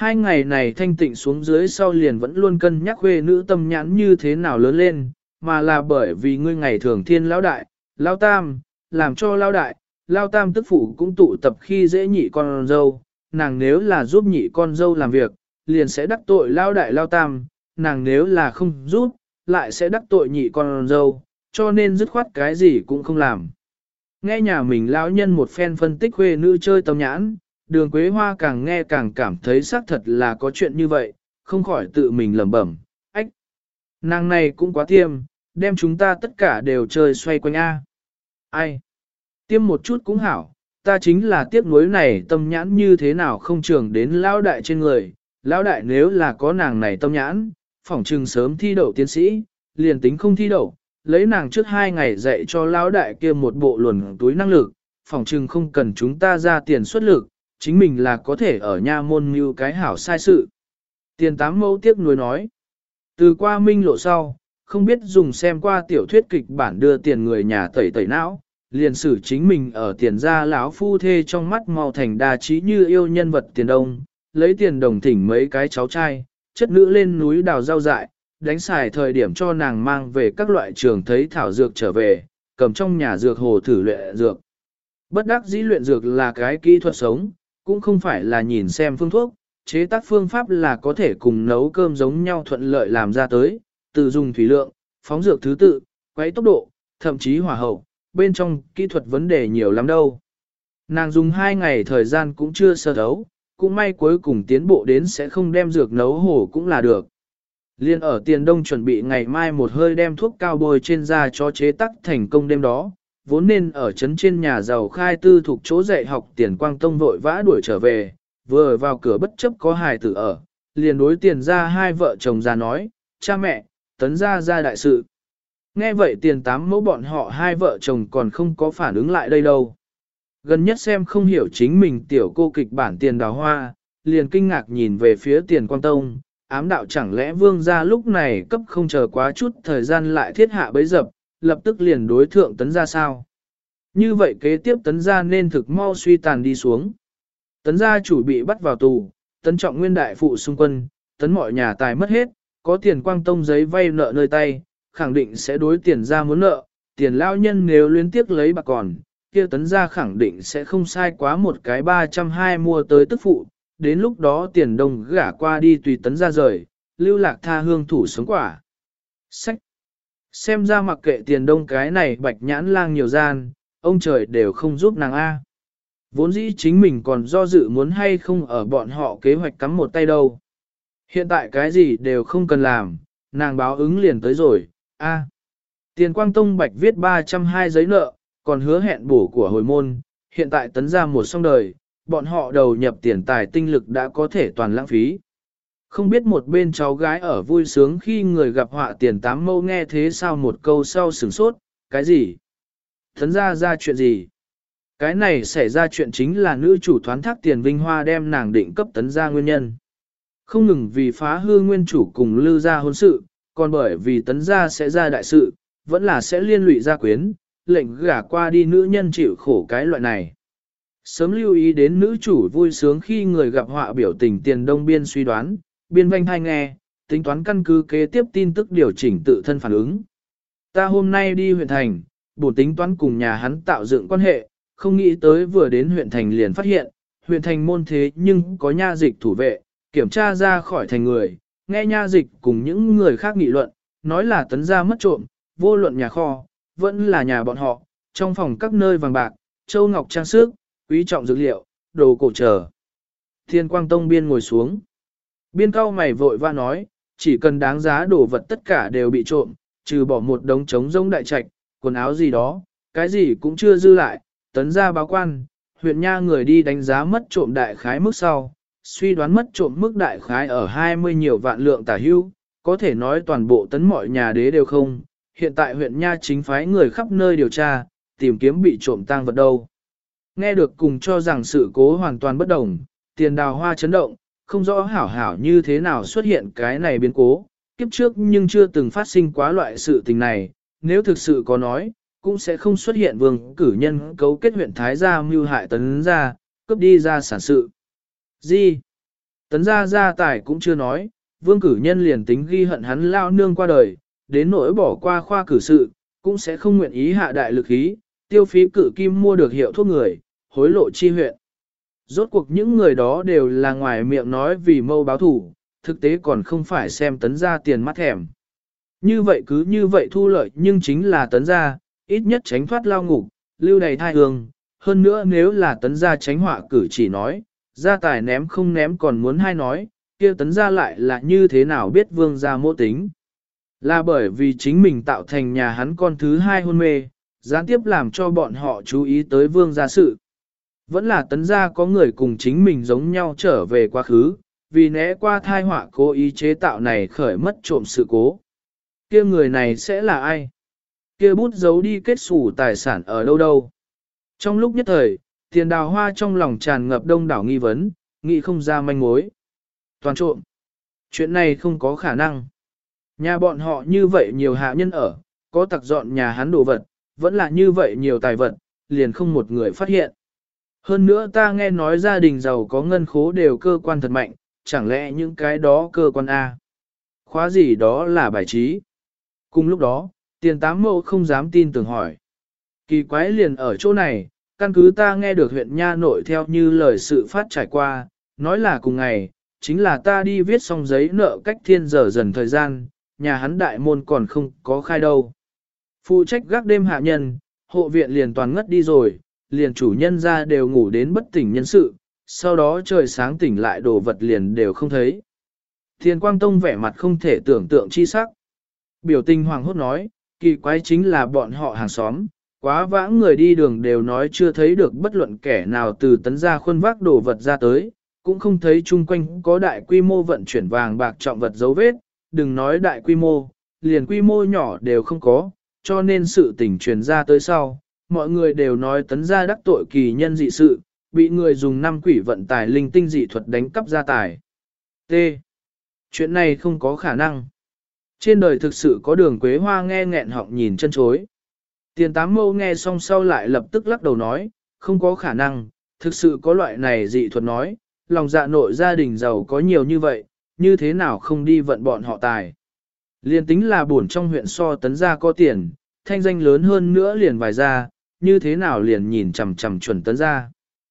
Hai ngày này thanh tịnh xuống dưới sau liền vẫn luôn cân nhắc khuê nữ tâm nhãn như thế nào lớn lên, mà là bởi vì ngươi ngày thường thiên lão đại, lão tam, làm cho lão đại, lão tam tức phụ cũng tụ tập khi dễ nhị con dâu, nàng nếu là giúp nhị con dâu làm việc, liền sẽ đắc tội lão đại lão tam, nàng nếu là không giúp, lại sẽ đắc tội nhị con dâu, cho nên dứt khoát cái gì cũng không làm. Nghe nhà mình lão nhân một phen phân tích khuê nữ chơi tâm nhãn, Đường Quế Hoa càng nghe càng cảm thấy xác thật là có chuyện như vậy, không khỏi tự mình lẩm bẩm, ách, nàng này cũng quá tiêm, đem chúng ta tất cả đều chơi xoay quanh A. Ai? Tiêm một chút cũng hảo, ta chính là tiếc nuối này tâm nhãn như thế nào không trường đến lão đại trên người, lão đại nếu là có nàng này tâm nhãn, phỏng trừng sớm thi đậu tiến sĩ, liền tính không thi đậu, lấy nàng trước 2 ngày dạy cho lão đại kia một bộ luồn túi năng lực, phỏng trừng không cần chúng ta ra tiền xuất lực, chính mình là có thể ở nha môn mưu cái hảo sai sự. Tiền tám mẫu tiếc nuối nói. Từ qua minh lộ sau, không biết dùng xem qua tiểu thuyết kịch bản đưa tiền người nhà tẩy tẩy não, liền xử chính mình ở tiền gia lão phu thê trong mắt màu thành đa trí như yêu nhân vật tiền đông, lấy tiền đồng thỉnh mấy cái cháu trai, chất nữ lên núi đào rau dại, đánh xài thời điểm cho nàng mang về các loại trường thấy thảo dược trở về, cầm trong nhà dược hồ thử luyện dược. Bất đắc dĩ luyện dược là cái kỹ thuật sống, cũng không phải là nhìn xem phương thuốc, chế tác phương pháp là có thể cùng nấu cơm giống nhau thuận lợi làm ra tới, từ dùng thủy lượng, phóng dược thứ tự, quấy tốc độ, thậm chí hỏa hậu, bên trong kỹ thuật vấn đề nhiều lắm đâu. Nàng dùng 2 ngày thời gian cũng chưa sơ thấu, cũng may cuối cùng tiến bộ đến sẽ không đem dược nấu hổ cũng là được. Liên ở tiền đông chuẩn bị ngày mai một hơi đem thuốc cao bôi trên da cho chế tác thành công đêm đó, vốn nên ở trấn trên nhà giàu khai tư thuộc chỗ dạy học Tiền Quang Tông vội vã đuổi trở về, vừa vào cửa bất chấp có hài tử ở, liền đối Tiền ra hai vợ chồng ra nói, cha mẹ, tấn ra đại sự. Nghe vậy Tiền tám mẫu bọn họ hai vợ chồng còn không có phản ứng lại đây đâu. Gần nhất xem không hiểu chính mình tiểu cô kịch bản Tiền Đào Hoa, liền kinh ngạc nhìn về phía Tiền Quang Tông, ám đạo chẳng lẽ vương gia lúc này cấp không chờ quá chút thời gian lại thiết hạ bấy dập, lập tức liền đối thượng tấn gia sao. Như vậy kế tiếp tấn gia nên thực mau suy tàn đi xuống. Tấn gia chủ bị bắt vào tù, tấn trọng nguyên đại phụ xung quân, tấn mọi nhà tài mất hết, có Tiền Quang Tông giấy vay nợ nơi tay, khẳng định sẽ đối Tiền gia muốn nợ, Tiền lao nhân nếu liên tiếp lấy bạc còn, kia tấn gia khẳng định sẽ không sai quá một cái 320 mua tới tức phụ, đến lúc đó Tiền đông gả qua đi tùy tấn gia rời, lưu lạc tha hương thủ sống quả. Sách! Xem ra mặc kệ Tiền đông cái này bạch nhãn lang nhiều gian, ông trời đều không giúp nàng A. Vốn dĩ chính mình còn do dự muốn hay không ở bọn họ kế hoạch cắm một tay đâu. Hiện tại cái gì đều không cần làm, nàng báo ứng liền tới rồi, A. Tiền Quang Tông bạch viết 320 giấy nợ, còn hứa hẹn bổ của hồi môn, hiện tại tấn ra một xong đời, bọn họ đầu nhập tiền tài tinh lực đã có thể toàn lãng phí. Không biết một bên cháu gái ở vui sướng khi người gặp họa Tiền tám mâu nghe thế sao một câu sau sửng sốt, cái gì? Tấn ra chuyện gì? Cái này xảy ra chuyện chính là nữ chủ thoán thác Tiền Vinh Hoa đem nàng định cấp tấn ra nguyên nhân. Không ngừng vì phá hư nguyên chủ cùng lưu ra hôn sự, còn bởi vì tấn ra sẽ ra đại sự, vẫn là sẽ liên lụy gia quyến, lệnh gả qua đi nữ nhân chịu khổ cái loại này. Sớm lưu ý đến nữ chủ vui sướng khi người gặp họa biểu tình Tiền Đông Biên suy đoán, Biên vanh hay nghe, tính toán căn cứ kế tiếp tin tức điều chỉnh tự thân phản ứng. Ta hôm nay đi huyện thành, bổ tính toán cùng nhà hắn tạo dựng quan hệ, không nghĩ tới vừa đến huyện thành liền phát hiện, huyện thành môn thế nhưng có nha dịch thủ vệ, kiểm tra ra khỏi thành người, nghe nha dịch cùng những người khác nghị luận, nói là tấn gia mất trộm, vô luận nhà kho, vẫn là nhà bọn họ, trong phòng các nơi vàng bạc, châu ngọc trang sức, quý trọng dược liệu, đồ cổ chờ. Thiên Quang Tông Biên ngồi xuống. Biên cao mày vội va nói, chỉ cần đáng giá đồ vật tất cả đều bị trộm, trừ bỏ một đống trống rỗng đại trạch, quần áo gì đó, cái gì cũng chưa dư lại, tấn gia báo quan, huyện nha người đi đánh giá mất trộm đại khái mức sau, suy đoán mất trộm mức đại khái ở 20 nhiều vạn lượng tả hưu, có thể nói toàn bộ tấn mọi nhà đế đều không, hiện tại huyện nha chính phái người khắp nơi điều tra, tìm kiếm bị trộm tang vật đâu. Nghe được cùng cho rằng sự cố hoàn toàn bất đồng, Tiền Đào Hoa chấn động, không rõ hảo hảo như thế nào xuất hiện cái này biến cố, kiếp trước nhưng chưa từng phát sinh quá loại sự tình này, nếu thực sự có nói, cũng sẽ không xuất hiện vương cử nhân cấu kết huyện Thái gia mưu hại tấn gia, cướp đi gia sản sự. Gì? Tấn gia gia tài cũng chưa nói, vương cử nhân liền tính ghi hận hắn lao nương qua đời, đến nỗi bỏ qua khoa cử sự, cũng sẽ không nguyện ý hạ đại lực ý, tiêu phí cử kim mua được hiệu thuốc người, hối lộ chi huyện. Rốt cuộc những người đó đều là ngoài miệng nói vì mâu báo thủ, thực tế còn không phải xem tấn gia tiền mắt thèm. Như vậy cứ như vậy thu lợi nhưng chính là tấn gia, ít nhất tránh thoát lao ngục, lưu đầy thai hương. Hơn nữa nếu là tấn gia tránh họa cử chỉ nói, gia tài ném không ném còn muốn hay nói, kia tấn gia lại là như thế nào biết vương gia mô tính. Là bởi vì chính mình tạo thành nhà hắn con thứ hai hôn mê, gián tiếp làm cho bọn họ chú ý tới vương gia sự. Vẫn là tấn gia có người cùng chính mình giống nhau trở về quá khứ, vì né qua thai họa cố ý chế tạo này khởi mất trộm sự cố. Kia người này sẽ là ai? Kia bút giấu đi kết sủ tài sản ở đâu đâu? Trong lúc nhất thời, Tiền Đào Hoa trong lòng tràn ngập đông đảo nghi vấn, nghĩ không ra manh mối. Toàn trộm. Chuyện này không có khả năng. Nhà bọn họ như vậy nhiều hạ nhân ở, có tặc dọn nhà hắn đồ vật, vẫn là như vậy nhiều tài vật, liền không một người phát hiện. Hơn nữa ta nghe nói gia đình giàu có ngân khố đều cơ quan thật mạnh, chẳng lẽ những cái đó cơ quan A. Khóa gì đó là bài trí. Cùng lúc đó, Tiền Tám Mẫu không dám tin tưởng hỏi. Kỳ quái liền ở chỗ này, căn cứ ta nghe được huyện Nha Nội theo như lời sự phát trải qua, nói là cùng ngày, chính là ta đi viết xong giấy nợ cách thiên giờ dần thời gian, nhà hắn đại môn còn không có khai đâu. Phụ trách gác đêm hạ nhân, hộ viện liền toàn ngất đi rồi, liền chủ nhân ra đều ngủ đến bất tỉnh nhân sự, sau đó trời sáng tỉnh lại đồ vật liền đều không thấy. Thiên Quang Tông vẻ mặt không thể tưởng tượng chi sắc. Biểu tình hoàng hốt nói, kỳ quái chính là bọn họ hàng xóm, quá vãng người đi đường đều nói chưa thấy được bất luận kẻ nào từ tấn gia khuôn vác đồ vật ra tới, cũng không thấy chung quanh có đại quy mô vận chuyển vàng bạc trọng vật dấu vết, đừng nói đại quy mô, liền quy mô nhỏ đều không có, cho nên sự tình truyền ra tới sau, mọi người đều nói tấn gia đắc tội kỳ nhân dị sự, bị người dùng năm quỷ vận tài linh tinh dị thuật đánh cắp gia tài. T. Chuyện này không có khả năng. Trên đời thực sự có Đường Quế Hoa nghe nghẹn họng nhìn chân chối. Tiền Tám Mâu nghe xong sau lại lập tức lắc đầu nói, không có khả năng, thực sự có loại này dị thuật nói, lòng dạ nội gia đình giàu có nhiều như vậy, như thế nào không đi vận bọn họ tài. Liên tính là buồn trong huyện so tấn gia có tiền, thanh danh lớn hơn nữa liền vài gia, như thế nào liền nhìn chằm chằm chuẩn tấn gia.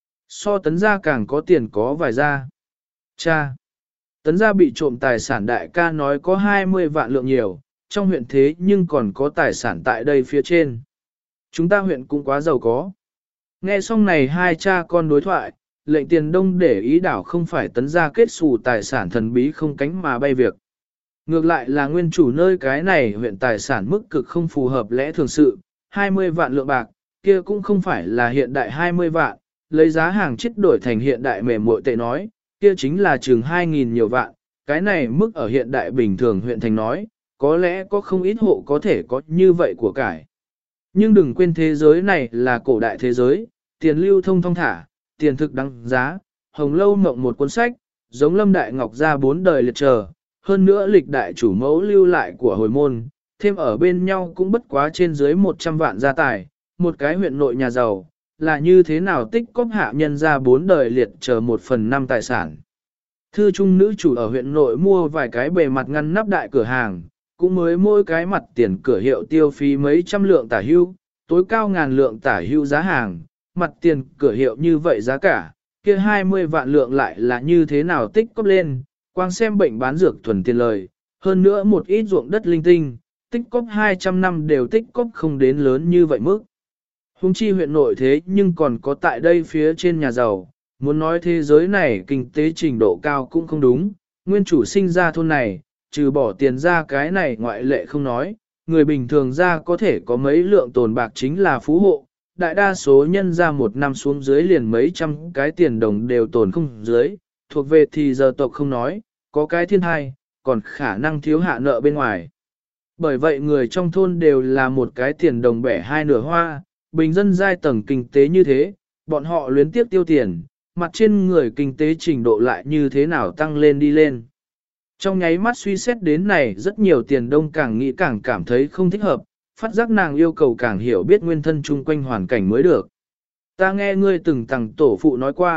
So tấn gia càng có tiền có vài gia. Cha! Tấn gia bị trộm tài sản đại ca nói có 20 vạn lượng nhiều, trong huyện thế nhưng còn có tài sản tại đây phía trên. Chúng ta huyện cũng quá giàu có. Nghe xong này hai cha con đối thoại, lệnh Tiền Đông để ý đảo không phải tấn gia kết xù tài sản thần bí không cánh mà bay việc. Ngược lại là nguyên chủ nơi cái này huyện tài sản mức cực không phù hợp lẽ thường sự, 20 vạn lượng bạc, kia cũng không phải là hiện đại 20 vạn, lấy giá hàng chết đổi thành hiện đại mềm muội tệ nói, kia chính là chừng 2.000 nhiều vạn, cái này mức ở hiện đại bình thường huyện thành nói, có lẽ có không ít hộ có thể có như vậy của cải. Nhưng đừng quên thế giới này là cổ đại thế giới, tiền lưu thông thong thả, tiền thực đăng giá, Hồng Lâu mộng một cuốn sách, giống Lâm Đại Ngọc ra 4 đời liệt chờ, hơn nữa lịch đại chủ mẫu lưu lại của hồi môn, thêm ở bên nhau cũng bất quá trên dưới 100 vạn gia tài, một cái huyện nội nhà giàu, là như thế nào tích cóp hạ nhân ra 4 đời liệt chờ 1/5 tài sản. Thư trung nữ chủ ở huyện nội mua vài cái bề mặt ngăn nắp đại cửa hàng, cũng mới mỗi cái mặt tiền cửa hiệu tiêu phí mấy trăm lượng tả hưu, tối cao ngàn lượng tả hưu giá hàng, mặt tiền cửa hiệu như vậy giá cả, kia 20 vạn lượng lại là như thế nào tích cóp lên, quang xem bệnh bán dược thuần tiền lời, hơn nữa một ít ruộng đất linh tinh, tích cóp 200 năm đều tích cóp không đến lớn như vậy mức. Hùng chi huyện nội thế nhưng còn có tại đây phía trên nhà giàu, muốn nói thế giới này kinh tế trình độ cao cũng không đúng, nguyên chủ sinh ra thôn này, trừ bỏ tiền ra cái này ngoại lệ không nói, người bình thường ra có thể có mấy lượng tồn bạc chính là phú hộ, đại đa số nhân ra một năm xuống dưới liền mấy trăm cái tiền đồng đều tồn không dưới, thuộc về thì giờ tộc không nói, có cái thiên thai, còn khả năng thiếu hạ nợ bên ngoài. Bởi vậy người trong thôn đều là một cái tiền đồng bẻ hai nửa hoa, bình dân giai tầng kinh tế như thế, bọn họ luyến tiếp tiêu tiền, mặt trên người kinh tế trình độ lại như thế nào tăng lên đi lên. Trong nháy mắt suy xét đến này rất nhiều tiền đông càng nghĩ càng cảm thấy không thích hợp, phát giác nàng yêu cầu càng hiểu biết nguyên thân chung quanh hoàn cảnh mới được. Ta nghe ngươi từng tầng tổ phụ nói qua,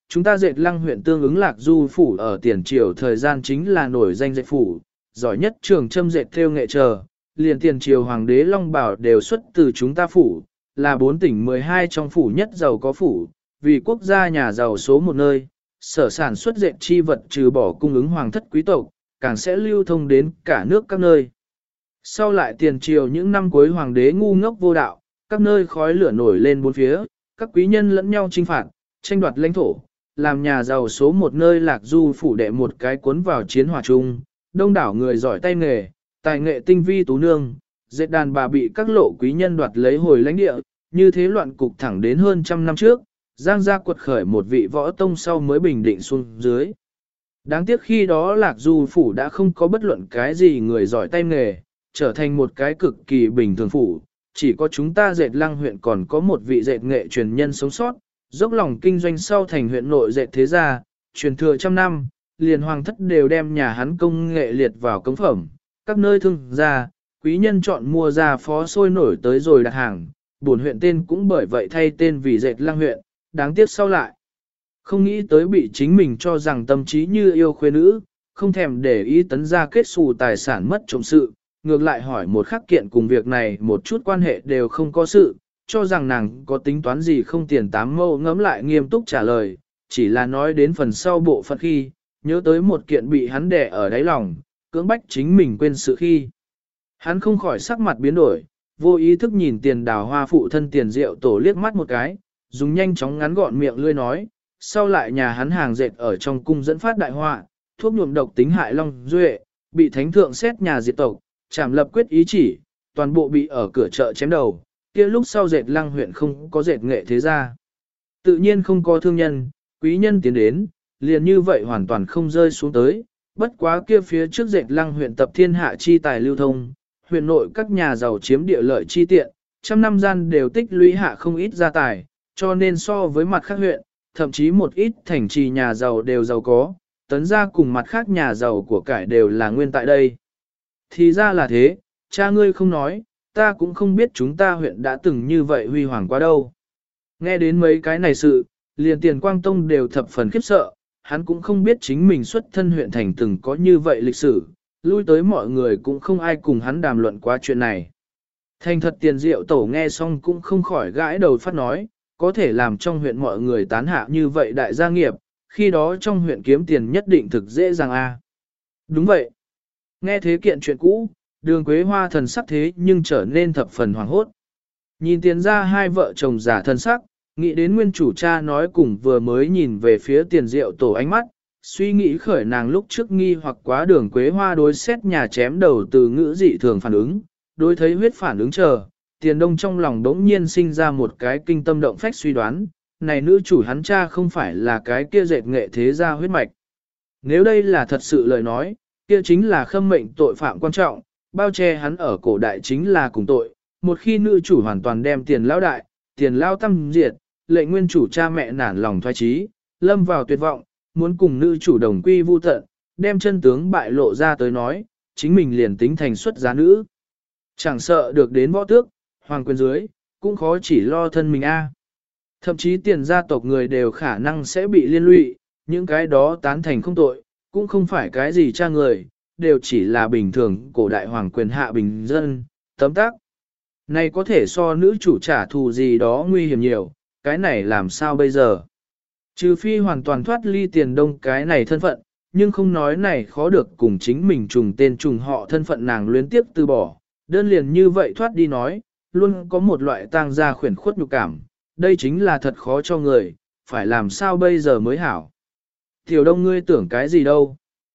chúng ta dệt lăng huyện tương ứng Lạc Du phủ ở tiền triều thời gian chính là nổi danh dệt phủ, giỏi nhất trường châm dệt theo nghệ chờ, liền tiền triều hoàng đế Long Bảo đều xuất từ chúng ta phủ, là 4 tỉnh 12 trong phủ nhất giàu có phủ, vì quốc gia nhà giàu số một nơi, sở sản xuất dệt chi vật trừ bỏ cung ứng hoàng thất quý tộc, càng sẽ lưu thông đến cả nước các nơi. Sau lại tiền triều những năm cuối hoàng đế ngu ngốc vô đạo, các nơi khói lửa nổi lên bốn phía, các quý nhân lẫn nhau chinh phạt, tranh đoạt lãnh thổ, làm nhà giàu số một nơi Lạc Du phủ đệ một cái cuốn vào chiến hỏa chung, đông đảo người giỏi tay nghề, tài nghệ tinh vi tú nương, dệt đàn bà bị các lộ quý nhân đoạt lấy hồi lãnh địa, như thế loạn cục thẳng đến hơn trăm năm trước, Giang gia quật khởi một vị võ tông sau mới bình định xuống dưới. Đáng tiếc khi đó Lạc Du phủ đã không có bất luận cái gì người giỏi tay nghề, trở thành một cái cực kỳ bình thường phủ, chỉ có chúng ta dệt lăng huyện còn có một vị dệt nghệ truyền nhân sống sót, dốc lòng kinh doanh sau thành huyện nội dệt thế gia, truyền thừa trăm năm, liền hoàng thất đều đem nhà hắn công nghệ liệt vào cống phẩm, các nơi thương gia, quý nhân chọn mua ra phó sôi nổi tới rồi đặt hàng, buồn huyện tên cũng bởi vậy thay tên vì dệt lăng huyện, đáng tiếc sau lại. Không nghĩ tới bị chính mình cho rằng tâm trí như yêu khuê nữ, không thèm để ý tấn ra kết xù tài sản mất trộm sự, ngược lại hỏi một khắc kiện cùng việc này một chút quan hệ đều không có sự, cho rằng nàng có tính toán gì không tiền tám mâu ngẫm lại nghiêm túc trả lời, chỉ là nói đến phần sau bộ phận khi, nhớ tới một kiện bị hắn đè ở đáy lòng, cưỡng bách chính mình quên sự khi. Hắn không khỏi sắc mặt biến đổi, vô ý thức nhìn tiền đào hoa phụ thân tiền rượu tổ liếc mắt một cái, dùng nhanh chóng ngắn gọn miệng lươi nói, sau lại nhà hắn hàng dệt ở trong cung dẫn phát đại họa, thuốc nhuộm độc tính hại long duệ, bị thánh thượng xét nhà diệt tộc, trảm lập quyết ý chỉ, toàn bộ bị ở cửa chợ chém đầu, kia lúc sau dệt lăng huyện không có dệt nghệ thế gia. Tự nhiên không có thương nhân, quý nhân tiến đến, liền như vậy hoàn toàn không rơi xuống tới, bất quá kia phía trước dệt lăng huyện tập thiên hạ chi tài lưu thông, huyện nội các nhà giàu chiếm địa lợi chi tiện, trăm năm gian đều tích lũy hạ không ít gia tài, cho nên so với mặt khác huyện, thậm chí một ít thành trì nhà giàu đều giàu có, tấn ra cùng mặt khác nhà giàu của cải đều là nguyên tại đây. Thì ra là thế, cha ngươi không nói, ta cũng không biết chúng ta huyện đã từng như vậy huy hoàng quá đâu. Nghe đến mấy cái này sự, liền tiền quang tông đều thập phần khiếp sợ, hắn cũng không biết chính mình xuất thân huyện thành từng có như vậy lịch sử, lui tới mọi người cũng không ai cùng hắn đàm luận qua chuyện này. Thành thật tiền diệu tổ nghe xong cũng không khỏi gãi đầu phát nói, có thể làm trong huyện mọi người tán hạ như vậy đại gia nghiệp, khi đó trong huyện kiếm tiền nhất định thực dễ dàng a. Đúng vậy. Nghe thế kiện chuyện cũ, Đường Quế Hoa thần sắc thế nhưng trở nên thập phần hoàng hốt. Nhìn tiền ra hai vợ chồng giả thần sắc, nghĩ đến nguyên chủ cha nói cùng vừa mới nhìn về phía tiền diệu tổ ánh mắt, suy nghĩ khởi nàng lúc trước nghi hoặc quá Đường Quế Hoa đối xét nhà chém đầu từ ngữ dị thường phản ứng, đối thấy huyết phản ứng chờ, tiền đông trong lòng đống nhiên sinh ra một cái kinh tâm động phách suy đoán, này nữ chủ hắn cha không phải là cái kia dệt nghệ thế gia huyết mạch. Nếu đây là thật sự lời nói, kia chính là khâm mệnh tội phạm quan trọng, bao che hắn ở cổ đại chính là cùng tội, một khi nữ chủ hoàn toàn đem tiền lao đại, tiền lao tâm diệt, lệnh nguyên chủ cha mẹ nản lòng thoái trí, lâm vào tuyệt vọng, muốn cùng nữ chủ đồng quy vu tận, đem chân tướng bại lộ ra tới nói, chính mình liền tính thành xuất giá nữ. Chẳng sợ được đến võ tước, hoàng quyền dưới, cũng khó chỉ lo thân mình a. Thậm chí tiền gia tộc người đều khả năng sẽ bị liên lụy, những cái đó tán thành không tội, cũng không phải cái gì cha người, đều chỉ là bình thường cổ đại hoàng quyền hạ bình dân, tấm tắc. Này có thể so nữ chủ trả thù gì đó nguy hiểm nhiều, cái này làm sao bây giờ? Trừ phi hoàn toàn thoát ly tiền đông cái này thân phận, nhưng không nói này khó được cùng chính mình trùng tên trùng họ thân phận nàng luyến tiếp từ bỏ, đơn liền như vậy thoát đi nói, luôn có một loại tang gia khuyển khuất nhục cảm, đây chính là thật khó cho người, phải làm sao bây giờ mới hảo. Tiểu đông ngươi tưởng cái gì đâu?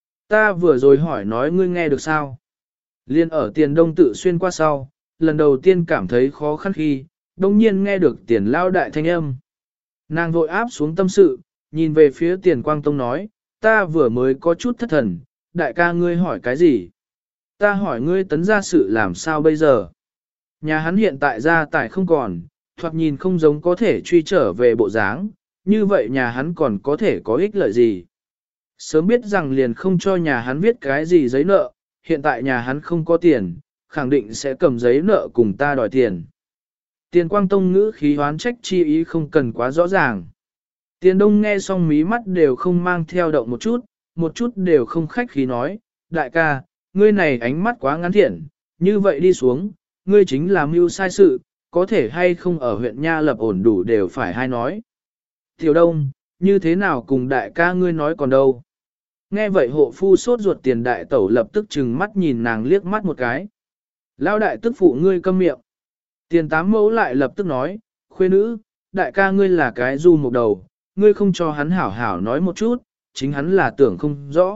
Ta vừa rồi hỏi nói ngươi nghe được sao? Liên ở tiền đông tự xuyên qua sau, lần đầu tiên cảm thấy khó khăn khi, đông nhiên nghe được tiền lao đại thanh âm. Nàng vội áp xuống tâm sự, nhìn về phía tiền quang tông nói, ta vừa mới có chút thất thần, đại ca ngươi hỏi cái gì? Ta hỏi ngươi tấn ra sự làm sao bây giờ? Nhà hắn hiện tại gia tài không còn, thoạt nhìn không giống có thể truy trở về bộ dáng, như vậy nhà hắn còn có thể có ích lợi gì? Sớm biết rằng liền không cho nhà hắn viết cái gì giấy nợ, hiện tại nhà hắn không có tiền, khẳng định sẽ cầm giấy nợ cùng ta đòi tiền. Tiền quang tông ngữ khí hoán trách chi ý không cần quá rõ ràng. Tiền đông nghe xong mí mắt đều không mang theo động một chút đều không khách khí nói, đại ca, ngươi này ánh mắt quá ngắn thiện, như vậy đi xuống, ngươi chính là mưu sai sự, có thể hay không ở huyện Nha lập ổn đủ đều phải hay nói. Tiểu đông, như thế nào cùng đại ca ngươi nói còn đâu. Nghe vậy hộ phu sốt ruột tiền đại tẩu lập tức trừng mắt nhìn nàng liếc mắt một cái. Lao đại tức phụ ngươi câm miệng. Tiền tám mẫu lại lập tức nói, khuê nữ, đại ca ngươi là cái du một đầu, ngươi không cho hắn hảo hảo nói một chút, chính hắn là tưởng không rõ.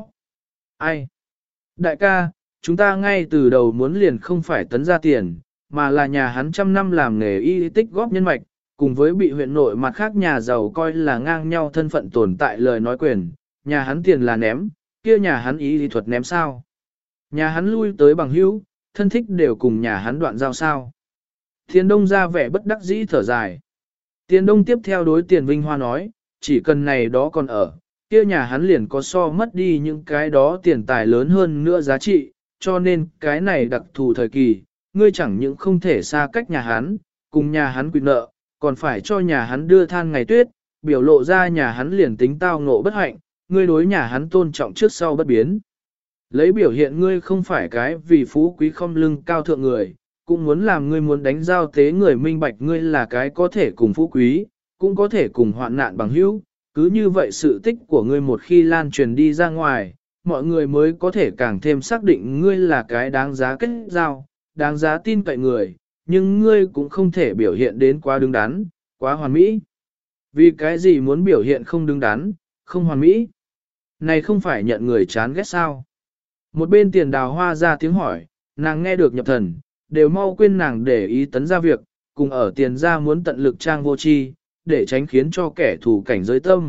Ai? Đại ca, chúng ta ngay từ đầu muốn liền không phải tấn ra tiền, mà là nhà hắn trăm năm làm nghề y tích góp nhân mạch, cùng với bị huyện nội mặt khác nhà giàu coi là ngang nhau thân phận tồn tại lời nói quyền, nhà hắn tiền là ném, kia nhà hắn y thuật ném sao? Nhà hắn lui tới bằng hữu, thân thích đều cùng nhà hắn đoạn giao sao? Tiền đông ra vẻ bất đắc dĩ thở dài. Tiền đông tiếp theo đối tiền Vinh Hoa nói, chỉ cần này đó còn ở, kia nhà hắn liền có so mất đi những cái đó tiền tài lớn hơn nữa giá trị, cho nên cái này đặc thù thời kỳ, ngươi chẳng những không thể xa cách nhà hắn, cùng nhà hắn quy nợ, còn phải cho nhà hắn đưa than ngày tuyết, biểu lộ ra nhà hắn liền tính tao ngộ bất hạnh, ngươi đối nhà hắn tôn trọng trước sau bất biến. Lấy biểu hiện ngươi không phải cái vì phú quý không lưng cao thượng người, cũng muốn làm ngươi muốn đánh giao tế người minh bạch ngươi là cái có thể cùng phú quý, cũng có thể cùng hoạn nạn bằng hữu. Cứ như vậy sự tích của ngươi một khi lan truyền đi ra ngoài, mọi người mới có thể càng thêm xác định ngươi là cái đáng giá kết giao, đáng giá tin cậy người, nhưng ngươi cũng không thể biểu hiện đến quá đứng đắn, quá hoàn mỹ. Vì cái gì muốn biểu hiện không đứng đắn, không hoàn mỹ? Này không phải nhận người chán ghét sao? Một bên tiền đào hoa ra tiếng hỏi, nàng nghe được nhập thần, đều mau quên nàng để ý tấn ra việc, cùng ở tiền ra muốn tận lực trang vô chi, để tránh khiến cho kẻ thù cảnh giới tâm.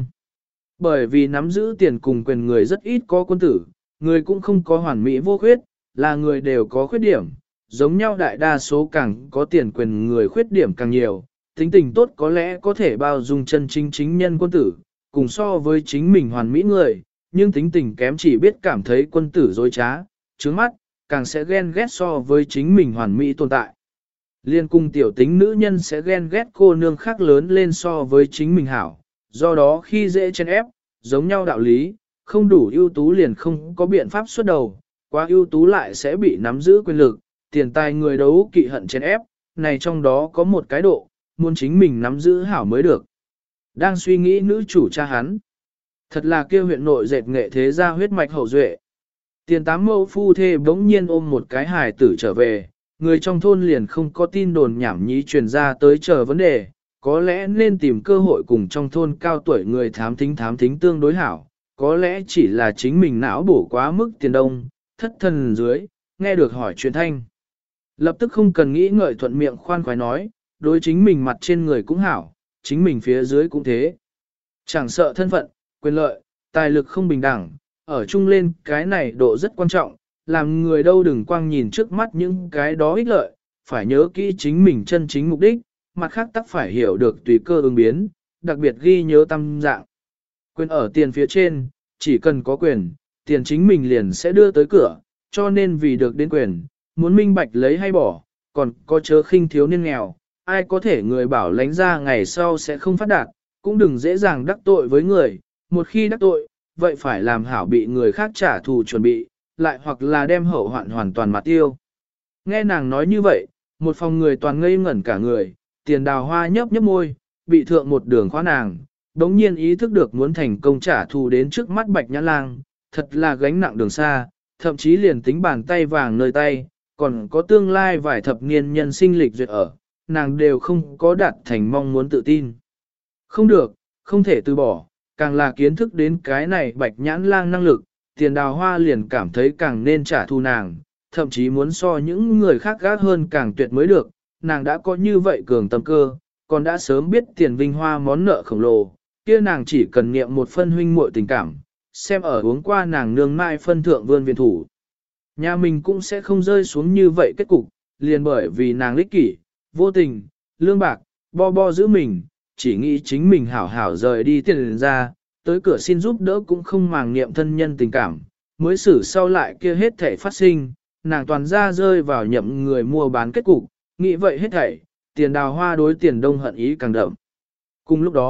Bởi vì nắm giữ tiền cùng quyền người rất ít có quân tử, người cũng không có hoàn mỹ vô khuyết, là người đều có khuyết điểm, giống nhau đại đa số càng có tiền quyền người khuyết điểm càng nhiều, tính tình tốt có lẽ có thể bao dung chân chính chính nhân quân tử, cùng so với chính mình hoàn mỹ người, nhưng tính tình kém chỉ biết cảm thấy quân tử dối trá, trướng mắt, càng sẽ ghen ghét so với chính mình hoàn mỹ tồn tại. Liên cung tiểu tính nữ nhân sẽ ghen ghét cô nương khác lớn lên so với chính mình hảo, do đó khi dễ chen ép, giống nhau đạo lý, không đủ ưu tú liền không có biện pháp xuất đầu, quá ưu tú lại sẽ bị nắm giữ quyền lực, tiền tài người đấu kỵ hận chen ép, này trong đó có một cái độ, muốn chính mình nắm giữ hảo mới được. Đang suy nghĩ nữ chủ cha hắn, thật là kêu huyện nội dệt nghệ thế gia huyết mạch hậu duệ. Tiền tám mẫu phu thê bỗng nhiên ôm một cái hài tử trở về, người trong thôn liền không có tin đồn nhảm nhí truyền ra tới chờ vấn đề, có lẽ nên tìm cơ hội cùng trong thôn cao tuổi người thám thính tương đối hảo, có lẽ chỉ là chính mình não bổ quá mức tiền đông, thất thần dưới, nghe được hỏi chuyện thanh. Lập tức không cần nghĩ ngợi thuận miệng khoan khoái nói, đối chính mình mặt trên người cũng hảo, chính mình phía dưới cũng thế. Chẳng sợ thân phận, quyền lợi, tài lực không bình đẳng, ở chung lên cái này độ rất quan trọng, làm người đâu đừng quang nhìn trước mắt những cái đó ích lợi, phải nhớ kỹ chính mình chân chính mục đích, mặt khác tắc phải hiểu được tùy cơ ứng biến, đặc biệt ghi nhớ tâm dạng. Quyền ở tiền phía trên, chỉ cần có quyền, tiền chính mình liền sẽ đưa tới cửa, cho nên vì được đến quyền, muốn minh bạch lấy hay bỏ, còn có chớ khinh thiếu niên nghèo, ai có thể người bảo lánh ra ngày sau sẽ không phát đạt, cũng đừng dễ dàng đắc tội với người, một khi đắc tội, vậy phải làm hảo bị người khác trả thù chuẩn bị, lại hoặc là đem hậu hoạn hoàn toàn mặt tiêu. Nghe nàng nói như vậy, một phòng người toàn ngây ngẩn cả người, tiền đào hoa nhấp nhấp môi, bị thượng một đường khóa nàng, đống nhiên ý thức được muốn thành công trả thù đến trước mắt bạch nhã lang, thật là gánh nặng đường xa, thậm chí liền tính bàn tay vàng nơi tay, còn có tương lai vài thập niên nhân sinh lịch duyệt ở, nàng đều không có đạt thành mong muốn tự tin. Không được, không thể từ bỏ, càng là kiến thức đến cái này bạch nhãn lang năng lực, tiền đào hoa liền cảm thấy càng nên trả thù nàng, thậm chí muốn so những người khác gác hơn càng tuyệt mới được, nàng đã có như vậy cường tâm cơ, còn đã sớm biết tiền vinh hoa món nợ khổng lồ, kia nàng chỉ cần niệm một phân huynh muội tình cảm, xem ở uống qua nàng nương mai phân thượng vươn viện thủ. Nhà mình cũng sẽ không rơi xuống như vậy kết cục, liền bởi vì nàng ích kỷ, vô tình, lương bạc, bo giữ mình, chỉ nghĩ chính mình hảo hảo rời đi tiền ra, tới cửa xin giúp đỡ cũng không màng niệm thân nhân tình cảm, mới xử sau lại kia hết thảy phát sinh, nàng toàn ra rơi vào nhậm người mua bán kết cục, nghĩ vậy hết thảy, tiền đào hoa đối tiền đông hận ý càng đậm. Cùng lúc đó,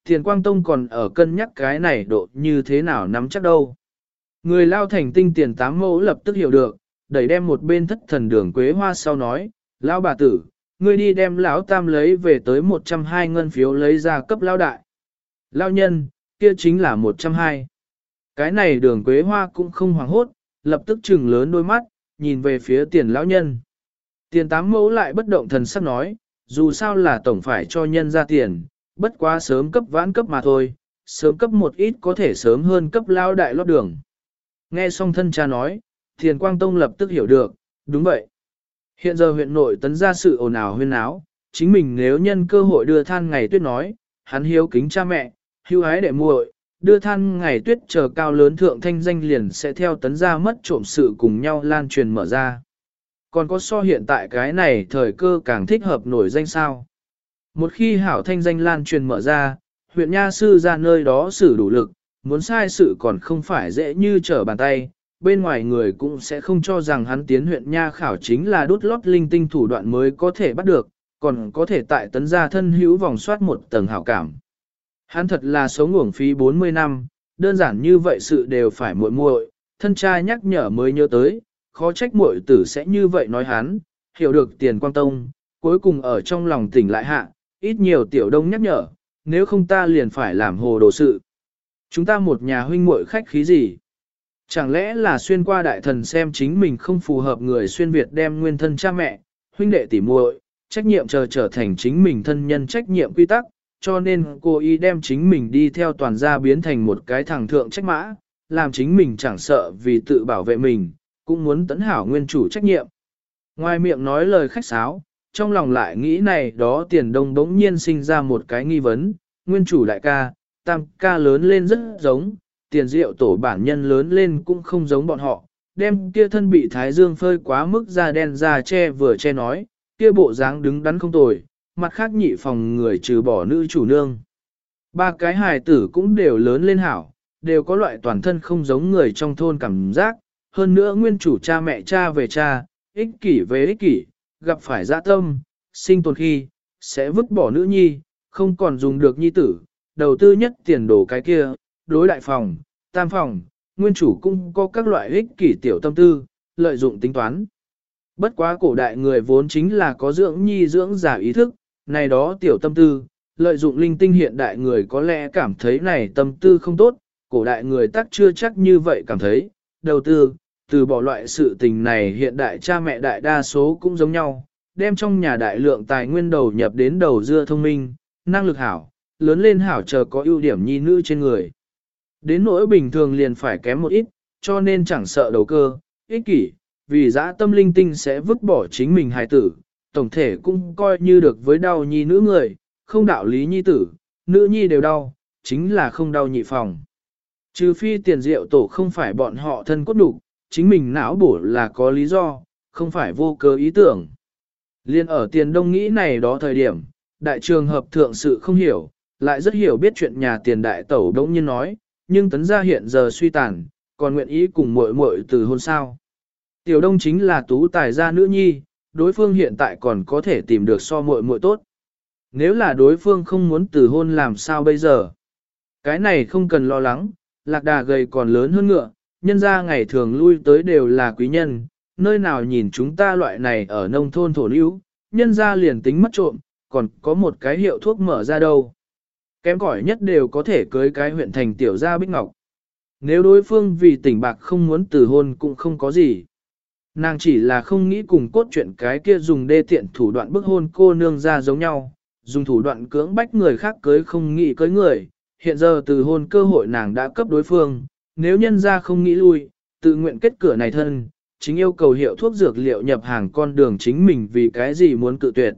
Tiền Quang Tông còn ở cân nhắc cái này độ như thế nào nắm chắc đâu. Người lao thành tinh tiền 8 mẫu lập tức hiểu được, đẩy đem một bên thất thần Đường Quế Hoa sau nói, lão bà tử, ngươi đi đem lão tam lấy về tới 120 ngân phiếu lấy ra cấp lão đại. Lão nhân, kia chính là 120. Cái này Đường Quế Hoa cũng không hoảng hốt, lập tức trừng lớn đôi mắt, nhìn về phía tiền lão nhân. Tiền 8 mẫu lại bất động thần sắc nói, dù sao là tổng phải cho nhân ra tiền, bất quá sớm cấp vãn cấp mà thôi, sớm cấp một ít có thể sớm hơn cấp lão đại lót đường. Nghe xong thân cha nói, Tiền Quang Tông lập tức hiểu được, đúng vậy. Hiện giờ huyện nội tấn ra sự ồn ào huyên áo, chính mình nếu nhân cơ hội đưa than ngày tuyết nói, hắn hiếu kính cha mẹ, hưu hái để muội, đưa than ngày tuyết chờ cao lớn thượng thanh danh liền sẽ theo tấn ra mất trộm sự cùng nhau lan truyền mở ra. Còn có so hiện tại cái này thời cơ càng thích hợp nổi danh sao. Một khi hảo thanh danh lan truyền mở ra, huyện nha sư ra nơi đó xử đủ lực, muốn sai sự còn không phải dễ như trở bàn tay, bên ngoài người cũng sẽ không cho rằng hắn tiến huyện nha khảo chính là đút lót linh tinh thủ đoạn mới có thể bắt được, còn có thể tại tấn gia thân hữu vòng soát một tầng hảo cảm. Hắn thật là sống uổng phí 40 năm, đơn giản như vậy sự đều phải muội muội, thân cha nhắc nhở mới nhớ tới, khó trách muội tử sẽ như vậy nói hắn, hiểu được Tiền Quang Tông, cuối cùng ở trong lòng tỉnh lại hạ, ít nhiều Tiểu Đông nhắc nhở, nếu không ta liền phải làm hồ đồ sự. Chúng ta một nhà huynh muội khách khí gì? Chẳng lẽ là xuyên qua đại thần xem chính mình không phù hợp người xuyên Việt đem nguyên thân cha mẹ, huynh đệ tỉ muội, trách nhiệm trở thành chính mình thân nhân trách nhiệm quy tắc, cho nên cô ý đem chính mình đi theo toàn gia biến thành một cái thằng thượng trách mã, làm chính mình chẳng sợ vì tự bảo vệ mình, cũng muốn tấn hảo nguyên chủ trách nhiệm. Ngoài miệng nói lời khách sáo, trong lòng lại nghĩ này đó Tiền Đông bỗng nhiên sinh ra một cái nghi vấn, nguyên chủ đại ca, tam ca lớn lên rất giống, Tiền Diệu tổ bản nhân lớn lên cũng không giống bọn họ, đem kia thân bị thái dương phơi quá mức da đen da che vừa che nói, kia bộ dáng đứng đắn không tồi, mặt khác nhị phòng người trừ bỏ nữ chủ nương. Ba cái hài tử cũng đều lớn lên hảo, đều có loại toàn thân không giống người trong thôn cảm giác, hơn nữa nguyên chủ cha mẹ cha về cha, ích kỷ về ích kỷ, gặp phải dã tâm, sinh tồn khi, sẽ vứt bỏ nữ nhi, không còn dùng được nhi tử, đầu tư nhất tiền đồ cái kia, đối đại phòng, tam phòng, nguyên chủ cũng có các loại ích kỷ tiểu tâm tư, lợi dụng tính toán. Bất quá cổ đại người vốn chính là có dưỡng nhi dưỡng giả ý thức, này đó tiểu tâm tư, lợi dụng linh tinh hiện đại người có lẽ cảm thấy này tâm tư không tốt, cổ đại người tác chưa chắc như vậy cảm thấy, đầu tư, từ bỏ loại sự tình này hiện đại cha mẹ đại đa số cũng giống nhau, đem trong nhà đại lượng tài nguyên đầu nhập đến đầu dưa thông minh, năng lực hảo, lớn lên hảo chờ có ưu điểm nhi nữ trên người. Đến nỗi bình thường liền phải kém một ít, cho nên chẳng sợ đầu cơ, ích kỷ, vì dã tâm linh tinh sẽ vứt bỏ chính mình hài tử, tổng thể cũng coi như được với đau nhi nữ người, không đạo lý nhi tử, nữ nhi đều đau, chính là không đau nhị phòng. Trừ phi Tiền Diệu tổ không phải bọn họ thân cốt đủ, chính mình não bổ là có lý do, không phải vô cớ ý tưởng. Liên ở Tiền Đông nghĩ này đó thời điểm, đại trường hợp thượng sự không hiểu, lại rất hiểu biết chuyện nhà Tiền đại tẩu đống nhiên nói, nhưng tấn gia hiện giờ suy tàn, còn nguyện ý cùng muội muội từ hôn sao. Tiểu Đông chính là tú tài gia nữ nhi, đối phương hiện tại còn có thể tìm được so muội muội tốt. Nếu là đối phương không muốn từ hôn làm sao bây giờ? Cái này không cần lo lắng, lạc đà gầy còn lớn hơn ngựa, nhân ra ngày thường lui tới đều là quý nhân, nơi nào nhìn chúng ta loại này ở nông thôn thổ lưu, nhân ra liền tính mất trộm, còn có một cái hiệu thuốc mở ra đâu. Kém cỏi nhất đều có thể cưới cái huyện thành tiểu gia Bích Ngọc. Nếu đối phương vì tỉnh bạc không muốn từ hôn cũng không có gì. Nàng chỉ là không nghĩ cùng cốt truyện cái kia dùng đê tiện thủ đoạn bức hôn cô nương ra giống nhau, dùng thủ đoạn cưỡng bách người khác cưới không nghĩ cưới người, hiện giờ từ hôn cơ hội nàng đã cấp đối phương, nếu nhân ra không nghĩ lui, tự nguyện kết cửa này thân, chính yêu cầu hiệu thuốc dược liệu nhập hàng con đường chính mình vì cái gì muốn cự tuyệt.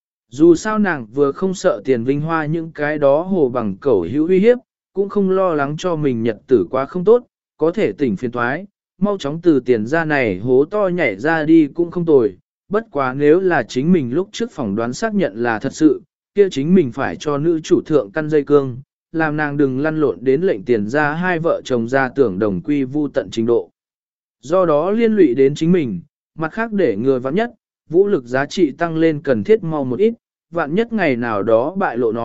Dù sao nàng vừa không sợ tiền vinh hoa những cái đó hồ bằng cẩu hữu uy hiếp, cũng không lo lắng cho mình nhật tử quá không tốt, có thể tỉnh phiền thoái, mau chóng từ tiền ra này hố to nhảy ra đi cũng không tồi, bất quá nếu là chính mình lúc trước phỏng đoán xác nhận là thật sự, kia chính mình phải cho nữ chủ thượng căn dây cương, làm nàng đừng lăn lộn đến lệnh tiền ra hai vợ chồng ra tưởng đồng quy vu tận trình độ. Do đó liên lụy đến chính mình, mặt khác để người vắng nhất, vũ lực giá trị tăng lên cần thiết mau một ít, vạn nhất ngày nào đó bại lộ nói,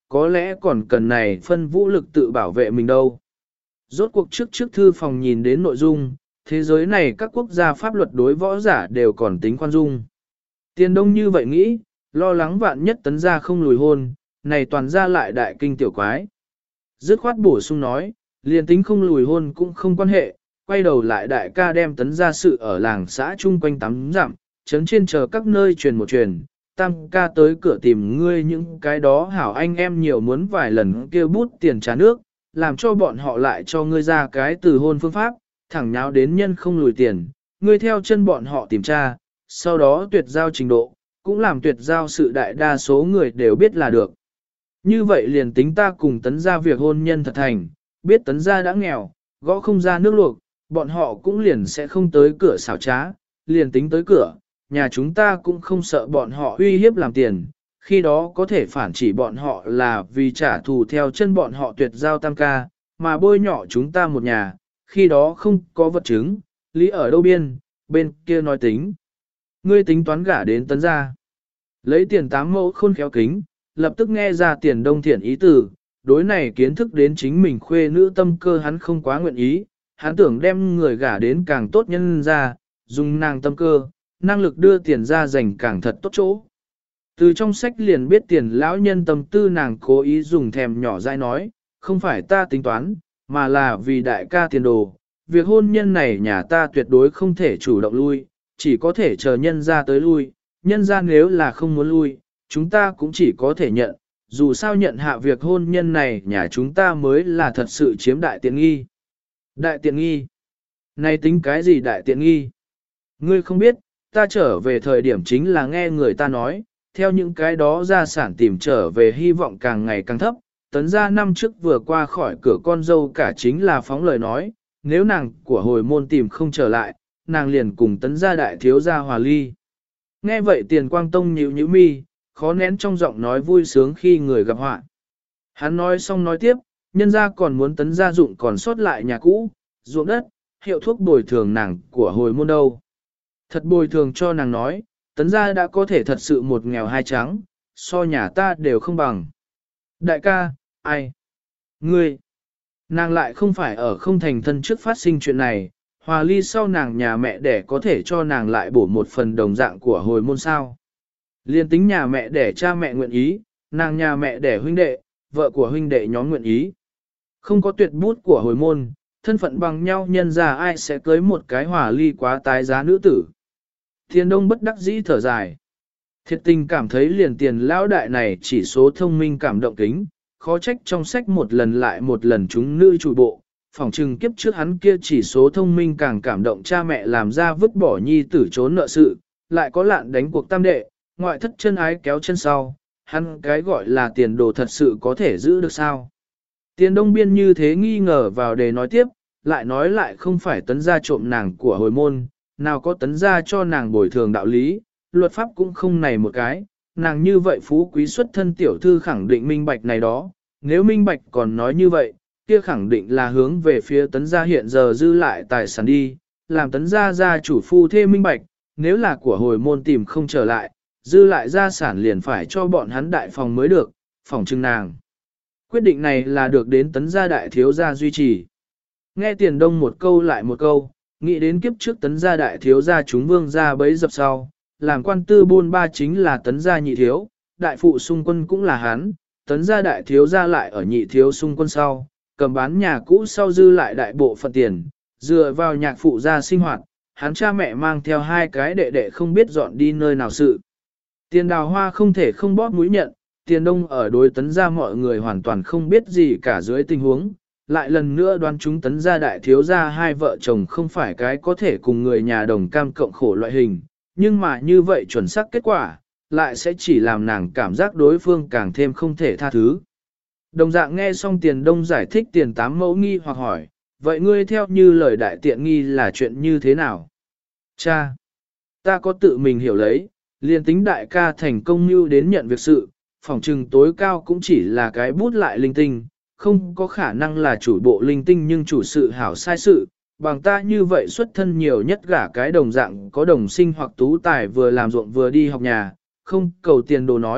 có lẽ còn cần này phân vũ lực tự bảo vệ mình đâu. Rốt cuộc trước thư phòng nhìn đến nội dung, thế giới này các quốc gia pháp luật đối võ giả đều còn tính khoan dung. Tiền Đông như vậy nghĩ, lo lắng vạn nhất Tấn gia không lùi hôn, này toàn ra lại đại kinh tiểu quái. Dứt khoát bổ sung nói, liền tính không lùi hôn cũng không quan hệ, quay đầu lại đại ca đem Tấn gia sự ở làng xã chung quanh tắm dặm, chấn trên chờ các nơi truyền một truyền, tam ca tới cửa tìm ngươi những cái đó hảo anh em nhiều muốn vài lần kêu bút tiền trả nước, làm cho bọn họ lại cho ngươi ra cái từ hôn phương pháp, thẳng nháo đến nhân không lùi tiền, ngươi theo chân bọn họ tìm tra, sau đó tuyệt giao trình độ, cũng làm tuyệt giao sự đại đa số người đều biết là được. Như vậy liền tính ta cùng Tấn gia việc hôn nhân thật thành, biết Tấn gia đã nghèo, gõ không ra nước luộc, bọn họ cũng liền sẽ không tới cửa xảo trá, liền tính tới cửa, nhà chúng ta cũng không sợ bọn họ uy hiếp làm tiền, khi đó có thể phản chỉ bọn họ là vì trả thù theo chân bọn họ tuyệt giao tam ca, mà bôi nhỏ chúng ta một nhà, khi đó không có vật chứng, lý ở đâu biên, bên kia nói tính. Ngươi tính toán gả đến Tấn gia. Lấy tiền 8 mẫu khôn khéo kính, lập tức nghe ra Tiền Đông thiện ý tử, đối này kiến thức đến chính mình khuê nữ tâm cơ hắn không quá nguyện ý, hắn tưởng đem người gả đến càng tốt nhân ra, dùng nàng tâm cơ, năng lực đưa tiền ra dành càng thật tốt chỗ. Từ trong sách liền biết Tiền lão nhân tâm tư nàng cố ý dùng thèm nhỏ dai nói, không phải ta tính toán, mà là vì đại ca tiền đồ, việc hôn nhân này nhà ta tuyệt đối không thể chủ động lui, chỉ có thể chờ nhân ra tới lui, nhân ra nếu là không muốn lui, chúng ta cũng chỉ có thể nhận, dù sao nhận hạ việc hôn nhân này nhà chúng ta mới là thật sự chiếm đại tiện nghi. Đại tiện nghi? Này tính cái gì đại tiện nghi? Ngươi không biết, ta trở về thời điểm chính là nghe người ta nói, theo những cái đó gia sản tìm trở về hy vọng càng ngày càng thấp, Tấn gia năm trước vừa qua khỏi cửa con dâu cả chính là phóng lời nói, nếu nàng của hồi môn tìm không trở lại, nàng liền cùng Tấn gia đại thiếu gia hòa ly. Nghe vậy Tiền Quang Tông nhíu nhíu mi, khó nén trong giọng nói vui sướng khi người gặp họa. Hắn nói xong nói tiếp, nhân gia còn muốn Tấn gia dụng còn sót lại nhà cũ, ruộng đất, hiệu thuốc bồi thường nàng của hồi môn đâu. Thật bồi thường cho nàng nói, Tấn gia đã có thể thật sự một nghèo hai trắng, so nhà ta đều không bằng. Đại ca, ai? Ngươi? Nàng lại không phải ở không thành thân trước phát sinh chuyện này, hòa ly sau nàng nhà mẹ đẻ có thể cho nàng lại bổ một phần đồng dạng của hồi môn sao. Liên tính nhà mẹ đẻ cha mẹ nguyện ý, nàng nhà mẹ đẻ huynh đệ, vợ của huynh đệ nhóm nguyện ý. Không có tuyệt bút của hồi môn, thân phận bằng nhau nhân ra ai sẽ cưới một cái hòa ly quá tái giá nữ tử. Thiên Đông bất đắc dĩ thở dài. Thiệt tình cảm thấy liền Tiền lão đại này chỉ số thông minh cảm động kính, khó trách trong sách một lần lại một lần chúng nữ chủ bộ, phỏng trừng kiếp trước hắn kia chỉ số thông minh càng cảm động cha mẹ làm ra vứt bỏ nhi tử trốn nợ sự, lại có lạn đánh cuộc tam đệ, ngoại thất chân ái kéo chân sau, hắn cái gọi là tiền đồ thật sự có thể giữ được sao. Tiền Đông Biên như thế nghi ngờ vào đề nói tiếp, lại không phải Tấn gia trộm nàng của hồi môn, nào có Tấn gia cho nàng bồi thường đạo lý, luật pháp cũng không này một cái, nàng như vậy phú quý xuất thân tiểu thư khẳng định minh bạch này đó, nếu minh bạch còn nói như vậy, kia khẳng định là hướng về phía Tấn gia hiện giờ dư lại tài sản đi, làm Tấn gia gia chủ phu thê minh bạch, nếu là của hồi môn tìm không trở lại, dư lại gia sản liền phải cho bọn hắn đại phòng mới được, phòng trưng nàng. Quyết định này là được đến Tấn gia đại thiếu gia duy trì. Nghe Tiền Đông một câu lại một câu, nghĩ đến kiếp trước Tấn gia đại thiếu gia chúng vương gia bấy dập sau, làm quan tư buôn ba chính là Tấn gia nhị thiếu, đại phụ xung quân cũng là hắn, Tấn gia đại thiếu gia lại ở nhị thiếu xung quân sau, cầm bán nhà cũ sau dư lại đại bộ phận tiền, dựa vào nhạc phụ gia sinh hoạt, hắn cha mẹ mang theo hai cái đệ đệ không biết dọn đi nơi nào sự. Tiền Đào Hoa không thể không bóp mũi nhận, Tiền Đông ở đối Tấn gia mọi người hoàn toàn không biết gì cả dưới tình huống, lại lần nữa đoán chúng Tấn gia đại thiếu gia hai vợ chồng không phải cái có thể cùng người nhà đồng cam cộng khổ loại hình, nhưng mà như vậy chuẩn xác kết quả, lại sẽ chỉ làm nàng cảm giác đối phương càng thêm không thể tha thứ. Đồng dạng nghe xong Tiền Đông giải thích Tiền Tám mẫu nghi hoặc hỏi, vậy ngươi theo như lời đại tiện nghi là chuyện như thế nào? Cha! Ta có tự mình hiểu lấy, liền tính đại ca thành công mưu đến nhận việc sự, phòng trừng tối cao cũng chỉ là cái bút lại linh tinh, không có khả năng là chủ bộ linh tinh nhưng chủ sự hảo sai sự, bằng ta như vậy xuất thân nhiều nhất gả cái đồng dạng có đồng sinh hoặc tú tài vừa làm ruộng vừa đi học nhà, không cầu tiền đồ nói,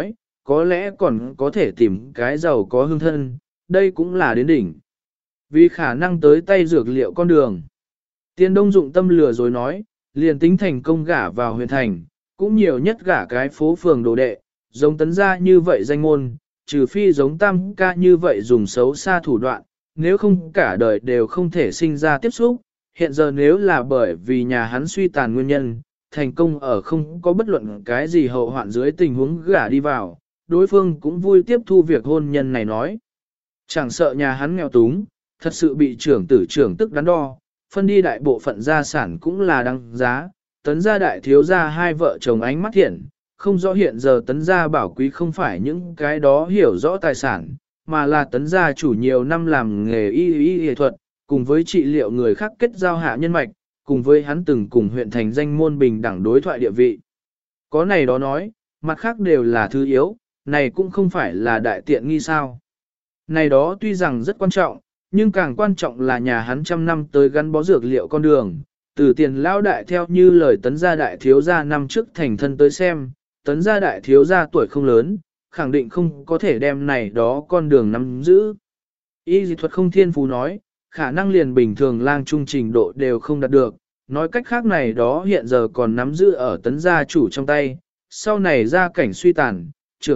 có lẽ còn có thể tìm cái giàu có hương thân, đây cũng là đến đỉnh. Vì khả năng tới tay dược liệu con đường. Tiền Đông dụng tâm lừa dối nói, liền tính thành công gả vào huyện thành, cũng nhiều nhất gả cái phố phường đồ đệ, giống Tấn gia như vậy danh môn, trừ phi giống Tam ca như vậy dùng xấu xa thủ đoạn, nếu không cả đời đều không thể sinh ra tiếp xúc. Hiện giờ nếu là bởi vì nhà hắn suy tàn nguyên nhân, thành công ở không có bất luận cái gì hậu hoạn dưới tình huống gả đi vào, đối phương cũng vui tiếp thu việc hôn nhân này nói. Chẳng sợ nhà hắn nghèo túng, thật sự bị trưởng tử trưởng tức đắn đo, phân đi đại bộ phận gia sản cũng là đăng giá. Tấn gia đại thiếu gia hai vợ chồng ánh mắt thiện, không rõ hiện giờ tấn gia bảo quý không phải những cái đó hiểu rõ tài sản, mà là tấn gia chủ nhiều năm làm nghề y thuật, cùng với trị liệu người khác kết giao hạ nhân mạch, cùng với hắn từng cùng huyện thành danh môn bình đẳng đối thoại địa vị. Có này đó nói, mặt khác đều là thứ yếu, này cũng không phải là đại tiện nghi sao. Này đó tuy rằng rất quan trọng, nhưng càng quan trọng là nhà hắn trăm năm tới gắn bó dược liệu con đường. Từ tiền lao đại theo như lời tấn gia đại thiếu gia năm trước thành thân tới xem, tấn gia đại thiếu gia tuổi không lớn, khẳng định không có thể đem này đó con đường nắm giữ. Y dị thuật không thiên phú nói, khả năng liền bình thường lang trung trình độ đều không đạt được, nói cách khác này đó hiện giờ còn nắm giữ ở tấn gia chủ trong tay, sau này gia cảnh suy tàn,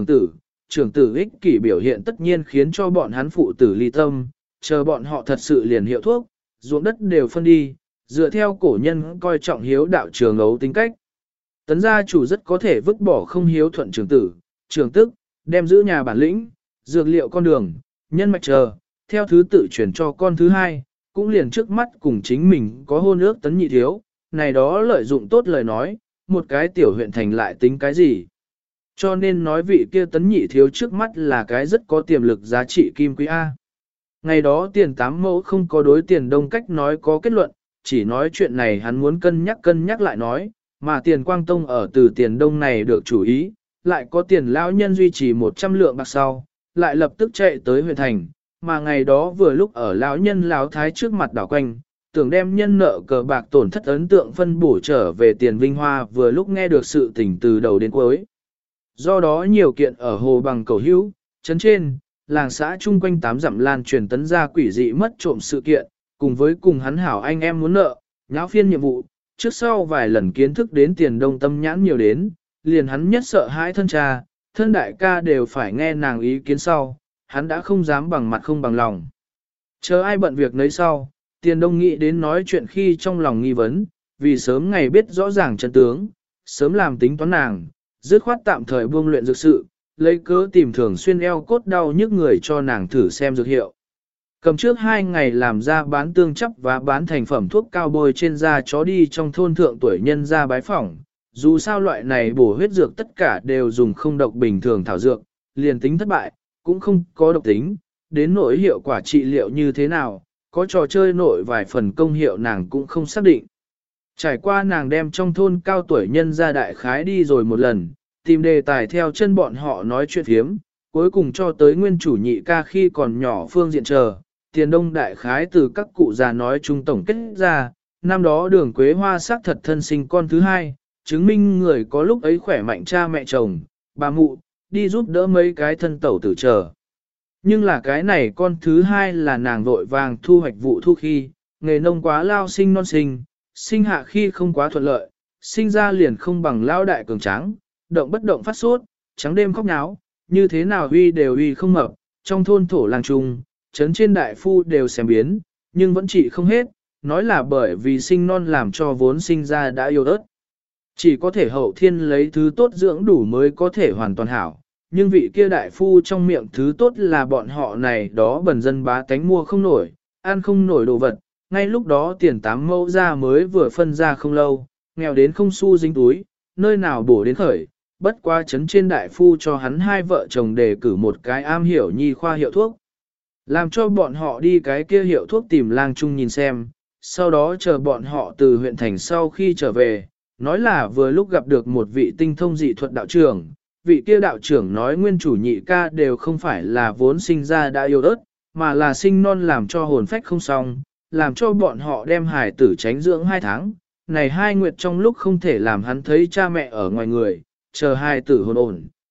trưởng tử ích kỷ biểu hiện tất nhiên khiến cho bọn hắn phụ tử ly tâm, chờ bọn họ thật sự liền hiệu thuốc, ruộng đất đều phân đi, dựa theo cổ nhân coi trọng hiếu đạo trường ấu tính cách. Tấn gia chủ rất có thể vứt bỏ không hiếu thuận trưởng tử, trưởng tức, đem giữ nhà bản lĩnh, dược liệu con đường, nhân mạch chờ, theo thứ tự chuyển cho con thứ hai, cũng liền trước mắt cùng chính mình có hôn ước tấn nhị thiếu, này đó lợi dụng tốt lời nói, một cái tiểu huyện thành lại tính cái gì. Cho nên nói vị kia tấn nhị thiếu trước mắt là cái rất có tiềm lực giá trị kim quý A. Ngày đó tiền tám mẫu không có đối tiền đông cách nói có kết luận, chỉ nói chuyện này hắn muốn cân nhắc lại nói, mà tiền quang tông ở từ tiền đông này được chủ ý, lại có tiền lão nhân duy trì 100 lượng bạc sau, lại lập tức chạy tới huyện thành, mà ngày đó vừa lúc ở lão nhân lão thái trước mặt đảo quanh, tưởng đem nhân nợ cờ bạc tổn thất ấn tượng phân bổ trở về tiền vinh hoa vừa lúc nghe được sự tình từ đầu đến cuối. Do đó nhiều kiện ở hồ bằng cầu hữu, chấn trên, làng xã chung quanh 8 dặm lan truyền tấn ra quỷ dị mất trộm sự kiện, cùng với cùng hắn hảo anh em muốn nợ, nháo phiên nhiệm vụ, trước sau vài lần kiến thức đến tiền đông tâm nhãn nhiều đến, liền hắn nhất sợ hãi thân cha, thân đại ca đều phải nghe nàng ý kiến sau, hắn đã không dám bằng mặt không bằng lòng. Chờ ai bận việc nấy sau, tiền đông nghĩ đến nói chuyện khi trong lòng nghi vấn, vì sớm ngày biết rõ ràng chân tướng, sớm làm tính toán nàng, dứt khoát tạm thời buông luyện dược sự, lấy cớ tìm thường xuyên eo cốt đau nhức người cho nàng thử xem dược hiệu. Cầm trước 2 ngày làm ra bán tương chấp và bán thành phẩm thuốc cao bôi trên da chó đi trong thôn thượng tuổi nhân ra bái phỏng. Dù sao loại này bổ huyết dược tất cả đều dùng không độc bình thường thảo dược, liền tính thất bại, cũng không có độc tính, đến nỗi hiệu quả trị liệu như thế nào, có trò chơi nội vài phần công hiệu nàng cũng không xác định. Trải qua nàng đem trong thôn cao tuổi nhân ra đại khái đi rồi một lần, tìm đề tài theo chân bọn họ nói chuyện phiếm, cuối cùng cho tới nguyên chủ nhị ca khi còn nhỏ phương diện chờ, tiền đông đại khái từ các cụ già nói chung tổng kết ra, năm đó đường Quế Hoa xác thật thân sinh con thứ hai, chứng minh người có lúc ấy khỏe mạnh cha mẹ chồng, bà mụ, đi giúp đỡ mấy cái thân tẩu tử chờ. Nhưng là cái này con thứ hai là nàng vội vàng thu hoạch vụ thu khi, nghề nông quá lao sinh non sinh, sinh hạ khi không quá thuận lợi, sinh ra liền không bằng lao đại cường tráng, động bất động phát sốt, trắng đêm khóc náo, như thế nào huy đều huy không mập, trong thôn thổ làng trung, trấn trên đại phu đều xem biến, nhưng vẫn trị không hết, nói là bởi vì sinh non làm cho vốn sinh ra đã yếu ớt. Chỉ có thể hậu thiên lấy thứ tốt dưỡng đủ mới có thể hoàn toàn hảo, nhưng vị kia đại phu trong miệng thứ tốt là bọn họ này đó bần dân bá tánh mua không nổi, ăn không nổi đồ vật, ngay lúc đó tiền 8 mẫu ra mới vừa phân ra không lâu, nghèo đến không xu dính túi, nơi nào bổ đến khởi, bất qua chấn trên đại phu cho hắn hai vợ chồng đề cử một cái am hiểu nhi khoa hiệu thuốc. Làm cho bọn họ đi cái kia hiệu thuốc tìm lang trung nhìn xem, sau đó chờ bọn họ từ huyện thành sau khi trở về, nói là vừa lúc gặp được một vị tinh thông dị thuật đạo trưởng, vị kia đạo trưởng nói nguyên chủ nhị ca đều không phải là vốn sinh ra đã yêu ớt, mà là sinh non làm cho hồn phách không xong, làm cho bọn họ đem hài tử tránh dưỡng 2 tháng, này 2 nguyệt trong lúc không thể làm hắn thấy cha mẹ ở ngoài người, chờ hài tử hồn ổn,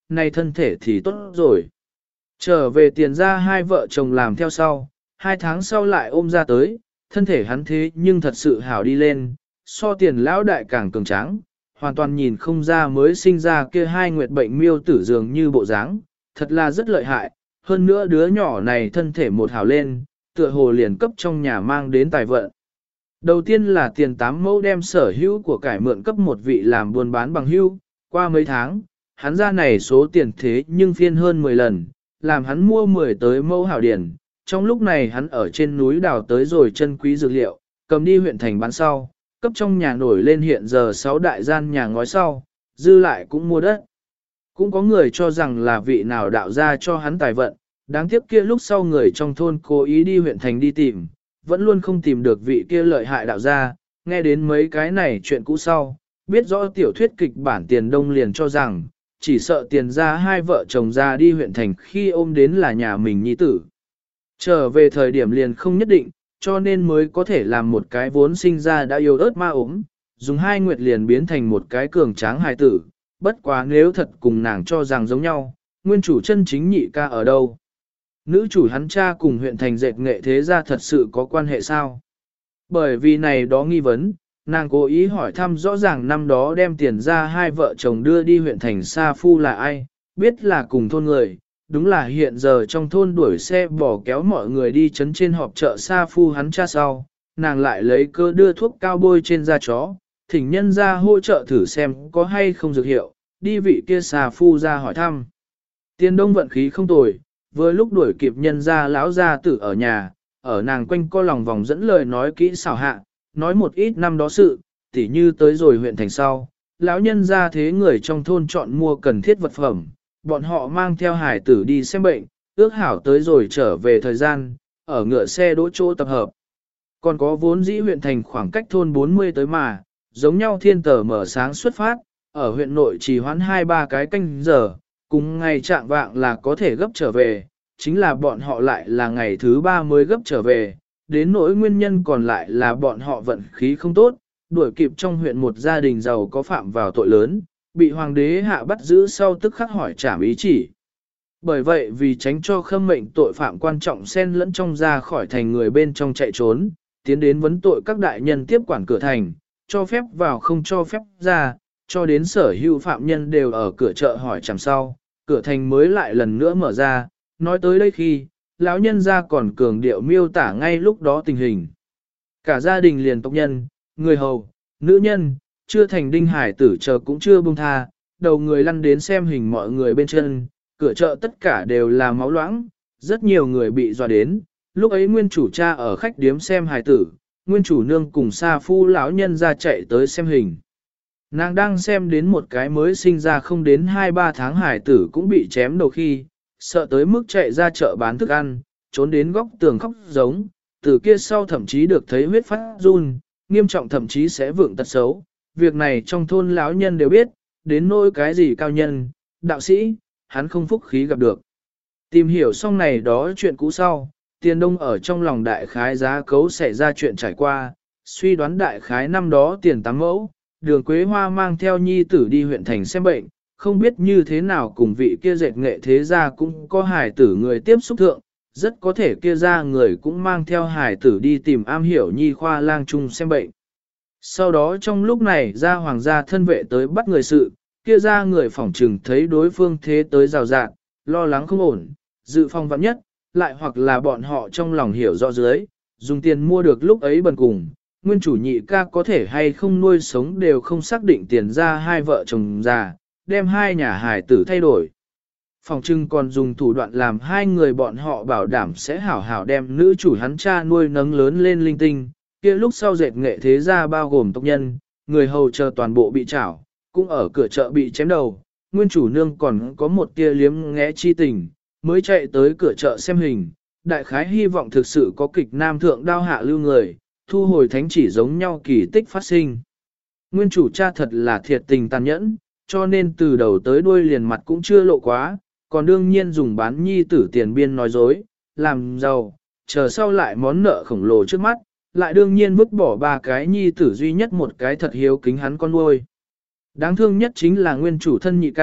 nay thân thể thì tốt rồi. Trở về tiền ra hai vợ chồng làm theo sau, 2 tháng sau lại ôm ra tới, thân thể hắn thế nhưng thật sự hảo đi lên, so tiền lão đại càng cường tráng, hoàn toàn nhìn không ra mới sinh ra kia 2 nguyệt bệnh miêu tử dường như bộ dáng, thật là rất lợi hại, hơn nữa đứa nhỏ này thân thể một hảo lên, tựa hồ liền cấp trong nhà mang đến tài vận. Đầu tiên là tiền 8 mẫu đem sở hữu của cải mượn cấp một vị làm buôn bán bằng hữu, qua mấy tháng, hắn ra này số tiền thế nhưng phiên hơn 10 lần, làm hắn mua 10 tới mẫu hảo điển. Trong lúc này hắn ở trên núi đào tới rồi chân quý dược liệu, cầm đi huyện thành bán sau, cấp trong nhà nổi lên hiện giờ 6 đại gian nhà ngói sau, dư lại cũng mua đất. Cũng có người cho rằng là vị nào đạo ra cho hắn tài vận, đáng tiếc kia lúc sau người trong thôn cố ý đi huyện thành đi tìm, vẫn luôn không tìm được vị kia lợi hại đạo ra, nghe đến mấy cái này chuyện cũ sau, biết rõ tiểu thuyết kịch bản Tiền Đông liền cho rằng, chỉ sợ Tiền ra hai vợ chồng ra đi huyện thành khi ôm đến là nhà mình nhi tử. Trở về thời điểm liền không nhất định, cho nên mới có thể làm một cái vốn sinh ra đã yêu ớt ma ốm, dùng 2 nguyệt liền biến thành một cái cường tráng hài tử, bất quá nếu thật cùng nàng cho rằng giống nhau, nguyên chủ chân chính nhị ca ở đâu? Nữ chủ hắn cha cùng huyện thành dệt nghệ thế gia thật sự có quan hệ sao? Bởi vì này đó nghi vấn, nàng cố ý hỏi thăm rõ ràng năm đó đem tiền ra hai vợ chồng đưa đi huyện thành Sa Phu là ai, biết là cùng thôn người, đúng là hiện giờ trong thôn đuổi xe bỏ kéo mọi người đi chấn trên họp chợ Sa Phu hắn cha sau, nàng lại lấy cơ đưa thuốc cao bôi trên da chó, thỉnh nhân ra hỗ trợ thử xem có hay không dược hiệu, đi vị kia Sa Phu ra hỏi thăm. Tiền Đông vận khí không tồi, vừa lúc đuổi kịp nhân ra lão gia tử ở nhà, ở nàng quanh co lòng vòng dẫn lời nói kỹ xảo hạ, nói một ít năm đó sự, tỉ như tới rồi huyện thành sau, lão nhân ra thế người trong thôn chọn mua cần thiết vật phẩm, bọn họ mang theo hải tử đi xem bệnh, ước hảo tới rồi trở về thời gian, ở ngựa xe đỗ chỗ tập hợp. Còn có vốn dĩ huyện thành khoảng cách thôn 40 tới mà, giống nhau thiên tờ mở sáng xuất phát, ở huyện nội chỉ hoãn 2-3 cái canh giờ, cùng ngày trạng vạng là có thể gấp trở về, chính là bọn họ lại là ngày thứ 3 mới gấp trở về, đến nỗi nguyên nhân còn lại là bọn họ vận khí không tốt, đuổi kịp trong huyện một gia đình giàu có phạm vào tội lớn, bị hoàng đế hạ bắt giữ sau tức khắc hỏi trảm ý chỉ. Bởi vậy vì tránh cho khâm mệnh tội phạm quan trọng xen lẫn trong ra khỏi thành người bên trong chạy trốn, tiến đến vấn tội các đại nhân tiếp quản cửa thành, cho phép vào không cho phép ra, cho đến sở hữu phạm nhân đều ở cửa chợ hỏi trảm sau, cửa thành mới lại lần nữa mở ra, nói tới đây khi, lão nhân ra còn cường điệu miêu tả ngay lúc đó tình hình. Cả gia đình liền tộc nhân, người hầu, nữ nhân, chưa thành đinh hải tử chờ cũng chưa buông tha, đầu người lăn đến xem hình mọi người bên chân, cửa chợ tất cả đều là máu loãng, rất nhiều người bị dọa đến, lúc ấy nguyên chủ cha ở khách điếm xem hải tử, nguyên chủ nương cùng Sa Phu lão nhân ra chạy tới xem hình. Nàng đang xem đến một cái mới sinh ra không đến 2-3 tháng hải tử cũng bị chém đầu khi, sợ tới mức chạy ra chợ bán thức ăn, trốn đến góc tường khóc giống, từ kia sau thậm chí được thấy huyết phát run, nghiêm trọng thậm chí sẽ vượng tật xấu. Việc này trong thôn lão nhân đều biết, đến nỗi cái gì cao nhân, đạo sĩ, hắn không phúc khí gặp được. Tìm hiểu xong này đó chuyện cũ sau, Tiền Đông ở trong lòng đại khái giá cấu xảy ra chuyện trải qua, suy đoán đại khái năm đó tiền 8 mẫu, Đường Quế Hoa mang theo nhi tử đi huyện thành xem bệnh, không biết như thế nào cùng vị kia dệt nghệ thế gia cũng có hài tử người tiếp xúc thượng, rất có thể kia ra người cũng mang theo hài tử đi tìm am hiểu nhi khoa lang trung xem bệnh. Sau đó trong lúc này ra hoàng gia thân vệ tới bắt người sự, kia ra người phỏng trừng thấy đối phương thế tới rào rạng, lo lắng không ổn, dự phòng vạn nhất, lại hoặc là bọn họ trong lòng hiểu rõ dưới, dùng tiền mua được lúc ấy bần cùng, nguyên chủ nhị ca có thể hay không nuôi sống đều không xác định tiền ra hai vợ chồng già, đem hai nhà hài tử thay đổi. Phòng trưng còn dùng thủ đoạn làm hai người bọn họ bảo đảm sẽ hảo hảo đem nữ chủ hắn cha nuôi nấng lớn lên linh tinh, kia lúc sau dệt nghệ thế gia bao gồm tộc nhân, người hầu chờ toàn bộ bị trảo, cũng ở cửa chợ bị chém đầu, nguyên chủ nương còn có một tia liếm ngẽ chi tình, mới chạy tới cửa chợ xem hình, đại khái hy vọng thực sự có kịch nam thượng đao hạ lưu người, thu hồi thánh chỉ giống nhau kỳ tích phát sinh. Nguyên chủ cha thật là thiệt tình tàn nhẫn, cho nên từ đầu tới đuôi liền mặt cũng chưa lộ quá, còn đương nhiên dùng bán nhi tử tiền biên nói dối, làm giàu, chờ sau lại món nợ khổng lồ trước mắt, lại đương nhiên vứt bỏ 3 cái nhi tử duy nhất một cái thật hiếu kính hắn con nuôi. Đáng thương nhất chính là nguyên chủ thân nhị ca,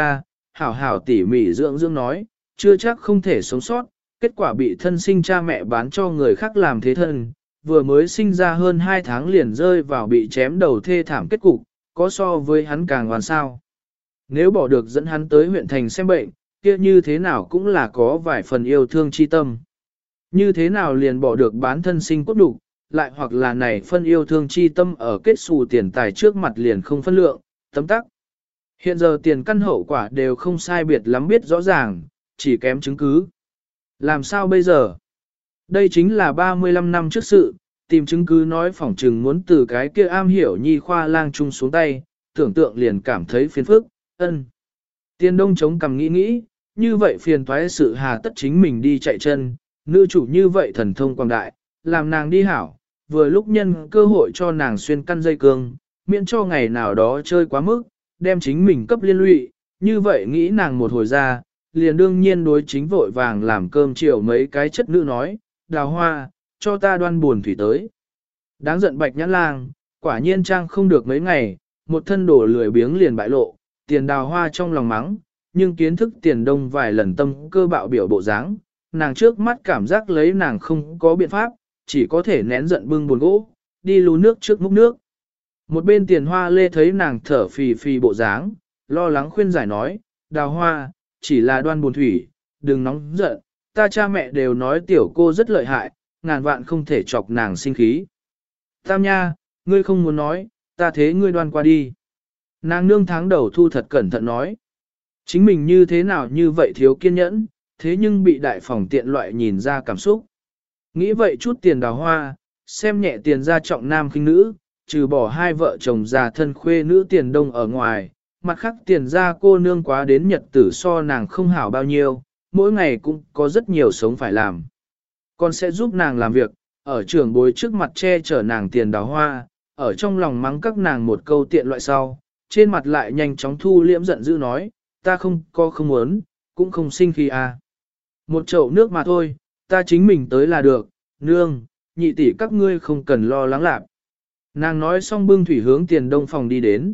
hảo hảo tỉ mỉ dưỡng dưỡng nói, chưa chắc không thể sống sót, kết quả bị thân sinh cha mẹ bán cho người khác làm thế thân, vừa mới sinh ra hơn 2 tháng liền rơi vào bị chém đầu thê thảm kết cục, có so với hắn càng hoàn sao. Nếu bỏ được dẫn hắn tới huyện thành xem bệnh, kia như thế nào cũng là có vài phần yêu thương chi tâm. Như thế nào liền bỏ được bán thân sinh cốt đục, lại hoặc là này phân yêu thương chi tâm ở kết xù tiền tài trước mặt liền không phân lượng, tấm tắc. Hiện giờ tiền căn hậu quả đều không sai biệt lắm biết rõ ràng, chỉ kém chứng cứ. Làm sao bây giờ? Đây chính là 35 năm trước sự, tìm chứng cứ nói phỏng trừng muốn từ cái kia am hiểu nhi khoa lang chung xuống tay, tưởng tượng liền cảm thấy phiền phức, ân. Tiền đông chống cằm nghĩ nghĩ, như vậy phiền toái sự hà tất chính mình đi chạy chân, nữ chủ như vậy thần thông quảng đại, làm nàng đi hảo, vừa lúc nhân cơ hội cho nàng xuyên căn dây cương, miễn cho ngày nào đó chơi quá mức, đem chính mình cấp liên lụy, như vậy nghĩ nàng một hồi ra, liền đương nhiên đối chính vội vàng làm cơm chiều mấy cái chất nữ nói, Đào Hoa, cho ta đoan buồn thủy tới. Đáng giận Bạch Nhãn Lang, quả nhiên trang không được mấy ngày, một thân đổ lười biếng liền bại lộ, Tiền Đào Hoa trong lòng mắng, nhưng kiến thức Tiền Đông vài lần tâm cơ bạo biểu bộ dáng, nàng trước mắt cảm giác lấy nàng không có biện pháp, chỉ có thể nén giận bưng buồn gỗ, đi lú nước trước múc nước. Một bên Tiền Hoa Lê thấy nàng thở phì phì bộ dáng, lo lắng khuyên giải nói, Đào Hoa, chỉ là đoan buồn thủy, đừng nóng giận, ta cha mẹ đều nói tiểu cô rất lợi hại, ngàn vạn không thể chọc nàng sinh khí. Tam nha, ngươi không muốn nói, ta thế ngươi đoan qua đi. Nàng nương tháng đầu thu thật cẩn thận nói. Chính mình như thế nào như vậy thiếu kiên nhẫn, thế nhưng bị đại phòng tiện loại nhìn ra cảm xúc. Nghĩ vậy chút tiền Đào Hoa, xem nhẹ tiền gia trọng nam khinh nữ, trừ bỏ hai vợ chồng già thân khuê nữ Tiền Đông ở ngoài, mặt khác Tiền gia cô nương quá đến nhật tử so nàng không hảo bao nhiêu, mỗi ngày cũng có rất nhiều sống phải làm. Con sẽ giúp nàng làm việc, ở trưởng bối trước mặt che chở nàng Tiền Đào Hoa, ở trong lòng mắng các nàng một câu tiện loại sau, trên mặt lại nhanh chóng thu liễm giận dữ nói, ta không có không muốn, cũng không sinh khí à. Một chậu nước mà thôi, ta chính mình tới là được, nương, nhị tỷ các ngươi không cần lo lắng lạc. Nàng nói xong bưng thủy hướng Tiền Đông phòng đi đến.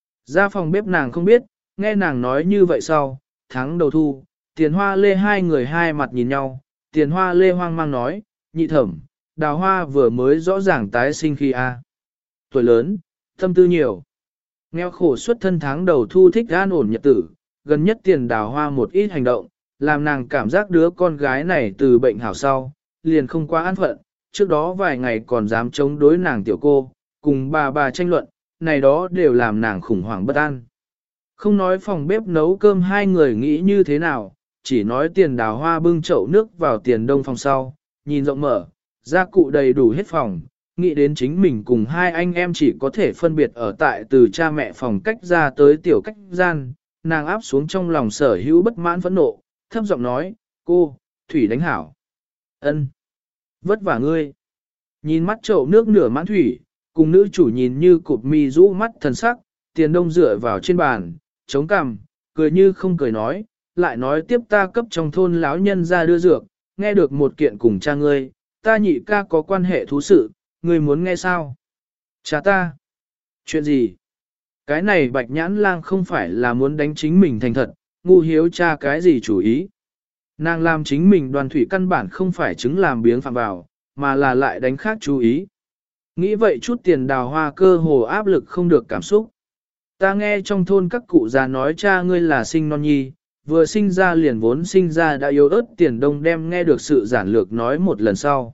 Ra phòng bếp nàng không biết, nghe nàng nói như vậy sau, tháng đầu thu, Tiền Hoa Lê hai người hai mặt nhìn nhau, Tiền Hoa Lê hoang mang nói, nhị thẩm, Đào Hoa vừa mới rõ ràng tái sinh khi a, tuổi lớn, tâm tư nhiều. Nghèo khổ xuất thân tháng đầu thu thích an ổn nhật tử, gần nhất Tiền Đào Hoa một ít hành động, làm nàng cảm giác đứa con gái này từ bệnh hảo sau, liền không quá an phận, trước đó vài ngày còn dám chống đối nàng tiểu cô, cùng bà tranh luận, này đó đều làm nàng khủng hoảng bất an. Không nói phòng bếp nấu cơm hai người nghĩ như thế nào, chỉ nói Tiền Đào Hoa bưng chậu nước vào Tiền Đông phòng sau, nhìn rộng mở, gia cụ đầy đủ hết phòng, nghĩ đến chính mình cùng hai anh em chỉ có thể phân biệt ở tại từ cha mẹ phòng cách ra tới tiểu cách gian, nàng áp xuống trong lòng sở hữu bất mãn phẫn nộ, thấp giọng nói, cô, thủy đánh hảo. Ân, vất vả ngươi. Nhìn mắt chậu nước nửa mãn thủy, cùng nữ chủ nhìn như cụp mi rũ mắt thần sắc, Tiền Đông dựa vào trên bàn, chống cằm, cười như không cười nói, lại nói tiếp ta cấp trong thôn lão nhân ra đưa dược, nghe được một kiện cùng cha ngươi, ta nhị ca có quan hệ thú sự, ngươi muốn nghe sao? Cha ta? Chuyện gì? Cái này Bạch Nhãn Lang không phải là muốn đánh chính mình thành thật, ngu hiếu cha cái gì chủ ý? Nàng làm chính mình đoàn thủy căn bản không phải chứng làm biếng phạm vào, mà là lại đánh khác chú ý. Nghĩ vậy chút Tiền Đào Hoa cơ hồ áp lực không được cảm xúc. Ta nghe trong thôn các cụ già nói cha ngươi là sinh non nhi, vừa sinh ra liền vốn sinh ra đã yếu ớt. Tiền Đông đem nghe được sự giản lược nói một lần sau.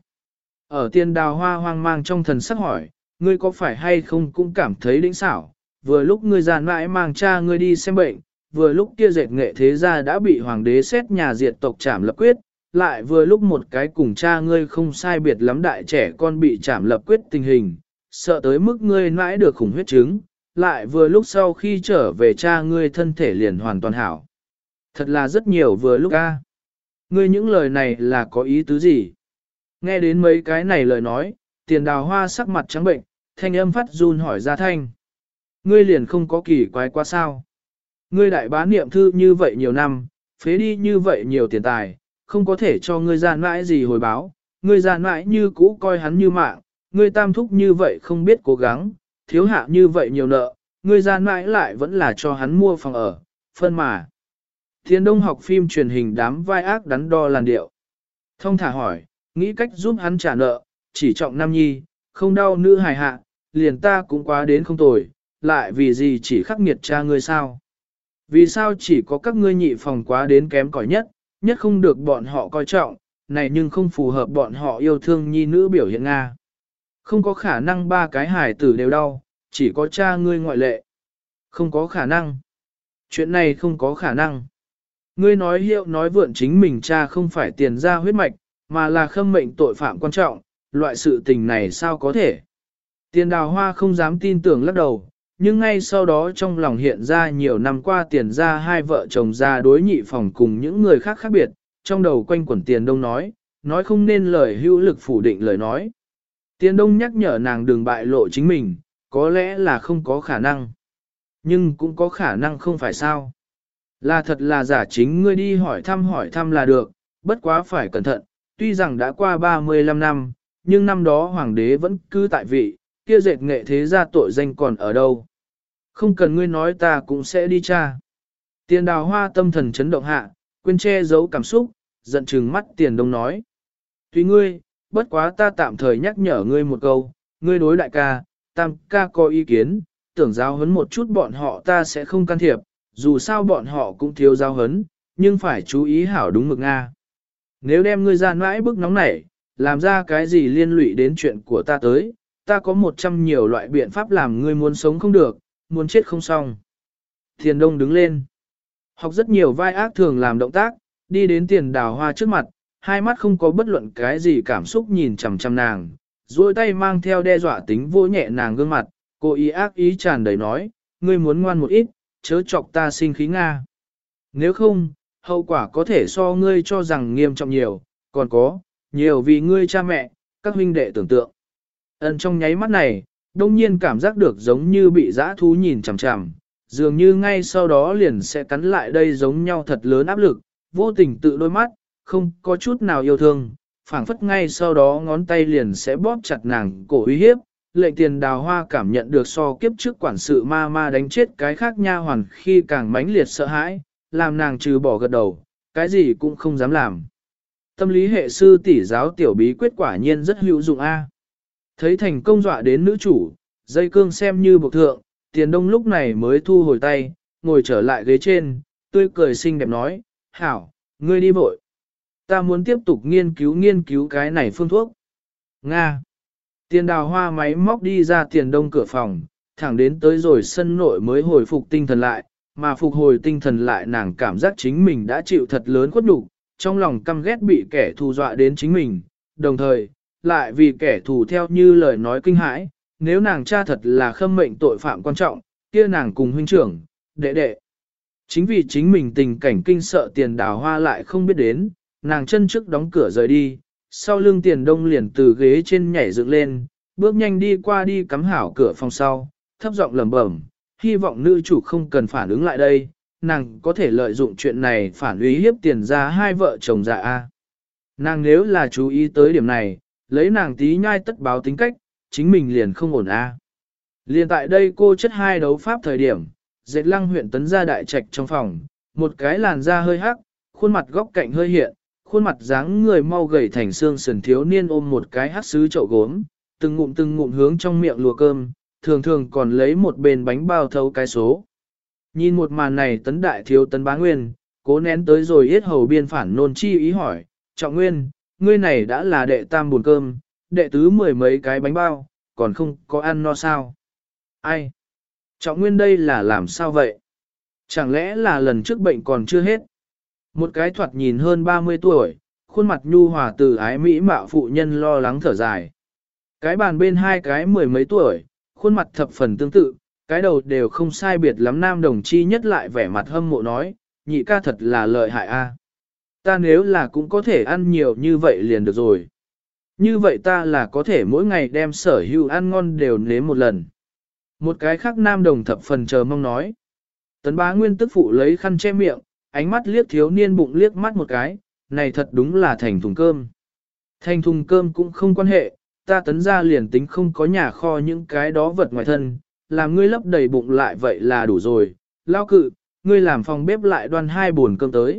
Ở Tiền Đào Hoa hoang mang trong thần sắc hỏi, ngươi có phải hay không cũng cảm thấy đĩnh xảo, vừa lúc ngươi già mãi mang cha ngươi đi xem bệnh, vừa lúc kia dệt nghệ thế gia đã bị hoàng đế xét nhà diệt tộc trảm lập quyết, lại vừa lúc một cái cùng cha ngươi không sai biệt lắm đại trẻ con bị trảm lập quyết tình hình, sợ tới mức ngươi mãi được khủng huyết chứng, lại vừa lúc sau khi trở về cha ngươi thân thể liền hoàn toàn hảo. Thật là rất nhiều vừa lúc a. Ngươi những lời này là có ý tứ gì? Nghe đến mấy cái này lời nói, Tiền Đào Hoa sắc mặt trắng bệnh, thanh âm phát run hỏi ra thanh. Ngươi liền không có kỳ quái quá sao? Ngươi đại bá niệm thư như vậy nhiều năm, phế đi như vậy nhiều tiền tài, không có thể cho ngươi gian mãi gì hồi báo, ngươi gian mãi như cũ coi hắn như mạng, ngươi tam thúc như vậy không biết cố gắng, thiếu hạ như vậy nhiều nợ, ngươi gian mãi lại vẫn là cho hắn mua phòng ở, phân mà. Tiền Đông học phim truyền hình đám vai ác đắn đo làn điệu. Thông thả hỏi, nghĩ cách giúp hắn trả nợ, chỉ trọng nam nhi, không đau nữ hài hạ, liền ta cũng quá đến không tồi, lại vì gì chỉ khắc nghiệt cha ngươi sao? Vì sao chỉ có các ngươi nhị phòng quá đến kém cỏi nhất, nhất không được bọn họ coi trọng, này nhưng không phù hợp bọn họ yêu thương nhi nữ biểu hiện Nga. Không có khả năng ba cái hài tử đều đau, chỉ có cha ngươi ngoại lệ. Không có khả năng. Chuyện này không có khả năng. Ngươi nói hiệu nói vượn chính mình cha không phải tiền ra huyết mạch, mà là khâm mệnh tội phạm quan trọng, loại sự tình này sao có thể. Tiền Đào Hoa không dám tin tưởng lắc đầu, nhưng ngay sau đó trong lòng hiện ra nhiều năm qua tiền ra hai vợ chồng ra đối nhị phòng cùng những người khác khác biệt, trong đầu quanh quẩn Tiền Đông nói không nên lời hữu lực phủ định lời nói. Tiền Đông nhắc nhở nàng đừng bại lộ chính mình, có lẽ là không có khả năng. Nhưng cũng có khả năng không phải sao. Là thật là giả chính ngươi đi hỏi thăm là được, bất quá phải cẩn thận, tuy rằng đã qua 35 năm, nhưng năm đó hoàng đế vẫn cứ tại vị, kia dệt nghệ thế gia tội danh còn ở đâu. Không cần ngươi nói ta cũng sẽ đi tra. Tiền Đào Hoa tâm thần chấn động hạ, quên che giấu cảm xúc, giận chừng mắt Tiền Đông nói. Tùy ngươi, bất quá ta tạm thời nhắc nhở ngươi một câu, ngươi đối đại ca, tam ca có ý kiến, tưởng giáo huấn một chút bọn họ ta sẽ không can thiệp, dù sao bọn họ cũng thiếu giáo huấn, nhưng phải chú ý hảo đúng mực Nga. Nếu đem ngươi ra mãi bức nóng nảy, làm ra cái gì liên lụy đến chuyện của ta tới, ta có 100 nhiều loại biện pháp làm ngươi muốn sống không được, muốn chết không xong. Tiền Đông đứng lên, học rất nhiều vai ác thường làm động tác, đi đến Tiền Đào Hoa trước mặt, hai mắt không có bất luận cái gì cảm xúc nhìn chằm chằm nàng, duỗi tay mang theo đe dọa tính vô nhẹ nàng gương mặt, cô ý ác ý tràn đầy nói, ngươi muốn ngoan một ít, chớ chọc ta sinh khí Nga. Nếu không, hậu quả có thể so ngươi cho rằng nghiêm trọng nhiều, còn có, nhiều vì ngươi cha mẹ, các huynh đệ tưởng tượng. Ân trong nháy mắt này, đông nhiên cảm giác được giống như bị dã thú nhìn chằm chằm, dường như ngay sau đó liền sẽ cắn lại đây giống nhau thật lớn áp lực, vô tình tự đôi mắt, không có chút nào yêu thương, phảng phất ngay sau đó ngón tay liền sẽ bóp chặt nàng cổ uy hiếp. Lệnh Tiền Đào Hoa cảm nhận được so kiếp trước quản sự ma đánh chết cái khác nha hoàn khi càng mãnh liệt sợ hãi, làm nàng trừ bỏ gật đầu, cái gì cũng không dám làm. Tâm lý hệ sư tỷ giáo tiểu bí quyết quả nhiên rất hữu dụng a. Thấy thành công dọa đến nữ chủ, dây cương xem như bộc thượng, Tiền Đông lúc này mới thu hồi tay, ngồi trở lại ghế trên, tươi cười xinh đẹp nói, hảo, ngươi đi vội. Ta muốn tiếp tục nghiên cứu cái này phương thuốc. Nga. Tiền Đào Hoa máy móc đi ra Tiền Đông cửa phòng, thẳng đến tới rồi sân nội mới hồi phục tinh thần lại, mà phục hồi tinh thần lại nàng cảm giác chính mình đã chịu thật lớn khuất nhục, trong lòng căm ghét bị kẻ thù dọa đến chính mình, đồng thời, lại vì kẻ thù theo như lời nói kinh hãi, nếu nàng cha thật là khâm mệnh tội phạm quan trọng, kia nàng cùng huynh trưởng, đệ đệ. Chính vì chính mình tình cảnh kinh sợ Tiền Đào Hoa lại không biết đến, nàng chân trước đóng cửa rời đi, sau lưng Tiền Đông liền từ ghế trên nhảy dựng lên, bước nhanh đi qua đi cắm hảo cửa phòng sau, thấp giọng lẩm bẩm, hy vọng nữ chủ không cần phản ứng lại đây, nàng có thể lợi dụng chuyện này phản uy hiếp Tiền ra hai vợ chồng già a. Nàng nếu là chú ý tới điểm này, lấy nàng tí nhai tất báo tính cách, chính mình liền không ổn a. Liền tại đây cô chất hai đấu pháp thời điểm, Dệt Lăng huyện Tấn gia đại trạch trong phòng, một cái làn da hơi hắc, khuôn mặt góc cạnh hơi hiện, khuôn mặt dáng người mau gầy thành xương sườn thiếu niên ôm một cái hắc sứ chậu gốm, từng ngụm hướng trong miệng lùa cơm, thường thường còn lấy một bên bánh bao thấu cái số. Nhìn một màn này Tấn đại thiếu Tấn Bá Nguyên, cố nén tới rồi yết hầu biên phản nôn chi ý hỏi, Trọng Nguyên, ngươi này đã là đệ tam buồn cơm, đệ tứ mười mấy cái bánh bao, còn không có ăn no sao? Ai? Trọng Nguyên đây là làm sao vậy? Chẳng lẽ là lần trước bệnh còn chưa hết? Một cái thoạt nhìn hơn 30 tuổi, khuôn mặt nhu hòa từ ái mỹ mạo phụ nhân lo lắng thở dài. Cái bàn bên hai cái mười mấy tuổi, khuôn mặt thập phần tương tự, cái đầu đều không sai biệt lắm nam đồng chi nhất lại vẻ mặt hâm mộ nói, nhị ca thật là lợi hại a. Ta nếu là cũng có thể ăn nhiều như vậy liền được rồi. Như vậy ta là có thể mỗi ngày đem sở hữu ăn ngon đều nếm một lần. Một cái khác nam đồng thập phần chờ mong nói. Tấn Bá Nguyên tức phụ lấy khăn che miệng, ánh mắt liếc thiếu niên bụng liếc mắt một cái, này thật đúng là thành thùng cơm. Thành thùng cơm cũng không quan hệ, ta Tấn ra liền tính không có nhà kho những cái đó vật ngoài thân, làm ngươi lấp đầy bụng lại vậy là đủ rồi. Lao cự, ngươi làm phòng bếp lại đoan 2 bồn cơm tới.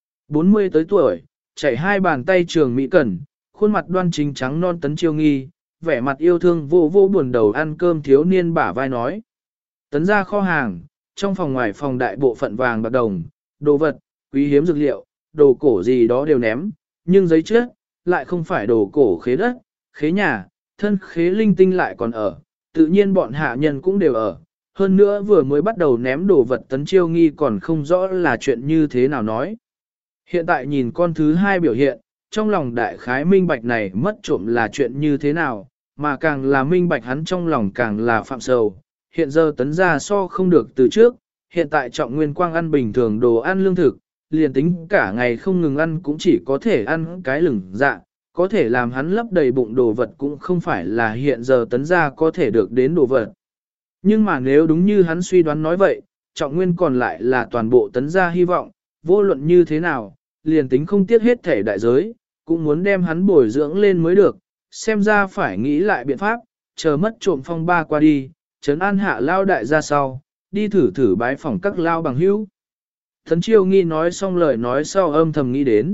40 tới tuổi, chảy 2 bàn tay trường mỹ cẩn, khuôn mặt đoan chính trắng non Tấn Chiêu Nghi, vẻ mặt yêu thương vô vô buồn đầu ăn cơm thiếu niên bả vai nói. Tấn ra kho hàng, trong phòng ngoài phòng đại bộ phận vàng bạc đồng, đồ vật, quý hiếm dược liệu, đồ cổ gì đó đều ném, nhưng giấy trước, lại không phải đồ cổ khế đất, khế nhà, thân khế linh tinh lại còn ở, tự nhiên bọn hạ nhân cũng đều ở. Hơn nữa vừa mới bắt đầu ném đồ vật Tấn Chiêu Nghi còn không rõ là chuyện như thế nào nói. Hiện tại nhìn con thứ hai biểu hiện, trong lòng đại khái minh bạch này mất trộm là chuyện như thế nào, mà càng là minh bạch hắn trong lòng càng là phạm sầu. Hiện giờ Tấn gia so không được từ trước, hiện tại Trọng Nguyên Quang ăn bình thường đồ ăn lương thực, liền tính cả ngày không ngừng ăn cũng chỉ có thể ăn cái lửng dạ, có thể làm hắn lấp đầy bụng đồ vật cũng không phải là hiện giờ Tấn gia có thể được đến đồ vật. Nhưng mà nếu đúng như hắn suy đoán nói vậy, Trọng Nguyên còn lại là toàn bộ Tấn gia hy vọng, vô luận như thế nào, liền tính không tiếc hết thể đại giới, cũng muốn đem hắn bồi dưỡng lên mới được, xem ra phải nghĩ lại biện pháp, chờ mất trộm phong ba qua đi, trấn an hạ lao đại ra sau, đi thử bái phỏng các lao bằng hữu. Tấn Chiêu Nghi nói xong lời nói sau âm thầm nghĩ đến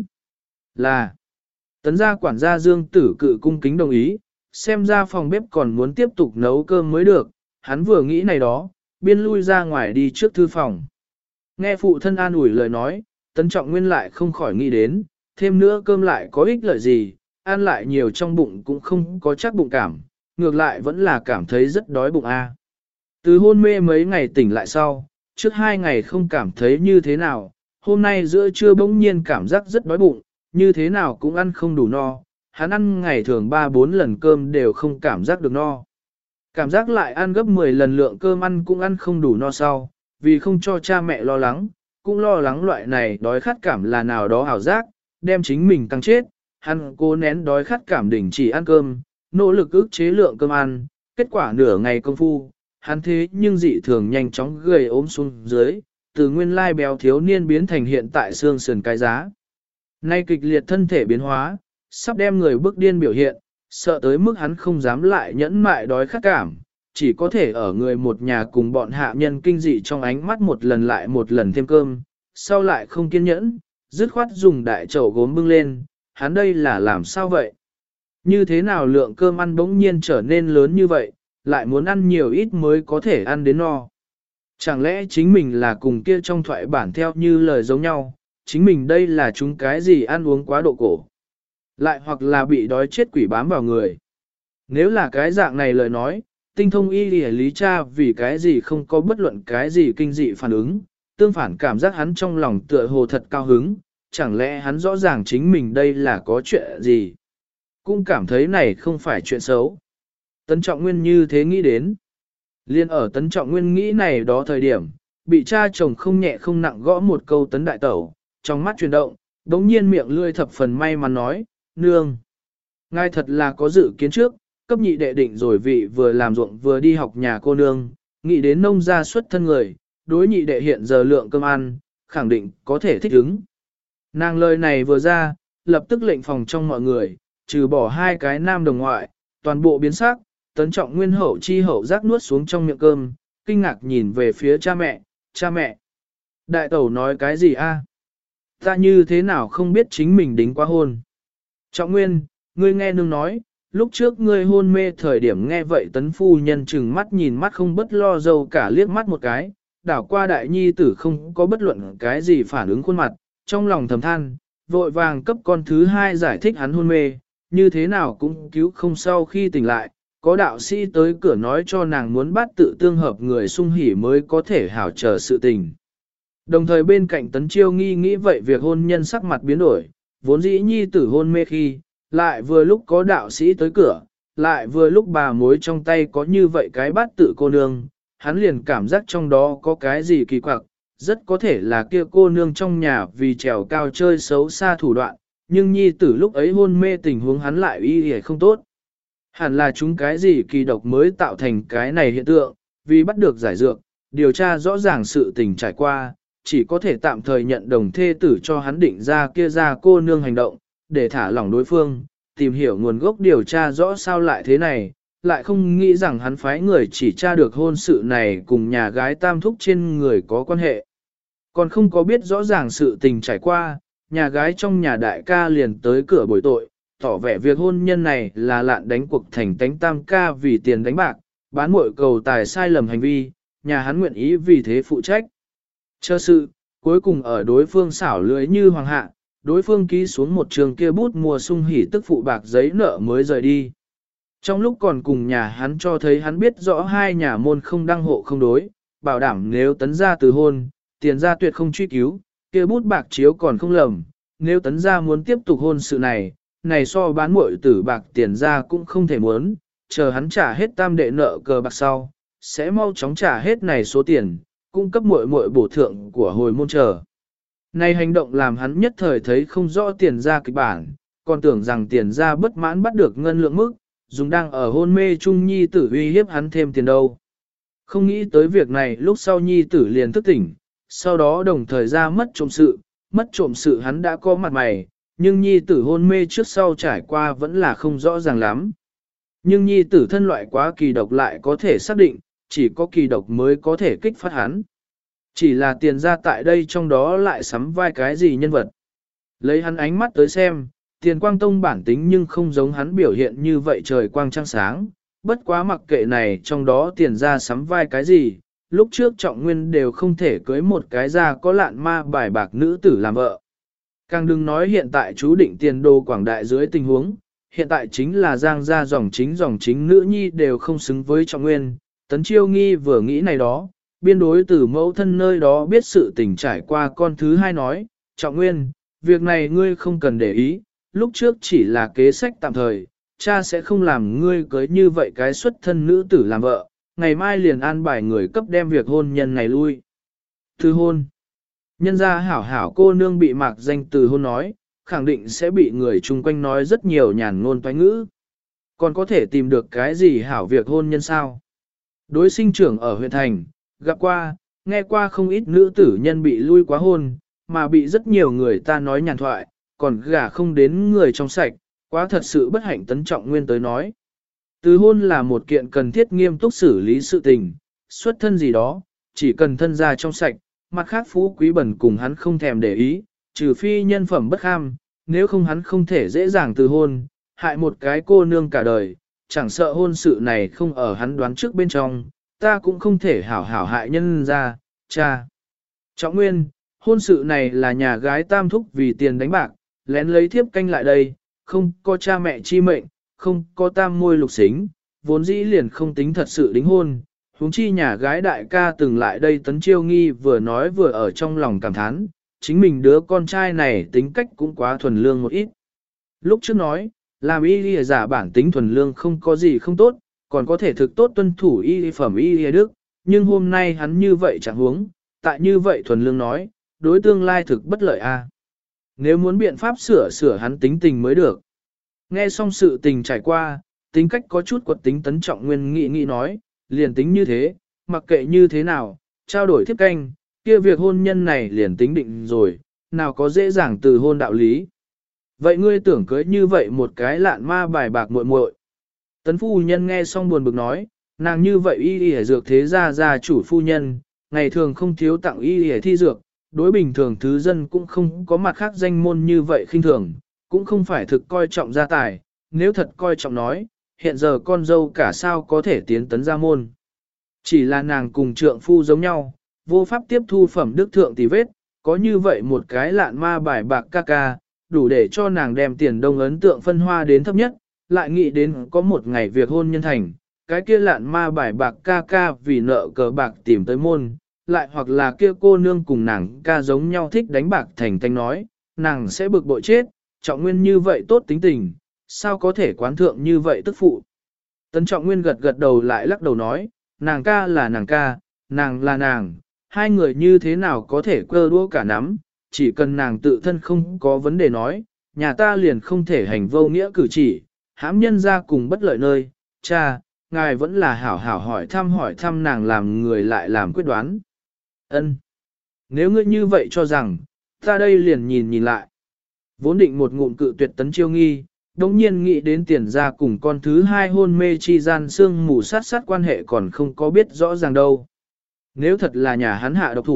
là Tấn gia quản gia Dương Tử Cự cung kính đồng ý, xem ra phòng bếp còn muốn tiếp tục nấu cơm mới được, hắn vừa nghĩ này đó, biên lui ra ngoài đi trước thư phòng. Nghe phụ thân an ủi lời nói, Tấn Trọng Nguyên lại không khỏi nghĩ đến, thêm nữa cơm lại có ích lợi gì, ăn lại nhiều trong bụng cũng không có chắc bụng cảm, ngược lại vẫn là cảm thấy rất đói bụng a. Từ hôn mê mấy ngày tỉnh lại sau, trước 2 ngày không cảm thấy như thế nào, hôm nay giữa trưa bỗng nhiên cảm giác rất đói bụng, như thế nào cũng ăn không đủ no, hắn ăn ngày thường 3-4 lần cơm đều không cảm giác được no. Cảm giác lại ăn gấp 10 lần lượng cơm ăn cũng ăn không đủ no sau, vì không cho cha mẹ lo lắng, cũng lo lắng loại này đói khát cảm là nào đó ảo giác, đem chính mình tăng chết, hắn cố nén đói khát cảm đỉnh chỉ ăn cơm, nỗ lực ức chế lượng cơm ăn, kết quả nửa ngày công phu, hắn thế nhưng dị thường nhanh chóng gầy ốm xuống dưới, từ nguyên lai béo thiếu niên biến thành hiện tại xương sườn cái giá. Nay kịch liệt thân thể biến hóa, sắp đem người bức điên biểu hiện, sợ tới mức hắn không dám lại nhẫn mại đói khát cảm, chỉ có thể ở người một nhà cùng bọn hạ nhân kinh dị trong ánh mắt một lần lại một lần thêm cơm, sau lại không kiên nhẫn, dứt khoát dùng đại chậu gốm bưng lên, hắn đây là làm sao vậy? Như thế nào lượng cơm ăn bỗng nhiên trở nên lớn như vậy, lại muốn ăn nhiều ít mới có thể ăn đến no? Chẳng lẽ chính mình là cùng kia trong thoại bản theo như lời giống nhau, chính mình đây là chúng cái gì ăn uống quá độ cổ? Lại hoặc là bị đói chết quỷ bám vào người? Nếu là cái dạng này lời nói, tinh thông y lý cha vì cái gì không có bất luận cái gì kinh dị phản ứng, tương phản cảm giác hắn trong lòng tựa hồ thật cao hứng, chẳng lẽ hắn rõ ràng chính mình đây là có chuyện gì? Cũng cảm thấy này không phải chuyện xấu. Tấn Trọng Nguyên như thế nghĩ đến. Liên ở Tấn Trọng Nguyên nghĩ này đó thời điểm, bị cha chồng không nhẹ không nặng gõ một câu Tấn Đại Tẩu, trong mắt chuyển động, đống nhiên miệng lươi thập phần may mắn nói, nương. Ngài thật là có dự kiến trước, cấp nhị đệ định rồi vị vừa làm ruộng vừa đi học nhà cô nương, nghĩ đến nông gia xuất thân người, đối nhị đệ hiện giờ lượng cơm ăn, khẳng định có thể thích ứng. Nàng lời này vừa ra, lập tức lệnh phòng trong mọi người, trừ bỏ 2 cái nam đồng ngoại, toàn bộ biến sắc, Tấn Trọng Nguyên hậu chi hậu giác nuốt xuống trong miệng cơm, kinh ngạc nhìn về phía cha mẹ. Đại tẩu nói cái gì a? Ta như thế nào không biết chính mình đính quá hôn. Trọng Nguyên, ngươi nghe nương nói, lúc trước ngươi hôn mê thời điểm nghe vậy Tấn phu nhân chừng mắt nhìn mắt không bất lo dâu cả liếc mắt một cái, đảo qua đại nhi tử không có bất luận cái gì phản ứng khuôn mặt, trong lòng thầm than, vội vàng cấp con thứ 2 giải thích hắn hôn mê, như thế nào cũng cứu không sau khi tỉnh lại, có đạo sĩ tới cửa nói cho nàng muốn bắt tự tương hợp người sung hỉ mới có thể hảo chờ sự tình. Đồng thời bên cạnh Tấn Chiêu Nghi nghĩ vậy việc hôn nhân sắc mặt biến đổi, vốn dĩ nhi tử hôn mê khi, lại vừa lúc có đạo sĩ tới cửa, lại vừa lúc bà mối trong tay có như vậy cái bát tự cô nương, hắn liền cảm giác trong đó có cái gì kỳ quặc, rất có thể là kia cô nương trong nhà vì trèo cao chơi xấu xa thủ đoạn, nhưng nhi tử lúc ấy hôn mê tình huống hắn lại y hề không tốt. Hẳn là chúng cái gì kỳ độc mới tạo thành cái này hiện tượng, vì bắt được giải dược, điều tra rõ ràng sự tình trải qua, chỉ có thể tạm thời nhận đồng thê tử cho hắn định ra kia ra cô nương hành động, để thả lỏng đối phương, tìm hiểu nguồn gốc điều tra rõ sao lại thế này, lại không nghĩ rằng hắn phái người chỉ tra được hôn sự này cùng nhà gái tam thúc trên người có quan hệ. Còn không có biết rõ ràng sự tình trải qua, nhà gái trong nhà đại ca liền tới cửa bồi tội, tỏ vẻ việc hôn nhân này là lạn đánh cuộc thành tánh tam ca vì tiền đánh bạc, bán muội cầu tài sai lầm hành vi, nhà hắn nguyện ý vì thế phụ trách. Chờ sự, cuối cùng ở đối phương xảo lưới như hoàng hạ, đối phương ký xuống một trường kia bút mùa sung hỉ tức phụ bạc giấy nợ mới rời đi. Trong lúc còn cùng nhà hắn cho thấy hắn biết rõ hai nhà môn không đăng hộ không đối, bảo đảm nếu tấn gia từ hôn, tiền gia tuyệt không truy cứu, kia bút bạc chiếu còn không lầm, nếu tấn gia muốn tiếp tục hôn sự này, này so bán muội tử bạc tiền gia cũng không thể muốn, chờ hắn trả hết tam đệ nợ cờ bạc sau, sẽ mau chóng trả hết này số tiền, cung cấp muội muội bổ thượng của hồi môn chờ. Này hành động làm hắn nhất thời thấy không rõ tiền gia kịch bản, còn tưởng rằng tiền gia bất mãn bắt được ngân lượng mức, dùng đang ở hôn mê chung nhi tử uy hiếp hắn thêm tiền đâu. Không nghĩ tới việc này lúc sau nhi tử liền thức tỉnh, sau đó đồng thời ra mất trộm sự hắn đã có mặt mày, nhưng nhi tử hôn mê trước sau trải qua vẫn là không rõ ràng lắm. Nhưng nhi tử thân loại quá kỳ độc lại có thể xác định, chỉ có kỳ độc mới có thể kích phát hắn. Chỉ là tiền ra tại đây trong đó lại sắm vai cái gì nhân vật. Lấy hắn ánh mắt tới xem, tiền quang tông bản tính nhưng không giống hắn biểu hiện như vậy trời quang trăng sáng, bất quá mặc kệ này trong đó tiền ra sắm vai cái gì, lúc trước trọng nguyên đều không thể cưới một cái ra có lạn ma bài bạc nữ tử làm vợ. Càng đừng nói hiện tại chú định tiền đồ quảng đại dưới tình huống, hiện tại chính là giang gia dòng chính nữ nhi đều không xứng với trọng nguyên, tấn chiêu nghi vừa nghĩ này đó, biên đối từ mẫu thân nơi đó biết sự tình trải qua con thứ hai nói, trọng nguyên, việc này ngươi không cần để ý, lúc trước chỉ là kế sách tạm thời, cha sẽ không làm ngươi cưới như vậy cái xuất thân nữ tử làm vợ, ngày mai liền an bài người cấp đem việc hôn nhân này lui. Từ hôn, nhân gia hảo hảo cô nương bị mạc danh từ hôn nói, khẳng định sẽ bị người chung quanh nói rất nhiều nhàn ngôn toái ngữ. Còn có thể tìm được cái gì hảo việc hôn nhân sao? Đối sinh trưởng ở huyện thành, gặp qua, nghe qua không ít nữ tử nhân bị lui quá hôn, mà bị rất nhiều người ta nói nhàn thoại, còn gả không đến người trong sạch, quá thật sự bất hạnh tấn trọng nguyên tới nói. Từ hôn là một kiện cần thiết nghiêm túc xử lý sự tình, xuất thân gì đó, chỉ cần thân gia trong sạch, mặt khác phú quý bẩn cùng hắn không thèm để ý, trừ phi nhân phẩm bất kham, nếu không hắn không thể dễ dàng từ hôn, hại một cái cô nương cả đời, chẳng sợ hôn sự này không ở hắn đoán trước bên trong, ta cũng không thể hảo hảo hại nhân ra, cha. Trọng nguyên, hôn sự này là nhà gái tam thúc vì tiền đánh bạc, lén lấy thiếp canh lại đây, không có cha mẹ chi mệnh, không có tam môi lục xính, vốn dĩ liền không tính thật sự đính hôn. Huống chi nhà gái đại ca từng lại đây tấn chiêu nghi vừa nói vừa ở trong lòng cảm thán, chính mình đứa con trai này tính cách cũng quá thuần lương một ít. Lúc trước nói, làm y lìa giả bản tính thuần lương không có gì không tốt, còn có thể thực tốt tuân thủ y phẩm y lìa đức, nhưng hôm nay hắn như vậy chẳng huống, tại như vậy thuần lương nói, đối tương lai thực bất lợi a. Nếu muốn biện pháp sửa hắn tính tình mới được. Nghe xong sự tình trải qua, tính cách có chút quật tính tấn trọng nguyên nghĩ nói, liền tính như thế, mặc kệ như thế nào, trao đổi thiếp canh, kia việc hôn nhân này liền tính định rồi, nào có dễ dàng từ hôn đạo lý. Vậy ngươi tưởng cưới như vậy một cái lạn ma bài bạc muội muội. Tấn phu nhân nghe xong buồn bực nói, nàng như vậy y y dược thế gia chủ phu nhân, ngày thường không thiếu tặng y y thi dược, đối bình thường thứ dân cũng không có mặt khác danh môn như vậy khinh thường, cũng không phải thực coi trọng gia tài, nếu thật coi trọng nói, hiện giờ con dâu cả sao có thể tiến tấn gia môn. Chỉ là nàng cùng trượng phu giống nhau, vô pháp tiếp thu phẩm đức thượng tỷ vết, có như vậy một cái lạn ma bài bạc ca ca, đủ để cho nàng đem tiền đông ấn tượng phân hoa đến thấp nhất, lại nghĩ đến có một ngày việc hôn nhân thành, cái kia lạn ma bài bạc ca ca vì nợ cờ bạc tìm tới môn, lại hoặc là kia cô nương cùng nàng ca giống nhau thích đánh bạc thành thanh nói, nàng sẽ bực bội chết, trọng nguyên như vậy tốt tính tình, sao có thể quán thượng như vậy tức phụ. Tấn trọng nguyên gật gật đầu lại lắc đầu nói, nàng ca là nàng ca, nàng là nàng, hai người như thế nào có thể cơ đua cả nắm, chỉ cần nàng tự thân không có vấn đề nói, nhà ta liền không thể hành vô nghĩa cử chỉ, hãm nhân ra cùng bất lợi nơi, cha, ngài vẫn là hảo hảo hỏi thăm nàng làm người lại làm quyết đoán. Ân, nếu ngươi như vậy cho rằng, ta đây liền nhìn lại. Vốn định một ngụm cự tuyệt tấn chiêu nghi, đồng nhiên nghĩ đến tiền ra cùng con thứ hai hôn mê chi gian xương mù sát quan hệ còn không có biết rõ ràng đâu. Nếu thật là nhà hắn hạ độc thủ,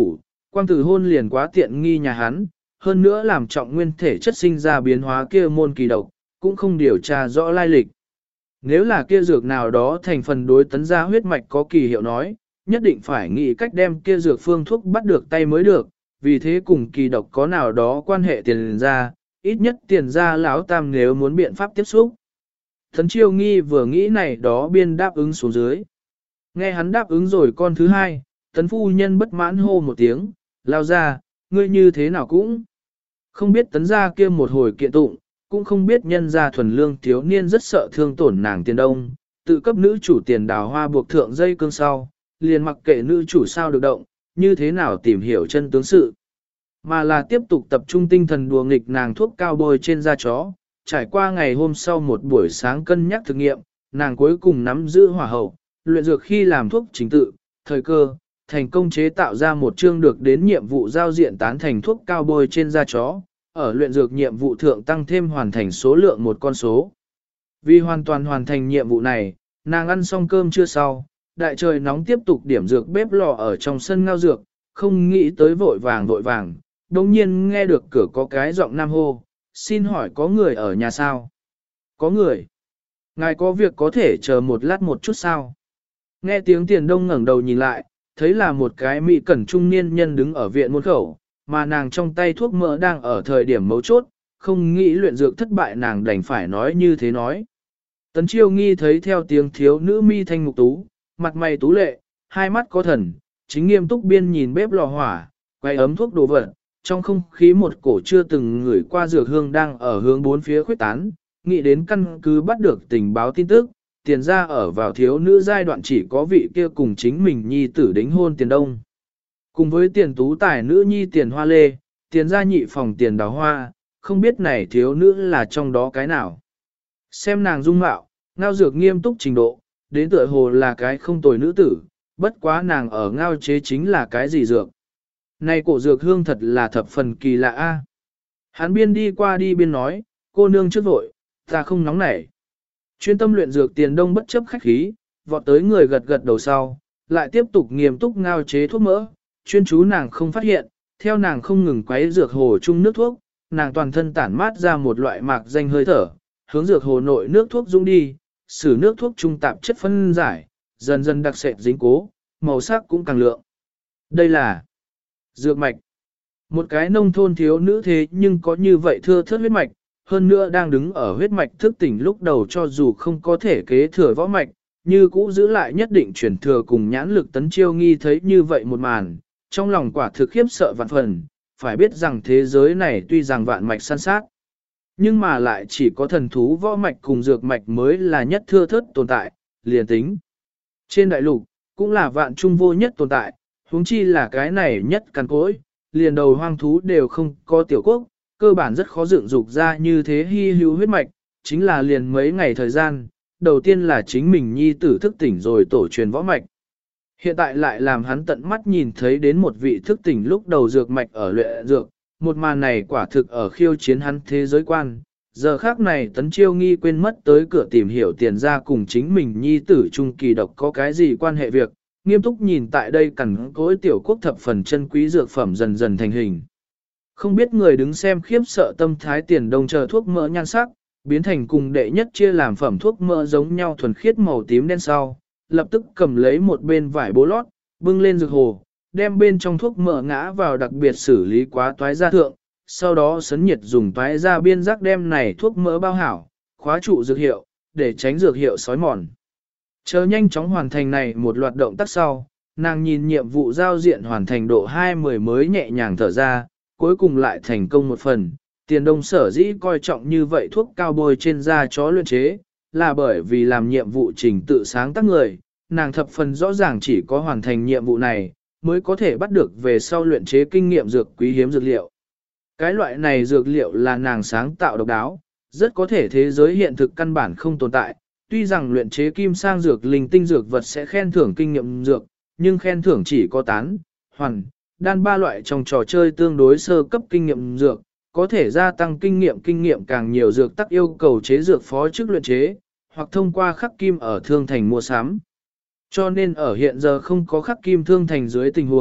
quang tử hôn liền quá tiện nghi nhà hắn, hơn nữa làm trọng nguyên thể chất sinh ra biến hóa kia môn kỳ độc, cũng không điều tra rõ lai lịch. Nếu là kia dược nào đó thành phần đối tấn gia huyết mạch có kỳ hiệu nói, nhất định phải nghĩ cách đem kia dược phương thuốc bắt được tay mới được, vì thế cùng kỳ độc có nào đó quan hệ tiền ra, ít nhất tiền ra lão tam nếu muốn biện pháp tiếp xúc. Tấn Chiêu Nghi vừa nghĩ này đó biên đáp ứng xuống dưới. Nghe hắn đáp ứng rồi con thứ hai, Tấn phu nhân bất mãn hô một tiếng, lao ra, ngươi như thế nào cũng. Không biết Tấn gia kia một hồi kiện tụng, cũng không biết nhân gia thuần lương thiếu niên rất sợ thương tổn nàng tiền đông, tự cấp nữ chủ tiền đào hoa buộc thượng dây cương sau, liền mặc kệ nữ chủ sao được động, như thế nào tìm hiểu chân tướng sự. Mà là tiếp tục tập trung tinh thần đùa nghịch nàng thuốc cao bôi trên da chó, trải qua ngày hôm sau một buổi sáng cân nhắc thực nghiệm, nàng cuối cùng nắm giữ hỏa hậu, luyện dược khi làm thuốc chính tự, thời cơ, thành công chế tạo ra một chương được đến nhiệm vụ giao diện tán thành thuốc cao bôi trên da chó, ở luyện dược nhiệm vụ thượng tăng thêm hoàn thành số lượng một con số. Vì hoàn toàn hoàn thành nhiệm vụ này, nàng ăn xong cơm trưa sau, đại trời nóng tiếp tục điểm dược bếp lò ở trong sân ngao dược, không nghĩ tới vội vàng, đồng nhiên nghe được cửa có cái giọng nam hô, xin hỏi có người ở nhà sao? Có người. Ngài có việc có thể chờ một lát một chút sao? Nghe tiếng Tiền Đông ngẩng đầu nhìn lại, thấy là một cái mỹ cẩn trung niên nhân đứng ở viện môn khẩu, mà nàng trong tay thuốc mỡ đang ở thời điểm mấu chốt, không nghĩ luyện dược thất bại nàng đành phải nói như thế nói. Tấn Chiêu Nghi thấy theo tiếng thiếu nữ mi thanh mục tú, mặt mày tú lệ, hai mắt có thần, chính nghiêm túc biên nhìn bếp lò hỏa, quay ấm thuốc đồ vật, trong không khí một cổ chưa từng ngửi qua dược hương đang ở hướng bốn phía khuếch tán, nghĩ đến căn cứ bắt được tình báo tin tức, tiền ra ở vào thiếu nữ giai đoạn chỉ có vị kia cùng chính mình nhi tử đính hôn Tiền Đông. Cùng với Tiền Tú tài nữ nhi Tiền Hoa Lê, Tiền gia nhị phòng Tiền Đào Hoa, không biết này thiếu nữ là trong đó cái nào. Xem nàng dung mạo, ngao dược nghiêm túc trình độ, đến tựa hồ là cái không tồi nữ tử, bất quá nàng ở ngao chế chính là cái gì dược. Này cổ dược hương thật là thập phần kỳ lạ a. Hắn biên đi qua đi biên nói, cô nương trước vội, ta không nóng nảy. Chuyên tâm luyện dược Tiền Đông bất chấp khách khí, vọt tới người gật gật đầu sau, lại tiếp tục nghiêm túc ngao chế thuốc mỡ, chuyên chú nàng không phát hiện, theo nàng không ngừng quấy dược hồ chung nước thuốc, nàng toàn thân tản mát ra một loại mạc danh hơi thở, hướng dược hồ nội nước thuốc dung đi, xử nước thuốc trung tạp chất phân giải, dần dần đặc sệt dính cố, màu sắc cũng càng lượng. Đây là dược mạch. Một cái nông thôn thiếu nữ thế nhưng có như vậy thưa thớt huyết mạch, hơn nữa đang đứng ở huyết mạch thức tỉnh lúc đầu cho dù không có thể kế thừa võ mạch, như cũ giữ lại nhất định truyền thừa cùng nhãn lực. Tấn Chiêu Nghi thấy như vậy một màn, trong lòng quả thực khiếp sợ vạn phần, phải biết rằng thế giới này tuy rằng vạn mạch san sát, nhưng mà lại chỉ có thần thú võ mạch cùng dược mạch mới là nhất thưa thớt tồn tại, liền tính. Trên đại lục, cũng là vạn trung vô nhất tồn tại, huống chi là cái này nhất căn cối, liền đầu hoang thú đều không có tiểu quốc, cơ bản rất khó dựng dục ra như thế hy hữu huyết mạch, chính là liền mấy ngày thời gian, đầu tiên là chính mình nhi tử thức tỉnh rồi tổ truyền võ mạch. Hiện tại lại làm hắn tận mắt nhìn thấy đến một vị thức tỉnh lúc đầu dược mạch ở luyện dược, một màn này quả thực ở khiêu chiến hắn thế giới quan. Giờ khác này Tấn Chiêu Nghi quên mất tới cửa tìm hiểu Tiền ra cùng chính mình nhi tử trung kỳ độc có cái gì quan hệ việc, nghiêm túc nhìn tại đây cẩn cối tiểu quốc thập phần chân quý dược phẩm dần dần thành hình. Không biết người đứng xem khiếp sợ tâm thái Tiền Đông chờ thuốc mỡ nhan sắc, biến thành cùng đệ nhất chia làm phẩm thuốc mỡ giống nhau thuần khiết màu tím đen sau, lập tức cầm lấy một bên vải bố lót, bưng lên dược hồ, đem bên trong thuốc mỡ ngã vào đặc biệt xử lý quá toái ra thượng, sau đó sấn nhiệt dùng toái ra biên giác đem này thuốc mỡ bao hảo, khóa trụ dược hiệu, để tránh dược hiệu sói mòn. Chờ nhanh chóng hoàn thành này một loạt động tác sau, nàng nhìn nhiệm vụ giao diện hoàn thành độ 20 mới nhẹ nhàng thở ra, cuối cùng lại thành công một phần. Tiền Đông sở dĩ coi trọng như vậy thuốc cao bôi trên da chó luyện chế, là bởi vì làm nhiệm vụ trình tự sáng tác người, nàng thập phần rõ ràng chỉ có hoàn thành nhiệm vụ này, mới có thể bắt được về sau luyện chế kinh nghiệm dược quý hiếm dược liệu. Cái loại này dược liệu là nàng sáng tạo độc đáo, rất có thể thế giới hiện thực căn bản không tồn tại. Tuy rằng luyện chế kim sang dược linh tinh dược vật sẽ khen thưởng kinh nghiệm dược, nhưng khen thưởng chỉ có tán, hoàn, đan ba loại trong trò chơi tương đối sơ cấp kinh nghiệm dược, có thể gia tăng kinh nghiệm càng nhiều dược tắc yêu cầu chế dược phó chức luyện chế, hoặc thông qua khắc kim ở thương thành mua sắm. Cho nên ở hiện giờ không có khắc kim thương thành dưới tình huống,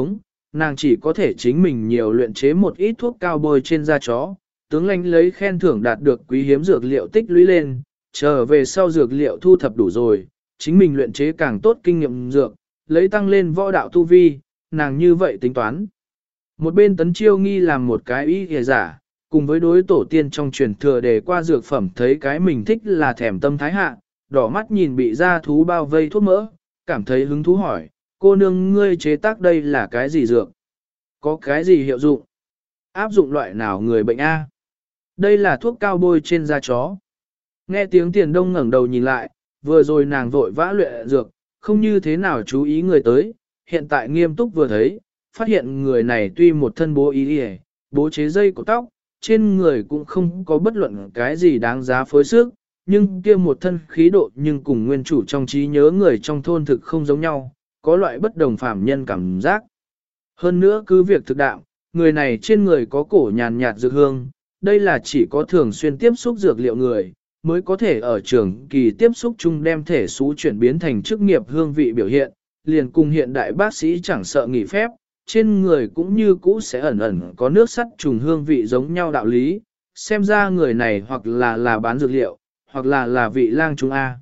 nàng chỉ có thể chính mình nhiều luyện chế một ít thuốc cao bôi trên da chó, tướng lãnh lấy khen thưởng đạt được quý hiếm dược liệu tích lũy lên, trở về sau dược liệu thu thập đủ rồi, chính mình luyện chế càng tốt kinh nghiệm dược, lấy tăng lên võ đạo tu vi, nàng như vậy tính toán. Một bên Tấn Chiêu Nghi làm một cái ý kìa giả, cùng với đối tổ tiên trong truyền thừa để qua dược phẩm thấy cái mình thích là thèm tâm thái hạ, đỏ mắt nhìn bị da thú bao vây thuốc mỡ, cảm thấy hứng thú hỏi, cô nương ngươi chế tác đây là cái gì dược? Có cái gì hiệu dụng? Áp dụng loại nào người bệnh A? Đây là thuốc cao bôi trên da chó. Nghe tiếng Tiền Đông ngẩng đầu nhìn lại, vừa rồi nàng vội vã luyện dược, không như thế nào chú ý người tới, hiện tại nghiêm túc vừa thấy, phát hiện người này tuy một thân bố ý bố chế dây của tóc, trên người cũng không có bất luận cái gì đáng giá phối sức, nhưng kia một thân khí độ nhưng cùng nguyên chủ trong trí nhớ người trong thôn thực không giống nhau, có loại bất đồng phàm nhân cảm giác. Hơn nữa cứ việc thực đạo, người này trên người có cổ nhàn nhạt dược hương, đây là chỉ có thường xuyên tiếp xúc dược liệu người, mới có thể ở trường kỳ tiếp xúc chung đem thể xú chuyển biến thành chức nghiệp hương vị biểu hiện, liền cùng hiện đại bác sĩ chẳng sợ nghỉ phép, trên người cũng như cũ sẽ ẩn ẩn có nước sắt trùng hương vị giống nhau đạo lý, xem ra người này hoặc là bán dược liệu, hoặc là vị lang trung A.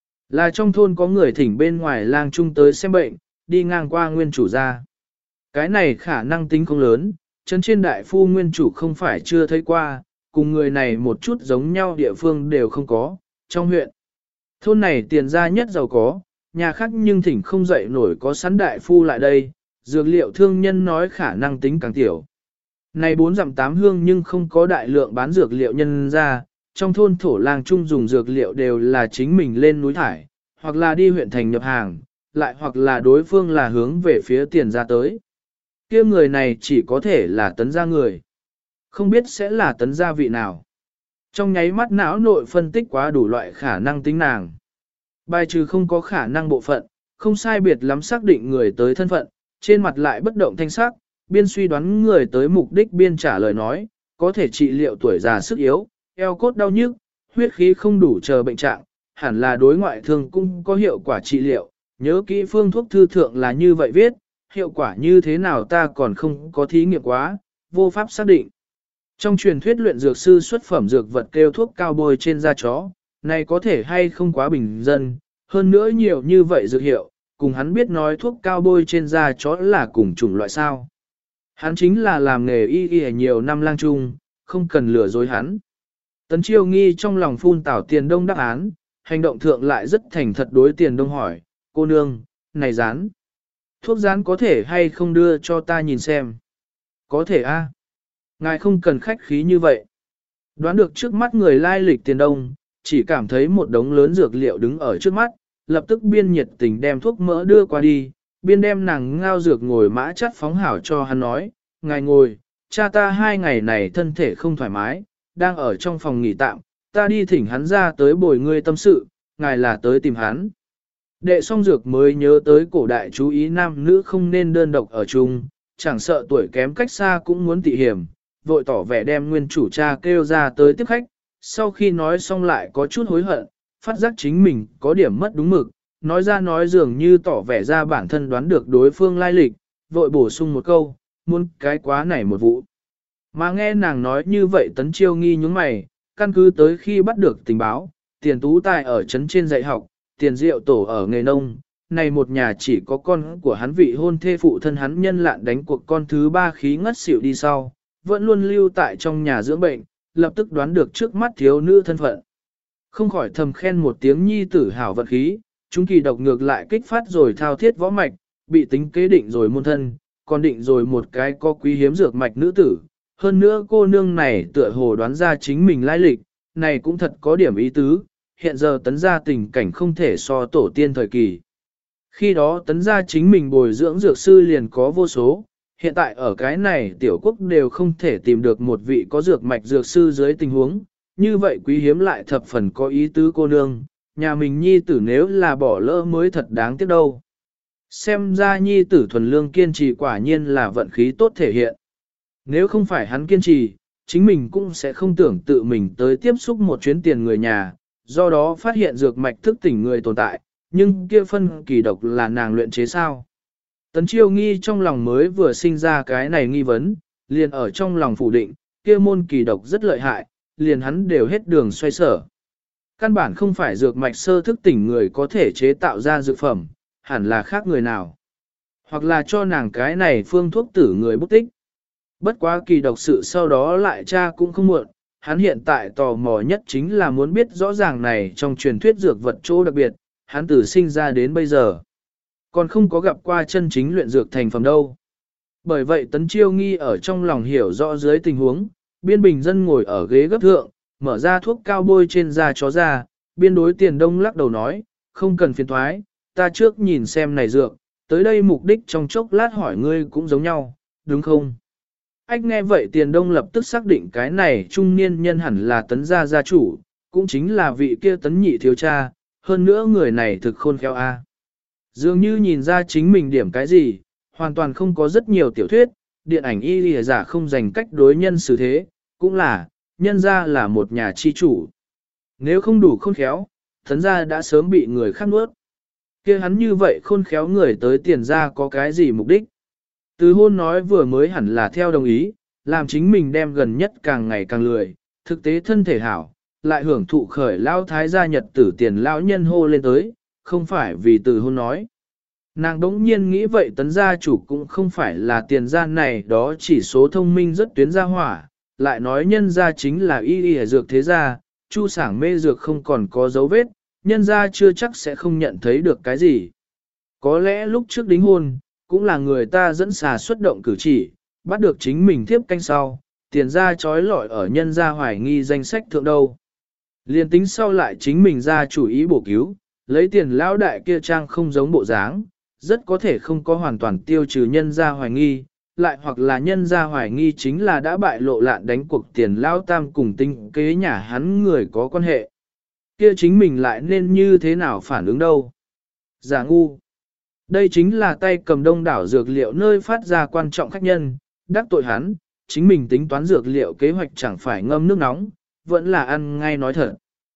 Là trong thôn có người thỉnh bên ngoài lang trung tới xem bệnh, đi ngang qua nguyên chủ ra. Cái này khả năng tính không lớn, chân trên đại phu nguyên chủ không phải chưa thấy qua, cùng người này một chút giống nhau địa phương đều không có, trong huyện. Thôn này tiền gia nhất giàu có, nhà khác nhưng thỉnh không dậy nổi có sẵn đại phu lại đây, dược liệu thương nhân nói khả năng tính càng tiểu. Này 4 dặm 8 hương nhưng không có đại lượng bán dược liệu nhân ra, trong thôn thổ làng chung dùng dược liệu đều là chính mình lên núi thải, hoặc là đi huyện thành nhập hàng, lại hoặc là đối phương là hướng về phía tiền ra tới. Kia người này chỉ có thể là tấn gia người. Không biết sẽ là tấn gia vị nào. Trong nháy mắt não nội phân tích quá đủ loại khả năng tính nàng. Bài trừ không có khả năng bộ phận, không sai biệt lắm xác định người tới thân phận, trên mặt lại bất động thanh sắc, biên suy đoán người tới mục đích biên trả lời nói, có thể trị liệu tuổi già sức yếu, eo cốt đau nhức, huyết khí không đủ chờ bệnh trạng, hẳn là đối ngoại thương cũng có hiệu quả trị liệu, nhớ kỹ phương thuốc thư thượng là như vậy viết, hiệu quả như thế nào ta còn không có thí nghiệm quá, vô pháp xác định. Trong truyền thuyết luyện dược sư xuất phẩm dược vật kêu thuốc cao bôi trên da chó, này có thể hay không quá bình dân, hơn nữa nhiều như vậy dược hiệu, cùng hắn biết nói thuốc cao bôi trên da chó là cùng chủng loại sao. Hắn chính là làm nghề y y nhiều năm lang trung, không cần lừa dối hắn. Tấn Chiêu Nghi trong lòng phun tảo Tiền Đông đáp án, hành động thượng lại rất thành thật đối Tiền Đông hỏi, cô nương, này rán. Thuốc rán có thể hay không đưa cho ta nhìn xem? Có thể a. Ngài không cần khách khí như vậy. Đoán được trước mắt người lai lịch Tiền Đông, chỉ cảm thấy một đống lớn dược liệu đứng ở trước mắt, lập tức biên nhiệt tình đem thuốc mỡ đưa qua đi, biên đem nàng ngao dược ngồi mã chắt phóng hảo cho hắn nói, ngài ngồi, cha ta 2 ngày này thân thể không thoải mái, đang ở trong phòng nghỉ tạm, ta đi thỉnh hắn ra tới bồi ngươi tâm sự, ngài là tới tìm hắn. Đệ xong dược mới nhớ tới cổ đại chú ý nam nữ không nên đơn độc ở chung, chẳng sợ tuổi kém cách xa cũng muốn tị hiểm, vội tỏ vẻ đem nguyên chủ cha kêu ra tới tiếp khách, sau khi nói xong lại có chút hối hận, phát giác chính mình có điểm mất đúng mực, nói ra nói dường như tỏ vẻ ra bản thân đoán được đối phương lai lịch, vội bổ sung một câu, muốn cái quá này một vụ. Mà nghe nàng nói như vậy Tấn Chiêu Nghi nhướng mày, căn cứ tới khi bắt được tình báo, Tiền Tú Tài ở trấn trên dạy học, Tiền Diệu Tổ ở nghề nông, này một nhà chỉ có con của hắn vị hôn thê phụ thân hắn nhân lạn đánh cuộc con thứ 3 khí ngất xỉu đi sau, vẫn luôn lưu tại trong nhà dưỡng bệnh, lập tức đoán được trước mắt thiếu nữ thân phận. Không khỏi thầm khen một tiếng nhi tử hảo vận khí, chúng kỳ độc ngược lại kích phát rồi thao thiết võ mạch, bị tính kế định rồi môn thân, còn định rồi một cái có quý hiếm dược mạch nữ tử. Hơn nữa cô nương này tựa hồ đoán ra chính mình lai lịch, này cũng thật có điểm ý tứ, hiện giờ tấn gia tình cảnh không thể so tổ tiên thời kỳ. Khi đó tấn gia chính mình bồi dưỡng dược sư liền có vô số, hiện tại ở cái này tiểu quốc đều không thể tìm được một vị có dược mạch dược sư dưới tình huống, như vậy quý hiếm lại thập phần có ý tứ cô nương, nhà mình nhi tử nếu là bỏ lỡ mới thật đáng tiếc đâu. Xem ra nhi tử thuần lương kiên trì quả nhiên là vận khí tốt thể hiện. Nếu không phải hắn kiên trì, chính mình cũng sẽ không tưởng tự mình tới tiếp xúc một chuyến tiền người nhà, do đó phát hiện dược mạch thức tỉnh người tồn tại, nhưng kia phân kỳ độc là nàng luyện chế sao. Tấn Chiêu Nghi trong lòng mới vừa sinh ra cái này nghi vấn, liền ở trong lòng phủ định, kia môn kỳ độc rất lợi hại, liền hắn đều hết đường xoay sở. Căn bản không phải dược mạch sơ thức tỉnh người có thể chế tạo ra dược phẩm, hẳn là khác người nào. Hoặc là cho nàng cái này phương thuốc tử người bút tích. Bất quá kỳ độc sự sau đó lại tra cũng không muộn, hắn hiện tại tò mò nhất chính là muốn biết rõ ràng này trong truyền thuyết dược vật chỗ đặc biệt, hắn từ sinh ra đến bây giờ. Còn không có gặp qua chân chính luyện dược thành phẩm đâu. Bởi vậy Tấn Chiêu Nghi ở trong lòng hiểu rõ dưới tình huống, biên bình dân ngồi ở ghế gấp thượng, mở ra thuốc cao bôi trên da chó ra, biên đối Tiền Đông lắc đầu nói, không cần phiền thoái, ta trước nhìn xem này dược, tới đây mục đích trong chốc lát hỏi ngươi cũng giống nhau, đúng không? Ách nghe vậy Tiền Đông lập tức xác định cái này trung niên nhân hẳn là Tấn gia gia chủ, cũng chính là vị kia Tấn nhị thiếu cha, hơn nữa người này thực khôn khéo a. Dường như nhìn ra chính mình điểm cái gì, hoàn toàn không có rất nhiều tiểu thuyết, điện ảnh y lìa giả không dành cách đối nhân xử thế, cũng là, nhân ra là một nhà chi chủ. Nếu không đủ khôn khéo, Tấn gia đã sớm bị người khác nuốt. Kia hắn như vậy khôn khéo người tới Tiền gia có cái gì mục đích? Từ hôn nói vừa mới hẳn là theo đồng ý, làm chính mình đem gần nhất càng ngày càng lười, thực tế thân thể hảo, lại hưởng thụ khởi lao thái gia nhật tử Tiền lão nhân hô lên tới, không phải vì từ hôn nói. Nàng đống nhiên nghĩ vậy Tấn gia chủ cũng không phải là Tiền gia này đó chỉ số thông minh rất tuyến gia hỏa, lại nói nhân gia chính là y y dược thế gia, chu sảng mê dược không còn có dấu vết, nhân gia chưa chắc sẽ không nhận thấy được cái gì. Có lẽ lúc trước đính hôn, cũng là người ta dẫn xà xuất động cử chỉ, bắt được chính mình tiếp canh sau, Tiền gia trói lọi ở nhân gia hoài nghi danh sách thượng đâu. Liên tính sau lại chính mình ra chủ ý bổ cứu, lấy Tiền lão đại kia trang không giống bộ dáng, rất có thể không có hoàn toàn tiêu trừ nhân gia hoài nghi, lại hoặc là nhân gia hoài nghi chính là đã bại lộ lạn đánh cuộc Tiền lão tam cùng tinh kế nhà hắn người có quan hệ. Kia chính mình lại nên như thế nào phản ứng đâu? Giả ngu. Đây chính là tay cầm đông đảo dược liệu nơi phát ra quan trọng khách nhân, đắc tội hắn, chính mình tính toán dược liệu kế hoạch chẳng phải ngâm nước nóng, vẫn là ăn ngay nói thật.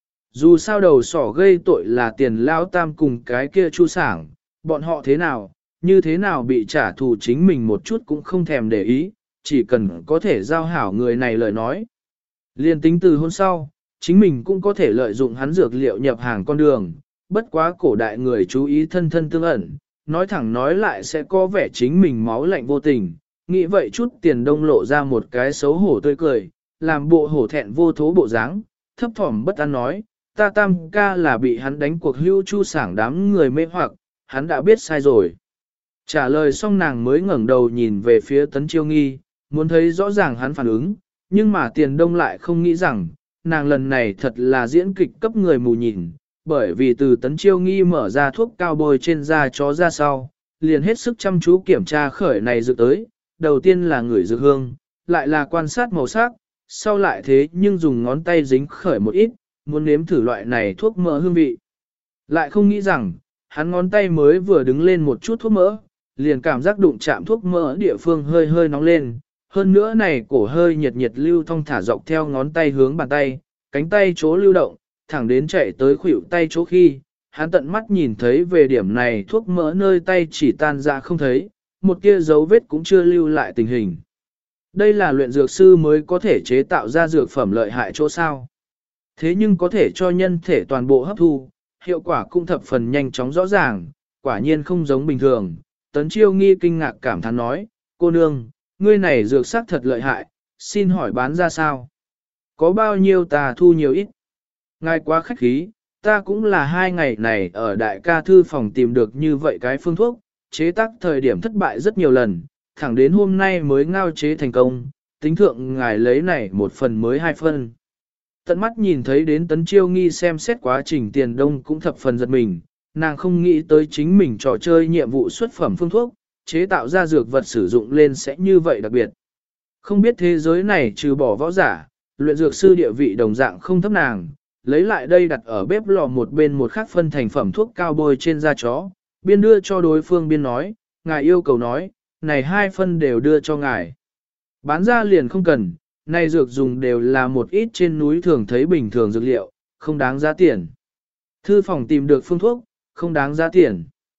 Dù sao đầu sỏ gây tội là Tiền lão tam cùng cái kia chu sảng, bọn họ thế nào, như thế nào bị trả thù chính mình một chút cũng không thèm để ý, chỉ cần có thể giao hảo người này lời nói. Liên tính từ hôm sau, chính mình cũng có thể lợi dụng hắn dược liệu nhập hàng con đường, bất quá cổ đại người chú ý thân thân tương ẩn, nói thẳng nói lại sẽ có vẻ chính mình máu lạnh vô tình, nghĩ vậy chút Tiền Đông lộ ra một cái xấu hổ tươi cười, làm bộ hổ thẹn vô thố bộ dáng, thấp thỏm bất an nói, ta tam ca là bị hắn đánh cuộc hưu chu sảng đám người mê hoặc, hắn đã biết sai rồi. Trả lời xong nàng mới ngẩng đầu nhìn về phía Tấn Chiêu Nghi, muốn thấy rõ ràng hắn phản ứng, nhưng mà Tiền Đông lại không nghĩ rằng, nàng lần này thật là diễn kịch cấp người mù nhìn, bởi vì từ Tấn Chiêu Nghi mở ra thuốc cao bôi trên da chó ra sau, liền hết sức chăm chú kiểm tra khởi này dược tới, đầu tiên là ngửi dược hương, lại là quan sát màu sắc, sau lại thế nhưng dùng ngón tay dính khởi một ít, muốn nếm thử loại này thuốc mỡ hương vị. Lại không nghĩ rằng, hắn ngón tay mới vừa đứng lên một chút thuốc mỡ, liền cảm giác đụng chạm thuốc mỡ địa phương hơi hơi nóng lên, hơn nữa này cổ hơi nhiệt nhiệt lưu thông thả dọc theo ngón tay hướng bàn tay, cánh tay chỗ lưu động, thẳng đến chạy tới khuỷu tay chỗ khi, hắn tận mắt nhìn thấy về điểm này thuốc mỡ nơi tay chỉ tan ra không thấy, một tia dấu vết cũng chưa lưu lại tình hình. Đây là luyện dược sư mới có thể chế tạo ra dược phẩm lợi hại chỗ sao. Thế nhưng có thể cho nhân thể toàn bộ hấp thu, hiệu quả cũng thập phần nhanh chóng rõ ràng, quả nhiên không giống bình thường. Tấn Chiêu Nghi kinh ngạc cảm thán nói, cô nương, ngươi này dược sắc thật lợi hại, xin hỏi bán ra sao? Có bao nhiêu ta thu nhiều ít? Ngài quá khách khí, ta cũng là 2 ngày này ở đại ca thư phòng tìm được như vậy cái phương thuốc, chế tác thời điểm thất bại rất nhiều lần, thẳng đến hôm nay mới ngao chế thành công, tính thượng ngài lấy này một phần mới 2 phân. Tận mắt nhìn thấy đến Tấn Chiêu Nghi xem xét quá trình Tiền Đông cũng thập phần giật mình, nàng không nghĩ tới chính mình trò chơi nhiệm vụ xuất phẩm phương thuốc, chế tạo ra dược vật sử dụng lên sẽ như vậy đặc biệt. Không biết thế giới này trừ bỏ võ giả, luyện dược sư địa vị đồng dạng không thấp nàng, lấy lại đây đặt ở bếp lò một bên một khắc phân thành phẩm thuốc cao bôi trên da chó, biên đưa cho đối phương biên nói, ngài yêu cầu nói, này 2 phân đều đưa cho ngài. Bán ra liền không cần, này dược dùng đều là một ít trên núi thường thấy bình thường dược liệu, không đáng giá tiền. Thư phòng tìm được phương thuốc, không đáng giá tiền.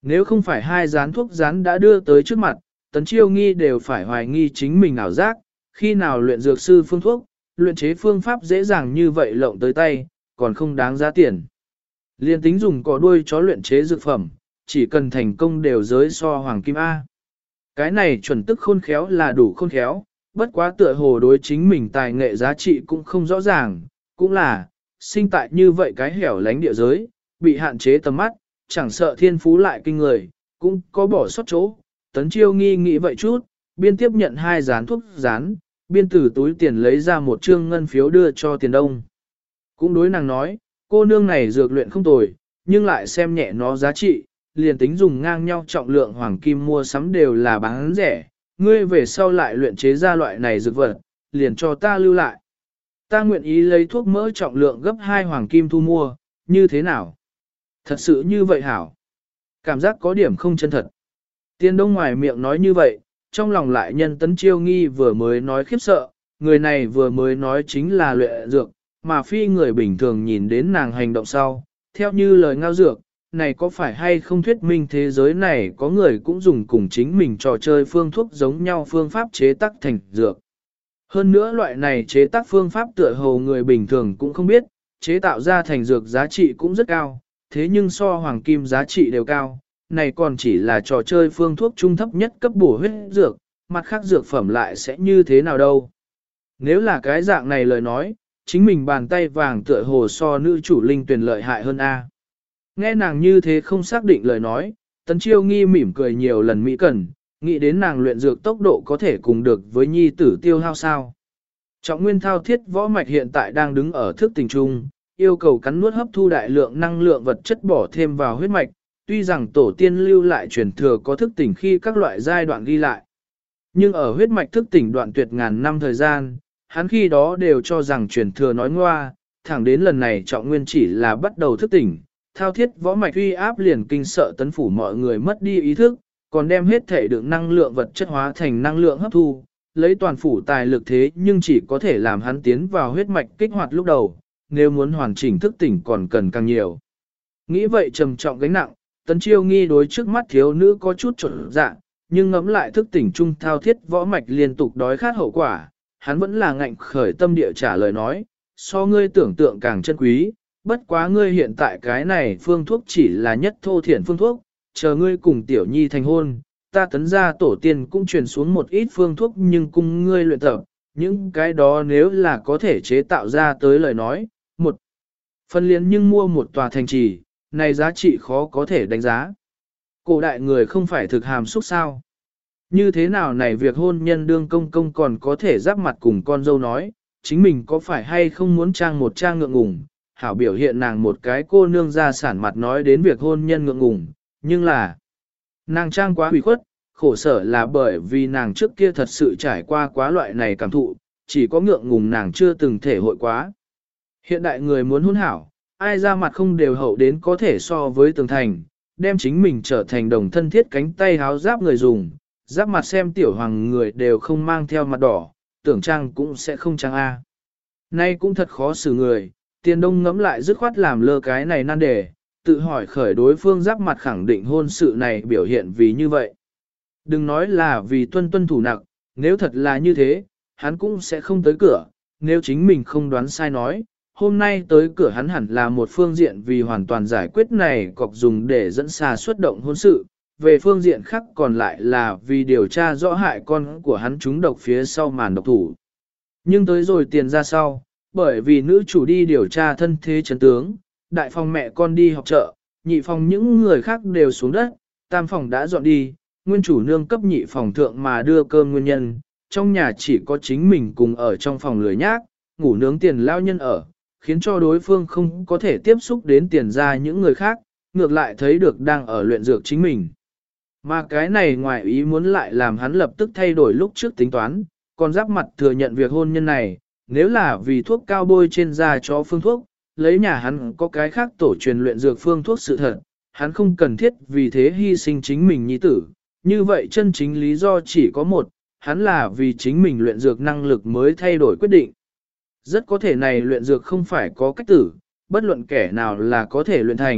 Nếu không phải hai dán thuốc rán đã đưa tới trước mặt, Tấn Chiêu Nghi đều phải hoài nghi chính mình ảo giác, khi nào luyện dược sư phương thuốc, luyện chế phương pháp dễ dàng như vậy lộng tới tay, còn không đáng giá tiền. Liên tính dùng cỏ đuôi chó luyện chế dược phẩm, chỉ cần thành công đều giới so hoàng kim A. Cái này chuẩn tức khôn khéo là đủ khôn khéo, bất quá tựa hồ đối chính mình tài nghệ giá trị cũng không rõ ràng, cũng là, sinh tại như vậy cái hẻo lánh địa giới, bị hạn chế tầm mắt, chẳng sợ thiên phú lại kinh người, cũng có bỏ sót chỗ. Tấn Chiêu Nghi nghĩ vậy chút, biên tiếp nhận hai dán thuốc dán, biên từ túi tiền lấy ra một trương ngân phiếu đưa cho Tiền Đông. Cũng đối nàng nói, cô nương này dược luyện không tồi, nhưng lại xem nhẹ nó giá trị, liền tính dùng ngang nhau trọng lượng hoàng kim mua sắm đều là bán rẻ, ngươi về sau lại luyện chế ra loại này dược vật, liền cho ta lưu lại. Ta nguyện ý lấy thuốc mỡ trọng lượng gấp 2 hoàng kim thu mua, như thế nào? Thật sự như vậy hảo. Cảm giác có điểm không chân thật. Tiền Đông ngoài miệng nói như vậy, trong lòng lại nhân Tấn Chiêu Nghi vừa mới nói khiếp sợ, người này vừa mới nói chính là luyện dược, mà phi người bình thường nhìn đến nàng hành động sau, theo như lời ngao dược, này có phải hay không thuyết minh thế giới này có người cũng dùng cùng chính mình trò chơi phương thuốc giống nhau phương pháp chế tác thành dược. Hơn nữa loại này chế tác phương pháp tựa hồ người bình thường cũng không biết, chế tạo ra thành dược giá trị cũng rất cao, thế nhưng so hoàng kim giá trị đều cao, này còn chỉ là trò chơi phương thuốc trung thấp nhất cấp bổ huyết dược, mặt khác dược phẩm lại sẽ như thế nào đâu. Nếu là cái dạng này lời nói, chính mình bàn tay vàng tựa hồ so nữ chủ linh tuyển lợi hại hơn A. Nghe nàng như thế không xác định lời nói, Tấn Chiêu Nghi mỉm cười nhiều lần mỹ cần, nghĩ đến nàng luyện dược tốc độ có thể cùng được với nhi tử Tiêu Hao sao. Trọng nguyên thao thiết võ mạch hiện tại đang đứng ở thức tỉnh trung, yêu cầu cắn nuốt hấp thu đại lượng năng lượng vật chất bỏ thêm vào huyết mạch, tuy rằng tổ tiên lưu lại truyền thừa có thức tỉnh khi các loại giai đoạn ghi lại. Nhưng ở huyết mạch thức tỉnh đoạn tuyệt ngàn năm thời gian, hắn khi đó đều cho rằng truyền thừa nói ngoa, thẳng đến lần này trọng nguyên chỉ là bắt đầu thức tỉnh, thao thiết võ mạch uy áp liền kinh sợ tấn phủ mọi người mất đi ý thức, còn đem hết thể được năng lượng vật chất hóa thành năng lượng hấp thu, lấy toàn phủ tài lực thế nhưng chỉ có thể làm hắn tiến vào huyết mạch kích hoạt lúc đầu, nếu muốn hoàn chỉnh thức tỉnh còn cần càng nhiều. Nghĩ vậy trầm trọng gánh nặng, Tấn Chiêu Nghi đối trước mắt thiếu nữ có chút trộn dạ, nhưng ngẫm lại thức tỉnh trung thao thiết võ mạch liên tục đói khát hậu quả, hắn vẫn là ngạnh khởi tâm địa trả lời nói, so ngươi tưởng tượng càng chân quý, bất quá ngươi hiện tại cái này phương thuốc chỉ là nhất thô thiển phương thuốc, chờ ngươi cùng tiểu nhi thành hôn, ta Tấn gia tổ tiên cũng truyền xuống một ít phương thuốc nhưng cùng ngươi luyện tập, những cái đó nếu là có thể chế tạo ra tới lời nói, một phần liền nhưng mua một tòa thành trì, này giá trị khó có thể đánh giá. Cổ đại người không phải thực hàm xúc sao. Như thế nào này việc hôn nhân đương công công còn có thể giáp mặt cùng con dâu nói, chính mình có phải hay không muốn trang một trang ngượng ngùng, hảo biểu hiện nàng một cái cô nương ra sản mặt nói đến việc hôn nhân ngượng ngùng, nhưng là nàng trang quá hủy khuất, khổ sở là bởi vì nàng trước kia thật sự trải qua quá loại này cảm thụ, chỉ có ngượng ngùng nàng chưa từng thể hội quá. Hiện đại người muốn hôn hảo, ai ra mặt không đều hậu đến có thể so với tường thành, đem chính mình trở thành đồng thân thiết cánh tay háo giáp người dùng, giáp mặt xem tiểu hoàng người đều không mang theo mặt đỏ, tưởng trang cũng sẽ không trang A. Nay cũng thật khó xử người, Tiền Đông ngẫm lại dứt khoát làm lơ cái này nan đề, tự hỏi khởi đối phương giáp mặt khẳng định hôn sự này biểu hiện vì như vậy. Đừng nói là vì tuân thủ nặc, nếu thật là như thế, hắn cũng sẽ không tới cửa, nếu chính mình không đoán sai nói, hôm nay tới cửa hắn hẳn là một phương diện vì hoàn toàn giải quyết này cọc dùng để dẫn xa xuất động hôn sự, về phương diện khác còn lại là vì điều tra rõ hại con của hắn trúng độc phía sau màn độc thủ. Nhưng tới rồi tiền ra sau, bởi vì nữ chủ đi điều tra thân thế chấn tướng, đại phòng mẹ con đi học chợ, nhị phòng những người khác đều xuống đất, tam phòng đã dọn đi, nguyên chủ nương cấp nhị phòng thượng mà đưa cơm nguyên nhân, trong nhà chỉ có chính mình cùng ở trong phòng lười nhác, ngủ nướng tiền lao nhân ở, khiến cho đối phương không có thể tiếp xúc đến tiền ra những người khác, ngược lại thấy được đang ở luyện dược chính mình. Mà cái này ngoài ý muốn lại làm hắn lập tức thay đổi lúc trước tính toán, còn giáp mặt thừa nhận việc hôn nhân này, nếu là vì thuốc cao bôi trên da cho phương thuốc, lấy nhà hắn có cái khác tổ truyền luyện dược phương thuốc sự thật, hắn không cần thiết vì thế hy sinh chính mình nhi tử. Như vậy chân chính lý do chỉ có một, hắn là vì chính mình luyện dược năng lực mới thay đổi quyết định. Rất có thể này luyện dược không phải có cách tử, bất luận kẻ nào là có thể luyện thành,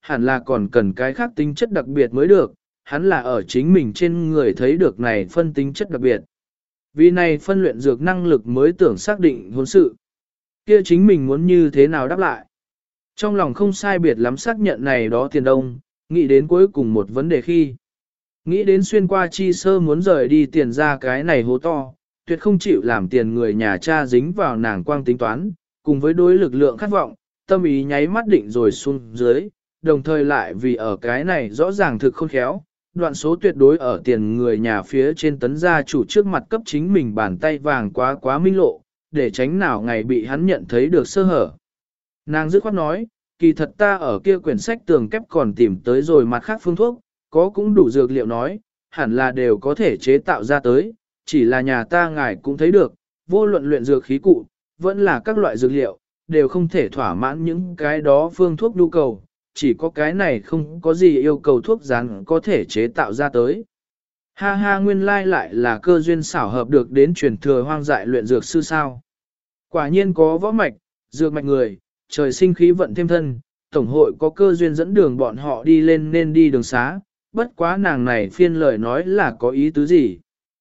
hẳn là còn cần cái khác tính chất đặc biệt mới được, hắn là ở chính mình trên người thấy được này phân tính chất đặc biệt. Vì này phân luyện dược năng lực mới tưởng xác định hôn sự. Kia chính mình muốn như thế nào đáp lại. Trong lòng không sai biệt lắm xác nhận này đó Tiền Đông, nghĩ đến cuối cùng một vấn đề khi. Nghĩ đến xuyên qua chi sơ muốn rời đi Tiền ra cái này hố to, tuyệt không chịu làm Tiền người nhà cha dính vào nàng quang tính toán, cùng với đối lực lượng khát vọng, tâm ý nháy mắt định rồi xuống dưới, đồng thời lại vì ở cái này rõ ràng thực khôn khéo, đoạn số tuyệt đối ở Tiền người nhà phía trên Tấn gia chủ trước mặt cấp chính mình bàn tay vàng quá minh lộ, để tránh nào ngày bị hắn nhận thấy được sơ hở. Nàng dứt khoát nói, kỳ thật ta ở kia quyển sách tường kép còn tìm tới rồi mặt khác phương thuốc, có cũng đủ dược liệu nói, hẳn là đều có thể chế tạo ra tới, chỉ là nhà ta ngài cũng thấy được, vô luận luyện dược khí cụ, vẫn là các loại dược liệu, đều không thể thỏa mãn những cái đó phương thuốc nhu cầu, chỉ có cái này không có gì yêu cầu thuốc rán có thể chế tạo ra tới. Ha ha, nguyên lai lại là cơ duyên xảo hợp được đến truyền thừa hoang dại luyện dược sư sao. Quả nhiên có võ mạch, dược mạch người, trời sinh khí vận thêm thân, tổng hội có cơ duyên dẫn đường bọn họ đi lên nên đi đường xá, bất quá nàng này phiên lời nói là có ý tứ gì?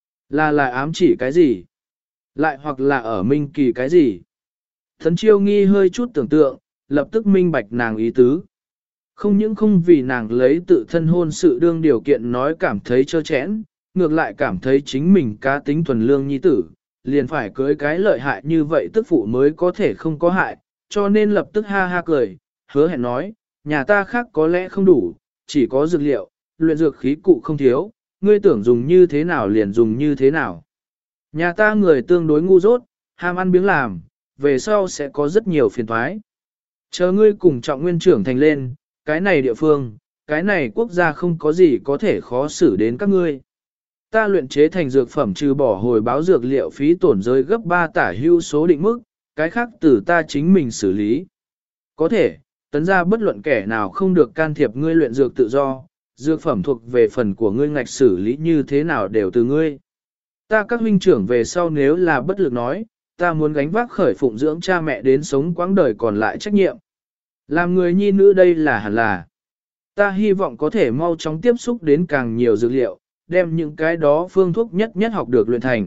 Là ám chỉ cái gì? Lại hoặc là ở minh kỳ cái gì? Thấn Chiêu Nghi hơi chút tưởng tượng, lập tức minh bạch nàng ý tứ. Không những không vì nàng lấy tự thân hôn sự đương điều kiện nói cảm thấy trơ chẽn, ngược lại cảm thấy chính mình cá tính thuần lương nhi tử, liền phải cưới cái lợi hại như vậy tức phụ mới có thể không có hại, cho nên lập tức ha ha cười, hứa hẹn nói, nhà ta khác có lẽ không đủ, chỉ có dược liệu, luyện dược khí cụ không thiếu, ngươi tưởng dùng như thế nào liền dùng như thế nào. Nhà ta người tương đối ngu dốt, ham ăn biếng làm, về sau sẽ có rất nhiều phiền toái. Chờ ngươi cùng Trọng Nguyên trưởng thành lên, cái này địa phương, cái này quốc gia không có gì có thể khó xử đến các ngươi. Ta luyện chế thành dược phẩm trừ bỏ hồi báo dược liệu phí tổn rơi gấp 3 tả hưu số định mức, cái khác từ ta chính mình xử lý. Có thể, Tấn gia bất luận kẻ nào không được can thiệp ngươi luyện dược tự do, dược phẩm thuộc về phần của ngươi ngạch xử lý như thế nào đều từ ngươi. Ta các huynh trưởng về sau nếu là bất lực nói, ta muốn gánh vác khởi phụng dưỡng cha mẹ đến sống quãng đời còn lại trách nhiệm. Làm người nhi nữ đây là hẳn là. Ta hy vọng có thể mau chóng tiếp xúc đến càng nhiều dược liệu, đem những cái đó phương thuốc nhất nhất học được luyện thành.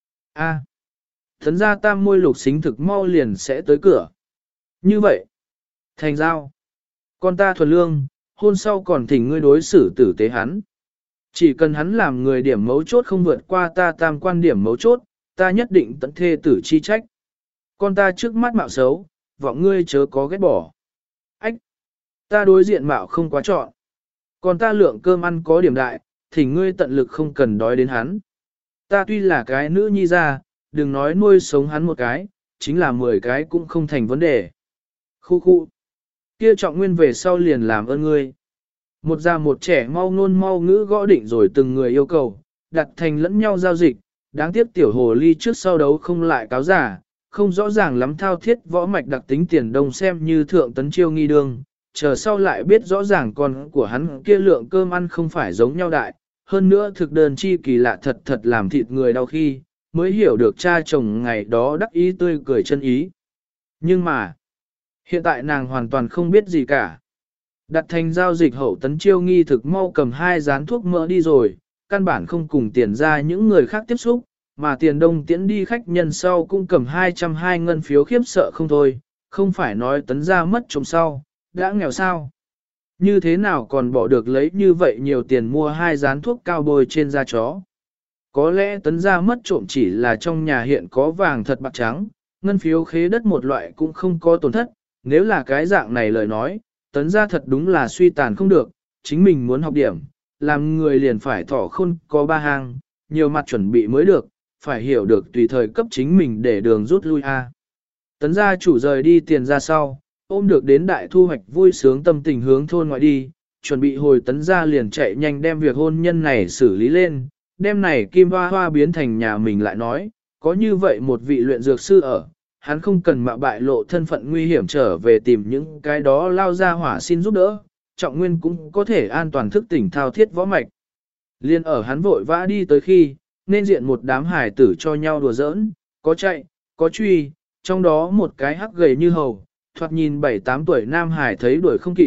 A. Thấn gia tam môi lục xính thực mau liền sẽ tới cửa. Như vậy. Thành giao. Con ta thuần lương, hôn sau còn thỉnh ngươi đối xử tử tế hắn. Chỉ cần hắn làm người điểm mấu chốt không vượt qua ta tam quan điểm mấu chốt, ta nhất định tận thê tử chi trách. Con ta trước mắt mạo xấu, vọng ngươi chớ có ghét bỏ. Ách! Ta đối diện mạo không quá chọn. Còn ta lượng cơm ăn có điểm đại, thỉnh ngươi tận lực không cần đói đến hắn. Ta tuy là cái nữ nhi ra, đừng nói nuôi sống hắn một cái, chính là 10 cái cũng không thành vấn đề. Khu khu! Kia Trọng Nguyên về sau liền làm ơn ngươi. Một già một trẻ mau ngôn mau ngữ gõ định rồi từng người yêu cầu, đặt thành lẫn nhau giao dịch, đáng tiếc tiểu hồ ly trước sau đấu không lại cáo giả, không rõ ràng lắm thao thiết võ mạch đặc tính Tiền Đông xem như thượng Tấn Chiêu Nghi đương, chờ sau lại biết rõ ràng con của hắn kia lượng cơm ăn không phải giống nhau đại, hơn nữa thực đơn chi kỳ lạ thật thật làm thịt người đau khi, mới hiểu được cha chồng ngày đó đắc ý tươi cười chân ý. Nhưng mà, hiện tại nàng hoàn toàn không biết gì cả. Đặt thành giao dịch hậu Tấn Chiêu Nghi thực mau cầm 2 dán thuốc mỡ đi rồi, căn bản không cùng Tiền ra những người khác tiếp xúc, mà Tiền Đông tiễn đi khách nhân sau cũng cầm 220 ngân phiếu khiếp sợ không thôi, không phải nói Tấn ra mất trộm sau, đã nghèo sao. Như thế nào còn bỏ được lấy như vậy nhiều tiền mua 2 dán thuốc cao bôi trên da chó. Có lẽ Tấn ra mất trộm chỉ là trong nhà hiện có vàng thật bạc trắng, ngân phiếu khế đất một loại cũng không có tổn thất, nếu là cái dạng này lời nói, Tấn ra thật đúng là suy tàn không được, chính mình muốn học điểm, làm người liền phải thỏ khôn có 3 hang, nhiều mặt chuẩn bị mới được, phải hiểu được tùy thời cấp chính mình để đường rút lui a. Tấn gia chủ rời đi Tiền ra sau, ôm được đến đại thu hoạch vui sướng tâm tình hướng thôn ngoại đi, chuẩn bị hồi Tấn gia liền chạy nhanh đem việc hôn nhân này xử lý lên, đem này kim hoa hoa biến thành nhà mình lại nói, có như vậy một vị luyện dược sư ở, hắn không cần mạo bại lộ thân phận nguy hiểm trở về tìm những cái đó lao ra hỏa xin giúp đỡ, Trọng Nguyên cũng có thể an toàn thức tỉnh thao thiết võ mạch. Liên ở hắn vội vã đi tới khi, nên diện một đám hải tử cho nhau đùa giỡn, có chạy, có truy, trong đó một cái hắc gầy như hầu, thoạt nhìn 7-8 tuổi nam hải thấy đuổi không kịp,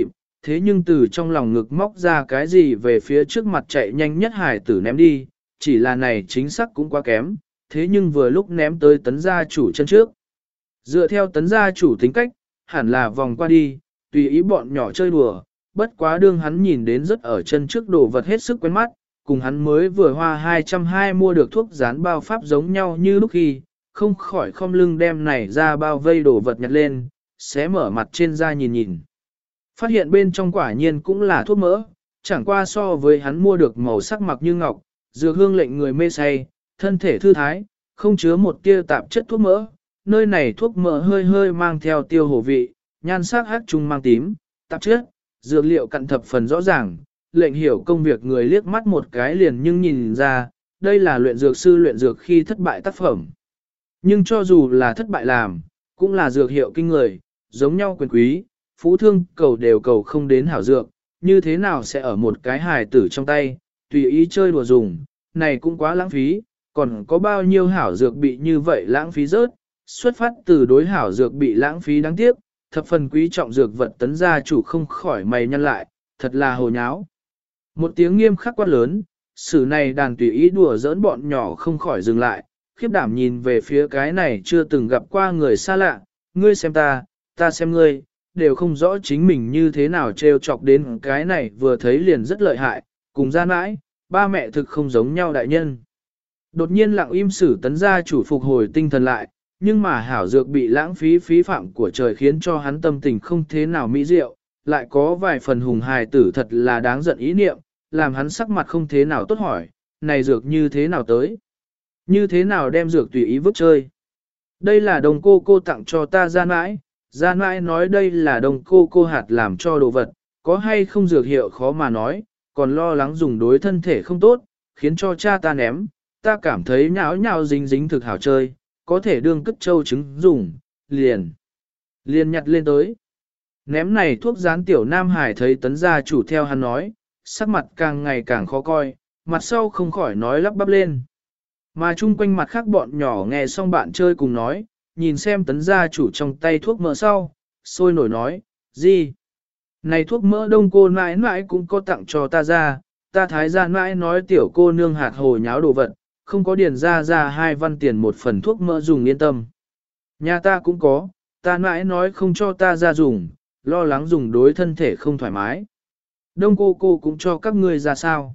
thế nhưng từ trong lòng ngực móc ra cái gì về phía trước mặt chạy nhanh nhất hải tử ném đi, chỉ là này chính xác cũng quá kém, thế nhưng vừa lúc ném tới tấn gia chủ chân trước. Dựa theo tấn gia chủ tính cách, hẳn là vòng qua đi, tùy ý bọn nhỏ chơi đùa, bất quá đương hắn nhìn đến rất ở chân trước đồ vật hết sức quen mắt, cùng hắn mới vừa hoa 220 mua được thuốc dán bao pháp giống nhau như lúc khi, không khỏi không lưng đem này ra bao vây đồ vật nhặt lên, xé mở mặt trên ra nhìn nhìn. Phát hiện bên trong quả nhiên cũng là thuốc mỡ, chẳng qua so với hắn mua được màu sắc mặc như ngọc, dược hương lệnh người mê say, thân thể thư thái, không chứa một tia tạp chất thuốc mỡ. Nơi này thuốc mỡ hơi hơi mang theo tiêu hổ vị, nhan sắc hắc trung mang tím, tạp chất, dược liệu cặn thập phần rõ ràng, lệnh hiểu công việc người liếc mắt một cái liền nhưng nhìn ra, đây là luyện dược sư luyện dược khi thất bại tác phẩm. Nhưng cho dù là thất bại làm, cũng là dược hiệu kinh người, giống nhau quyền quý, phú thương cầu đều cầu không đến hảo dược, như thế nào sẽ ở một cái hài tử trong tay, tùy ý chơi đùa dùng, này cũng quá lãng phí, còn có bao nhiêu hảo dược bị như vậy lãng phí rớt, xuất phát từ đối hảo dược bị lãng phí đáng tiếc, thập phần quý trọng dược vật tấn gia chủ không khỏi mày nhăn lại, thật là hồ nháo. Một tiếng nghiêm khắc quát lớn, sử này đàn tùy ý đùa giỡn bọn nhỏ không khỏi dừng lại, khiếp đảm nhìn về phía cái này chưa từng gặp qua người xa lạ, ngươi xem ta xem ngươi, đều không rõ chính mình như thế nào trêu chọc đến cái này vừa thấy liền rất lợi hại, cùng gian mãi, ba mẹ thực không giống nhau đại nhân. Đột nhiên lặng im sử tấn gia chủ phục hồi tinh thần lại, nhưng mà hảo dược bị lãng phí phí phạm của trời khiến cho hắn tâm tình không thế nào mỹ diệu, lại có vài phần hùng hài tử thật là đáng giận ý niệm, làm hắn sắc mặt không thế nào tốt hỏi, này dược như thế nào tới? Như thế nào đem dược tùy ý vứt chơi? Đây là đồng cô tặng cho ta gian mãi nói đây là đồng cô hạt làm cho đồ vật, có hay không dược hiệu khó mà nói, còn lo lắng dùng đối thân thể không tốt, khiến cho cha ta ném, ta cảm thấy nhão nhão dính dính thực hảo chơi, có thể đương cất châu trứng dùng, liền nhặt lên tới. Ném này thuốc dán tiểu Nam Hải thấy tấn gia chủ theo hắn nói, sắc mặt càng ngày càng khó coi, mặt sau không khỏi nói lắp bắp lên. Mà chung quanh mặt khác bọn nhỏ nghe xong bạn chơi cùng nói, nhìn xem tấn gia chủ trong tay thuốc mỡ sau, sôi nổi nói, gì? Này thuốc mỡ đông cô mãi mãi cũng có tặng cho ta ra, ta thái gia mãi nói tiểu cô nương hạt hồ nháo đồ vật, không có điền ra 2 văn tiền một phần thuốc mỡ dùng yên tâm. Nhà ta cũng có, ta mãi nói không cho ta ra dùng, lo lắng dùng đối thân thể không thoải mái. Đông cô cũng cho các ngươi ra sao?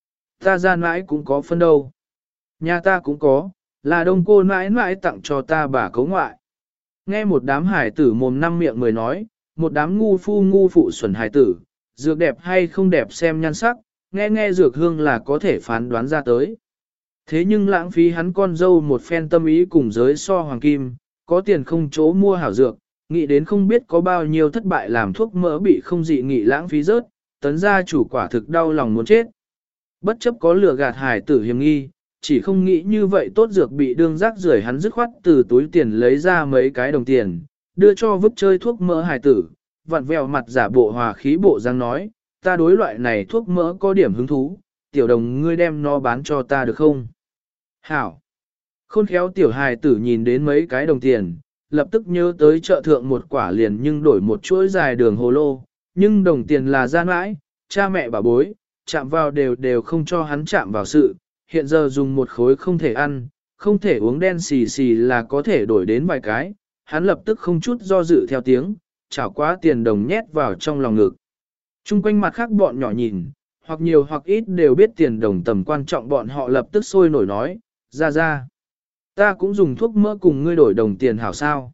Ta ra mãi cũng có phân đâu. Nhà ta cũng có, là đông cô mãi mãi tặng cho ta bà cấu ngoại. Nghe một đám hải tử mồm năm miệng mười nói, một đám ngu phụ xuẩn hải tử, dược đẹp hay không đẹp xem nhan sắc, nghe dược hương là có thể phán đoán ra tới. Thế nhưng lãng phí hắn con dâu một phen tâm ý cùng giới so hoàng kim, có tiền không chỗ mua hảo dược, nghĩ đến không biết có bao nhiêu thất bại làm thuốc mỡ bị không dị nghị lãng phí rớt, tấn gia chủ quả thực đau lòng muốn chết. Bất chấp có lừa gạt hải tử hiểm nghi, chỉ không nghĩ như vậy tốt dược bị đương rác rưởi hắn dứt khoát từ túi tiền lấy ra mấy cái đồng tiền, đưa cho vứt chơi thuốc mỡ hải tử, vặn vẹo mặt giả bộ hòa khí bộ răng nói, ta đối loại này thuốc mỡ có điểm hứng thú, tiểu đồng ngươi đem nó bán cho ta được không? Hảo! Khôn khéo tiểu hài tử nhìn đến mấy cái đồng tiền, lập tức nhớ tới chợ thượng một quả liền nhưng đổi một chuỗi dài đường hồ lô, nhưng đồng tiền là gian mãi, cha mẹ bà bối, chạm vào đều không cho hắn chạm vào sự, hiện giờ dùng một khối không thể ăn, không thể uống đen xì xì là có thể đổi đến vài cái, hắn lập tức không chút do dự theo tiếng, chảo quá tiền đồng nhét vào trong lòng ngực. Trung quanh mặt khác bọn nhỏ nhìn, hoặc nhiều hoặc ít đều biết tiền đồng tầm quan trọng bọn họ lập tức sôi nổi nói, ra, ta cũng dùng thuốc mỡ cùng ngươi đổi đồng tiền hảo sao.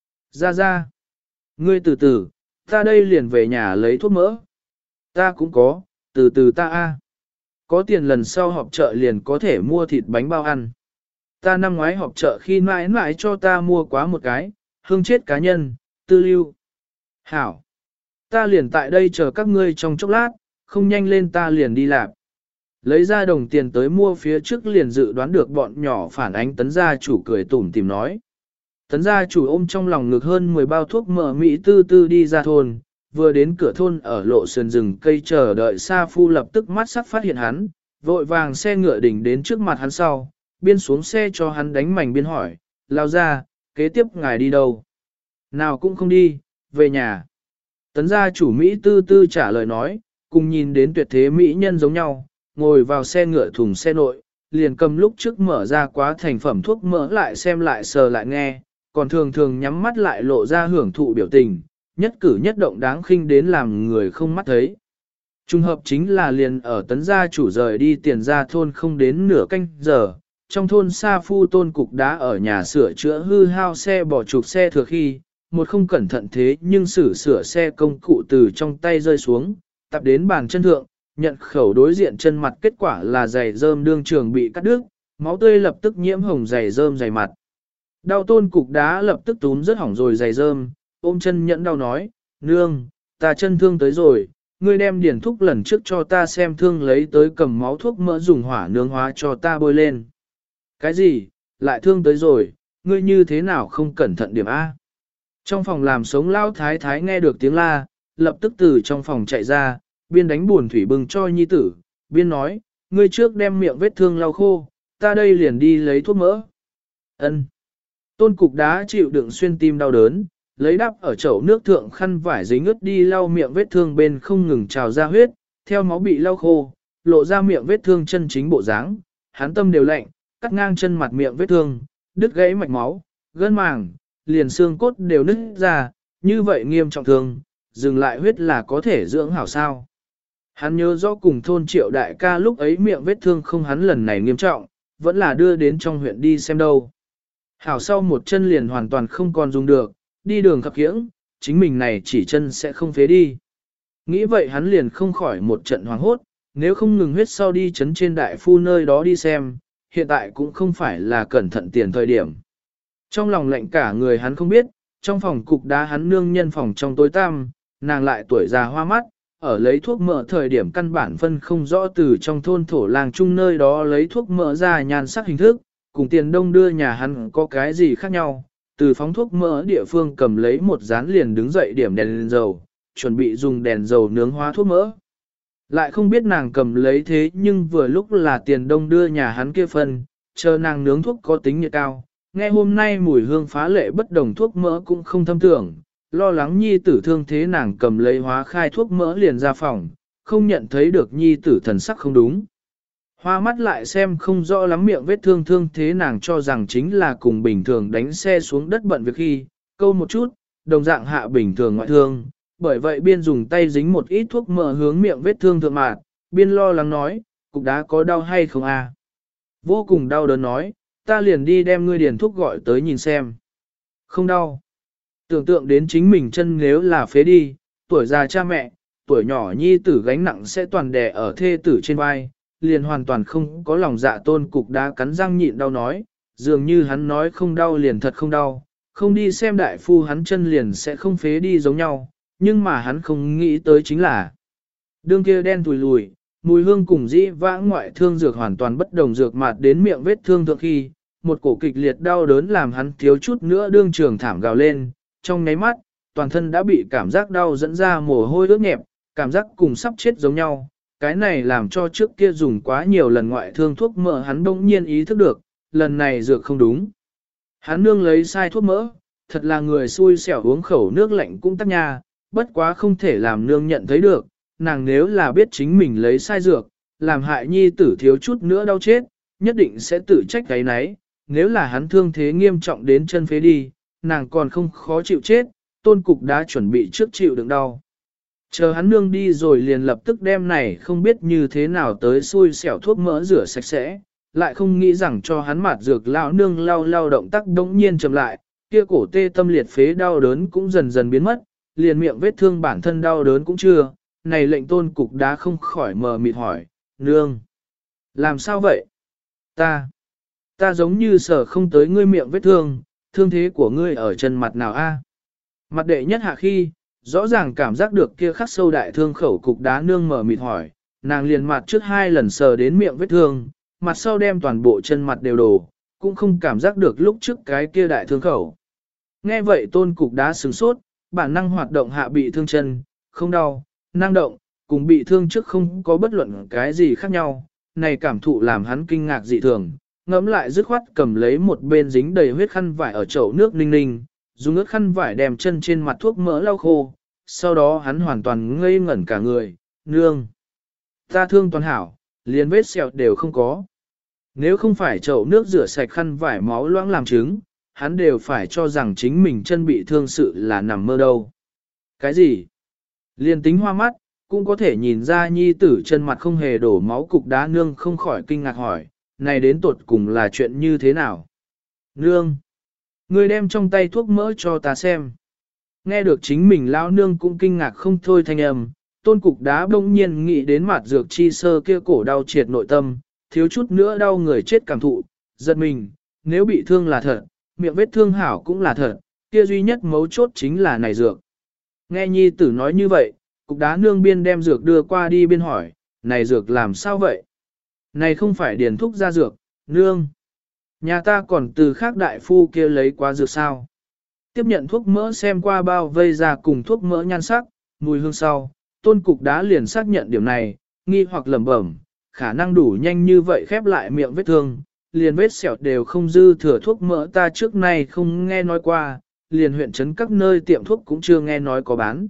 Ra, ngươi từ từ, ta đây liền về nhà lấy thuốc mỡ. Ta cũng có, từ từ ta a. Có tiền lần sau họp chợ liền có thể mua thịt bánh bao ăn. Ta năm ngoái họp chợ khi mãi mãi cho ta mua quá một cái, hương chết cá nhân, tư lưu. Hảo, ta liền tại đây chờ các ngươi trong chốc lát, không nhanh lên ta liền đi làm. Lấy ra đồng tiền tới mua phía trước liền dự đoán được bọn nhỏ phản ánh tấn gia chủ cười tủm tìm nói. Tấn gia chủ ôm trong lòng ngực hơn 10 bao thuốc mỡ Mỹ tư tư đi ra thôn, vừa đến cửa thôn ở lộ sườn rừng cây chờ đợi Sa Phu lập tức mắt sắc phát hiện hắn, vội vàng xe ngựa đỉnh đến trước mặt hắn sau, biên xuống xe cho hắn đánh mảnh biên hỏi, lao ra, kế tiếp ngài đi đâu? Nào cũng không đi, về nhà. Tấn gia chủ Mỹ tư tư trả lời nói, cùng nhìn đến tuyệt thế Mỹ nhân giống nhau, ngồi vào xe ngựa thùng xe nội, liền cầm lúc trước mở ra quá thành phẩm thuốc mỡ lại xem lại sờ lại nghe, còn thường thường nhắm mắt lại lộ ra hưởng thụ biểu tình, nhất cử nhất động đáng khinh đến làm người không mắt thấy. Trung hợp chính là liền ở Tấn gia chủ rời đi tiền ra thôn không đến nửa canh giờ, trong thôn Sa Phu Tôn Cục Đá ở nhà sửa chữa hư hao xe bỏ trục xe thừa khi, một không cẩn thận thế nhưng sửa xe công cụ từ trong tay rơi xuống, tập đến bàn chân thượng, nhận khẩu đối diện chân mặt kết quả là giày rơm đương trường bị cắt đứt, máu tươi lập tức nhiễm hồng giày rơm giày mặt. Đau Tôn Cục Đá lập tức túm rất hỏng rồi giày rơm, ôm chân nhẫn đau nói, nương, ta chân thương tới rồi, ngươi đem điển thúc lần trước cho ta xem thương lấy tới cầm máu thuốc mỡ dùng hỏa nướng hóa cho ta bôi lên. Cái gì, lại thương tới rồi, ngươi như thế nào không cẩn thận điểm A. Trong phòng làm sống lao thái thái nghe được tiếng la, lập tức từ trong phòng chạy ra, biên đánh buồn thủy bừng cho nhi tử, biên nói, ngươi trước đem miệng vết thương lau khô, ta đây liền đi lấy thuốc mỡ. Ân. Tôn Cục Đá chịu đựng xuyên tim đau đớn, lấy đắp ở chậu nước thượng khăn vải dính ướt đi lau miệng vết thương bên không ngừng trào ra huyết, theo máu bị lau khô, lộ ra miệng vết thương chân chính bộ dáng, hắn tâm đều lạnh, cắt ngang chân mặt miệng vết thương, đứt gãy mạch máu, gân màng, liền xương cốt đều nứt ra, như vậy nghiêm trọng thương, dừng lại huyết là có thể dưỡng hảo sao. Hắn nhớ rõ cùng thôn Triệu đại ca lúc ấy miệng vết thương không hắn lần này nghiêm trọng, vẫn là đưa đến trong huyện đi xem đâu. Hảo sau một chân liền hoàn toàn không còn dùng được, đi đường khập khiễng, chính mình này chỉ chân sẽ không phế đi. Nghĩ vậy hắn liền không khỏi một trận hoảng hốt, nếu không ngừng huyết sau đi chấn trên đại phu nơi đó đi xem, hiện tại cũng không phải là cẩn thận tiền thời điểm. Trong lòng lạnh cả người hắn không biết, trong phòng Cục Đá hắn nương nhân phòng trong tối tăm, nàng lại tuổi già hoa mắt, ở lấy thuốc mỡ thời điểm căn bản phân không rõ từ trong thôn thổ làng chung nơi đó lấy thuốc mỡ ra nhan sắc hình thức, cùng tiền đông đưa nhà hắn có cái gì khác nhau, từ phóng thuốc mỡ địa phương cầm lấy một dán liền đứng dậy điểm đèn dầu, chuẩn bị dùng đèn dầu nướng hóa thuốc mỡ. Lại không biết nàng cầm lấy thế nhưng vừa lúc là tiền đông đưa nhà hắn kia phân, chờ nàng nướng thuốc có tính nhiệt cao. Nghe hôm nay mùi hương phá lệ bất đồng thuốc mỡ cũng không thâm tưởng, lo lắng nhi tử thương thế nàng cầm lấy hóa khai thuốc mỡ liền ra phòng, không nhận thấy được nhi tử thần sắc không đúng. Hoa mắt lại xem không rõ lắm miệng vết thương thương thế nàng cho rằng chính là cùng bình thường đánh xe xuống đất bận việc khi, câu một chút, đồng dạng hạ bình thường ngoại thương, bởi vậy biên dùng tay dính một ít thuốc mỡ hướng miệng vết thương thượng mạt, biên lo lắng nói, Cục Đá có đau hay không à? Vô cùng đau đớn nói, ta liền đi đem ngươi điền thuốc gọi tới nhìn xem. Không đau. Tưởng tượng đến chính mình chân nếu là phế đi, tuổi già cha mẹ, tuổi nhỏ nhi tử gánh nặng sẽ toàn đè ở thê tử trên vai, liền hoàn toàn không có lòng dạ. Tôn Cục Đá cắn răng nhịn đau nói, dường như hắn nói không đau liền thật không đau, không đi xem đại phu hắn chân liền sẽ không phế đi giống nhau, nhưng mà hắn không nghĩ tới chính là đương kia đen tùi lùi, mùi hương cùng dĩ vãng ngoại thương dược hoàn toàn bất đồng dược mạt đến miệng vết thương thượng khi, một cổ kịch liệt đau đớn làm hắn thiếu chút nữa đương trường thảm gào lên, trong nháy mắt, toàn thân đã bị cảm giác đau dẫn ra mồ hôi ướt nhẹp, cảm giác cùng sắp chết giống nhau. Cái này làm cho trước kia dùng quá nhiều lần ngoại thương thuốc mỡ hắn bỗng nhiên ý thức được, lần này dược không đúng. Hắn nương lấy sai thuốc mỡ, thật là người xui xẻo uống khẩu nước lạnh cũng tắc nha, bất quá không thể làm nương nhận thấy được, nàng nếu là biết chính mình lấy sai dược, làm hại nhi tử thiếu chút nữa đau chết, nhất định sẽ tự trách cái nấy, nếu là hắn thương thế nghiêm trọng đến chân phế đi, nàng còn không khó chịu chết, Tôn Cục Đá chuẩn bị trước chịu đựng đau. Chờ hắn nương đi rồi liền lập tức đem này không biết như thế nào tới xui xẻo thuốc mỡ rửa sạch sẽ, lại không nghĩ rằng cho hắn mạt dược lão nương lau động tác đống nhiên chậm lại, kia cổ tê tâm liệt phế đau đớn cũng dần dần biến mất, liền miệng vết thương bản thân đau đớn cũng chưa, này lệnh Tôn Cục Đá không khỏi mờ mịt hỏi, nương, làm sao vậy? Ta giống như sở không tới ngươi miệng vết thương, thương thế của ngươi ở chân mặt nào a? Mặt đệ nhất hạ khi, rõ ràng cảm giác được kia khắc sâu đại thương khẩu. Cục Đá nương mở mịt hỏi, nàng liền mặt trước 2 lần sờ đến miệng vết thương, mặt sau đem toàn bộ chân mặt đều đổ, cũng không cảm giác được lúc trước cái kia đại thương khẩu. Nghe vậy Tôn Cục Đá sửng sốt, bản năng hoạt động hạ bị thương chân, không đau, năng động, cùng bị thương trước không có bất luận cái gì khác nhau, này cảm thụ làm hắn kinh ngạc dị thường. Ngẫm lại dứt khoát cầm lấy một bên dính đầy huyết khăn vải ở chậu nước ninh ninh, dùng ướt khăn vải đem chân trên mặt thuốc mỡ lau khô, sau đó hắn hoàn toàn ngây ngẩn cả người, nương. Ta thương toàn hảo, liền vết sẹo đều không có. Nếu không phải chậu nước rửa sạch khăn vải máu loãng làm chứng, hắn đều phải cho rằng chính mình chân bị thương sự là nằm mơ đâu. Cái gì? Liền tính hoa mắt, cũng có thể nhìn ra nhi tử chân mặt không hề đổ máu, cục đá nương không khỏi kinh ngạc hỏi, này đến tột cùng là chuyện như thế nào? Nương! Ngươi đem trong tay thuốc mỡ cho ta xem. Nghe được chính mình lão nương cũng kinh ngạc không thôi thanh âm, tôn cục đá bỗng nhiên nghĩ đến mặt dược chi sơ kia cổ đau triệt nội tâm, thiếu chút nữa đau người chết cảm thụ, giật mình, nếu bị thương là thật, miệng vết thương hảo cũng là thật, kia duy nhất mấu chốt chính là này dược. Nghe nhi tử nói như vậy, cục đá nương biên đem dược đưa qua đi biên hỏi, này dược làm sao vậy? Này không phải điền thúc ra dược, nương. Nhà ta còn từ khác đại phu kia lấy qua dược sao? Tiếp nhận thuốc mỡ xem qua bao vây ra cùng thuốc mỡ nhan sắc, mùi hương sau, tôn cục đá liền xác nhận điểm này, nghi hoặc lẩm bẩm, khả năng đủ nhanh như vậy khép lại miệng vết thương, liền vết sẹo đều không dư thừa thuốc mỡ ta trước nay không nghe nói qua, liền huyện trấn các nơi tiệm thuốc cũng chưa nghe nói có bán.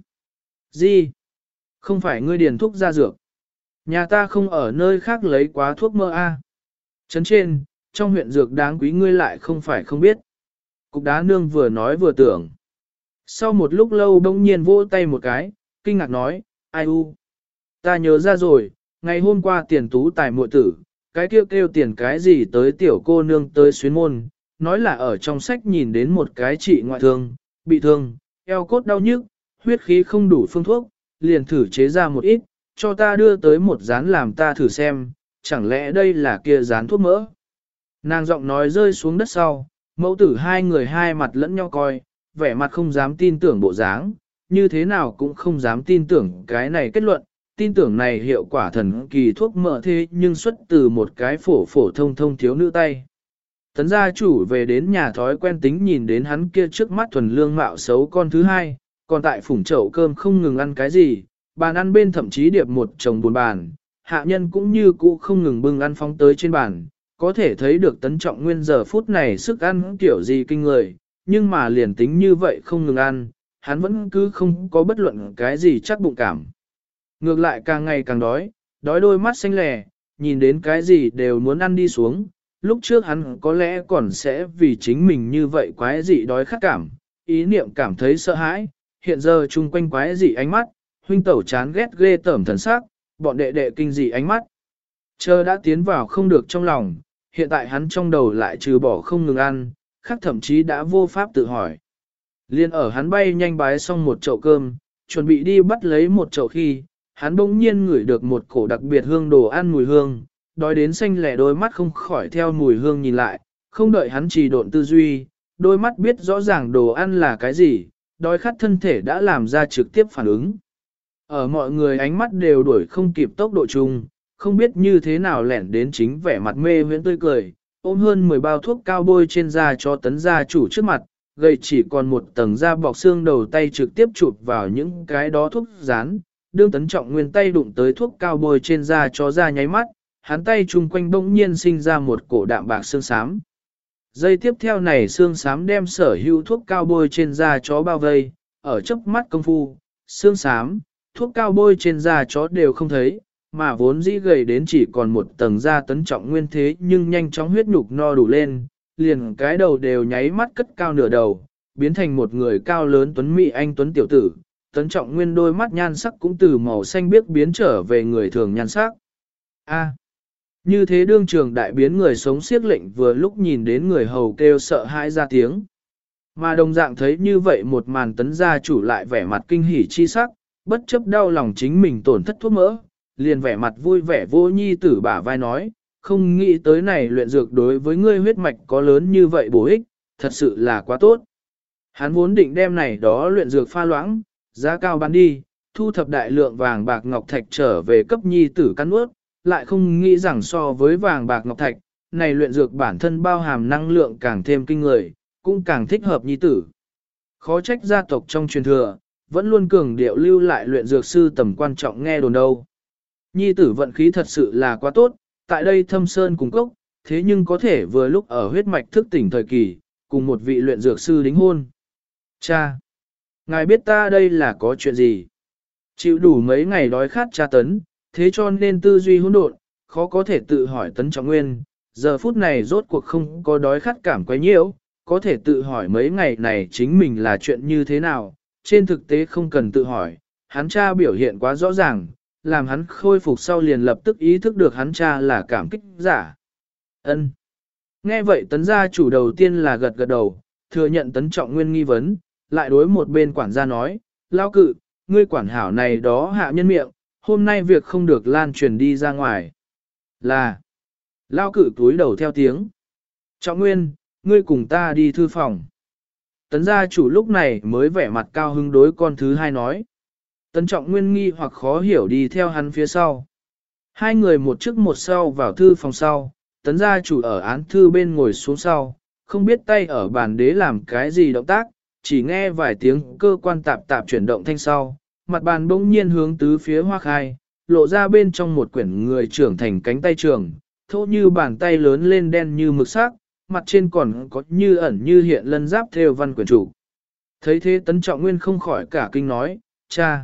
Gì? Không phải ngươi điền thuốc ra dược. Nhà ta không ở nơi khác lấy quá thuốc mỡ a. Trấn trên, trong huyện dược đáng quý ngươi lại không phải không biết. Cục đá nương vừa nói vừa tưởng. Sau một lúc lâu đông nhiên vỗ tay một cái, kinh ngạc nói, ai u. Ta nhớ ra rồi, ngày hôm qua tiền tú tài muội tử, cái kêu tiền cái gì tới tiểu cô nương tới xuyến môn, nói là ở trong sách nhìn đến một cái trị ngoại thương, bị thương, eo cốt đau nhức, huyết khí không đủ phương thuốc, liền thử chế ra một ít, cho ta đưa tới một dán làm ta thử xem, chẳng lẽ đây là kia dán thuốc mỡ. Nàng giọng nói rơi xuống đất sau, mẫu tử hai người hai mặt lẫn nhau coi, vẻ mặt không dám tin tưởng bộ dáng, như thế nào cũng không dám tin tưởng cái này kết luận, tin tưởng này hiệu quả thần kỳ thuốc mỡ thế nhưng xuất từ một cái phổ thông thiếu nữ tay. Tấn gia chủ về đến nhà thói quen tính nhìn đến hắn kia trước mắt thuần lương mạo xấu con thứ hai, còn tại phủng chậu cơm không ngừng ăn cái gì, bàn ăn bên thậm chí điệp một chồng buồn bàn, hạ nhân cũng như cũ không ngừng bưng ăn phóng tới trên bàn, có thể thấy được Tấn Trọng Nguyên giờ phút này sức ăn kiểu gì kinh người, nhưng mà liền tính như vậy không ngừng ăn, hắn vẫn cứ không có bất luận cái gì chắc bụng cảm. Ngược lại càng ngày càng đói, đói đôi mắt xanh lè, nhìn đến cái gì đều muốn ăn đi xuống, lúc trước hắn có lẽ còn sẽ vì chính mình như vậy quái dị đói khát cảm, ý niệm cảm thấy sợ hãi, hiện giờ chung quanh quái dị ánh mắt, huynh tẩu chán ghét ghê tởm thần sắc, bọn đệ đệ kinh dị ánh mắt. Chờ đã tiến vào không được trong lòng, hiện tại hắn trong đầu lại trừ bỏ không ngừng ăn, khác thậm chí đã vô pháp tự hỏi. Liên ở hắn bay nhanh bái xong một chậu cơm, chuẩn bị đi bắt lấy một chậu khi, hắn bỗng nhiên ngửi được một cổ đặc biệt hương đồ ăn mùi hương, đói đến xanh lẻ đôi mắt không khỏi theo mùi hương nhìn lại, không đợi hắn trì độn tư duy, đôi mắt biết rõ ràng đồ ăn là cái gì, đói khát thân thể đã làm ra trực tiếp phản ứng. Ở mọi người ánh mắt đều đuổi không kịp tốc độ chung, không biết như thế nào lẻn đến chính vẻ mặt mê huyễn tươi cười, ôm hơn 10 bao thuốc cao bôi trên da cho Tấn gia chủ trước mặt, gầy chỉ còn một tầng da bọc xương đầu tay trực tiếp chụp vào những cái đó thuốc rán, đương Tấn Trọng Nguyên tay đụng tới thuốc cao bôi trên da cho da nháy mắt, hắn tay chung quanh bỗng nhiên sinh ra một cổ đạm bạc xương xám. Giây tiếp theo này xương xám đem sở hữu thuốc cao bôi trên da chó bao vây, ở chớp mắt công phu, xương xám, thuốc cao bôi trên da chó đều không thấy, mà vốn dĩ gầy đến chỉ còn một tầng da Tấn Trọng Nguyên thế nhưng nhanh chóng huyết nhục no đủ lên, liền cái đầu đều nháy mắt cất cao nửa đầu, biến thành một người cao lớn tuấn mỹ anh tuấn tiểu tử. Tấn Trọng Nguyên đôi mắt nhan sắc cũng từ màu xanh biếc biến trở về người thường nhan sắc. A. Như thế đương trường đại biến người sống siết lệnh vừa lúc nhìn đến người hầu kêu sợ hãi ra tiếng. Mà đồng dạng thấy như vậy một màn Tấn gia chủ lại vẻ mặt kinh hỉ chi sắc, bất chấp đau lòng chính mình tổn thất thuốc mỡ, liền vẻ mặt vui vẻ vô nhi tử bả vai nói, không nghĩ tới này luyện dược đối với ngươi huyết mạch có lớn như vậy bổ ích, thật sự là quá tốt. Hắn vốn định đem này đó luyện dược pha loãng, giá cao bán đi, thu thập đại lượng vàng bạc ngọc thạch trở về cấp nhi tử căn ướt, lại không nghĩ rằng so với vàng bạc ngọc thạch, này luyện dược bản thân bao hàm năng lượng càng thêm kinh người, cũng càng thích hợp nhi tử. Khó trách gia tộc trong truyền thừa, vẫn luôn cường điệu lưu lại luyện dược sư tầm quan trọng nghe đồn đâu. Nhi tử vận khí thật sự là quá tốt, tại đây thâm sơn cùng cốc, thế nhưng có thể vừa lúc ở huyết mạch thức tỉnh thời kỳ, cùng một vị luyện dược sư đính hôn. Cha! Ngài biết ta đây là có chuyện gì? Chịu đủ mấy ngày đói khát tra tấn, thế cho nên tư duy hỗn độn, khó có thể tự hỏi Tấn Trọng Nguyên, giờ phút này rốt cuộc không có đói khát cảm quấy nhiễu, có thể tự hỏi mấy ngày này chính mình là chuyện như thế nào, trên thực tế không cần tự hỏi, hắn cha biểu hiện quá rõ ràng, làm hắn khôi phục sau liền lập tức ý thức được hắn cha là cảm kích giả. Ân. Nghe vậy Tấn gia chủ đầu tiên là gật gật đầu, thừa nhận Tấn Trọng Nguyên nghi vấn, lại đối một bên quản gia nói, lao cự, ngươi quản hảo này đó hạ nhân miệng, hôm nay việc không được lan truyền đi ra ngoài. Là, lao cự túi đầu theo tiếng. Trọng Nguyên, ngươi cùng ta đi thư phòng. Tấn gia chủ lúc này mới vẻ mặt cao hứng đối con thứ hai nói. Tấn Trọng Nguyên nghi hoặc khó hiểu đi theo hắn phía sau. Hai người một trước một sau vào thư phòng sau, Tấn gia chủ ở án thư bên ngồi xuống sau, không biết tay ở bàn đế làm cái gì động tác, chỉ nghe vài tiếng cơ quan tạp tạp chuyển động thanh sau, mặt bàn bỗng nhiên hướng tứ phía hoa khai, lộ ra bên trong một quyển người trưởng thành cánh tay trường, thô như bàn tay lớn lên đen như mực sắc, mặt trên còn có như ẩn như hiện lân giáp theo văn quyển chủ. Thấy thế Tấn Trọng Nguyên không khỏi cả kinh nói, cha,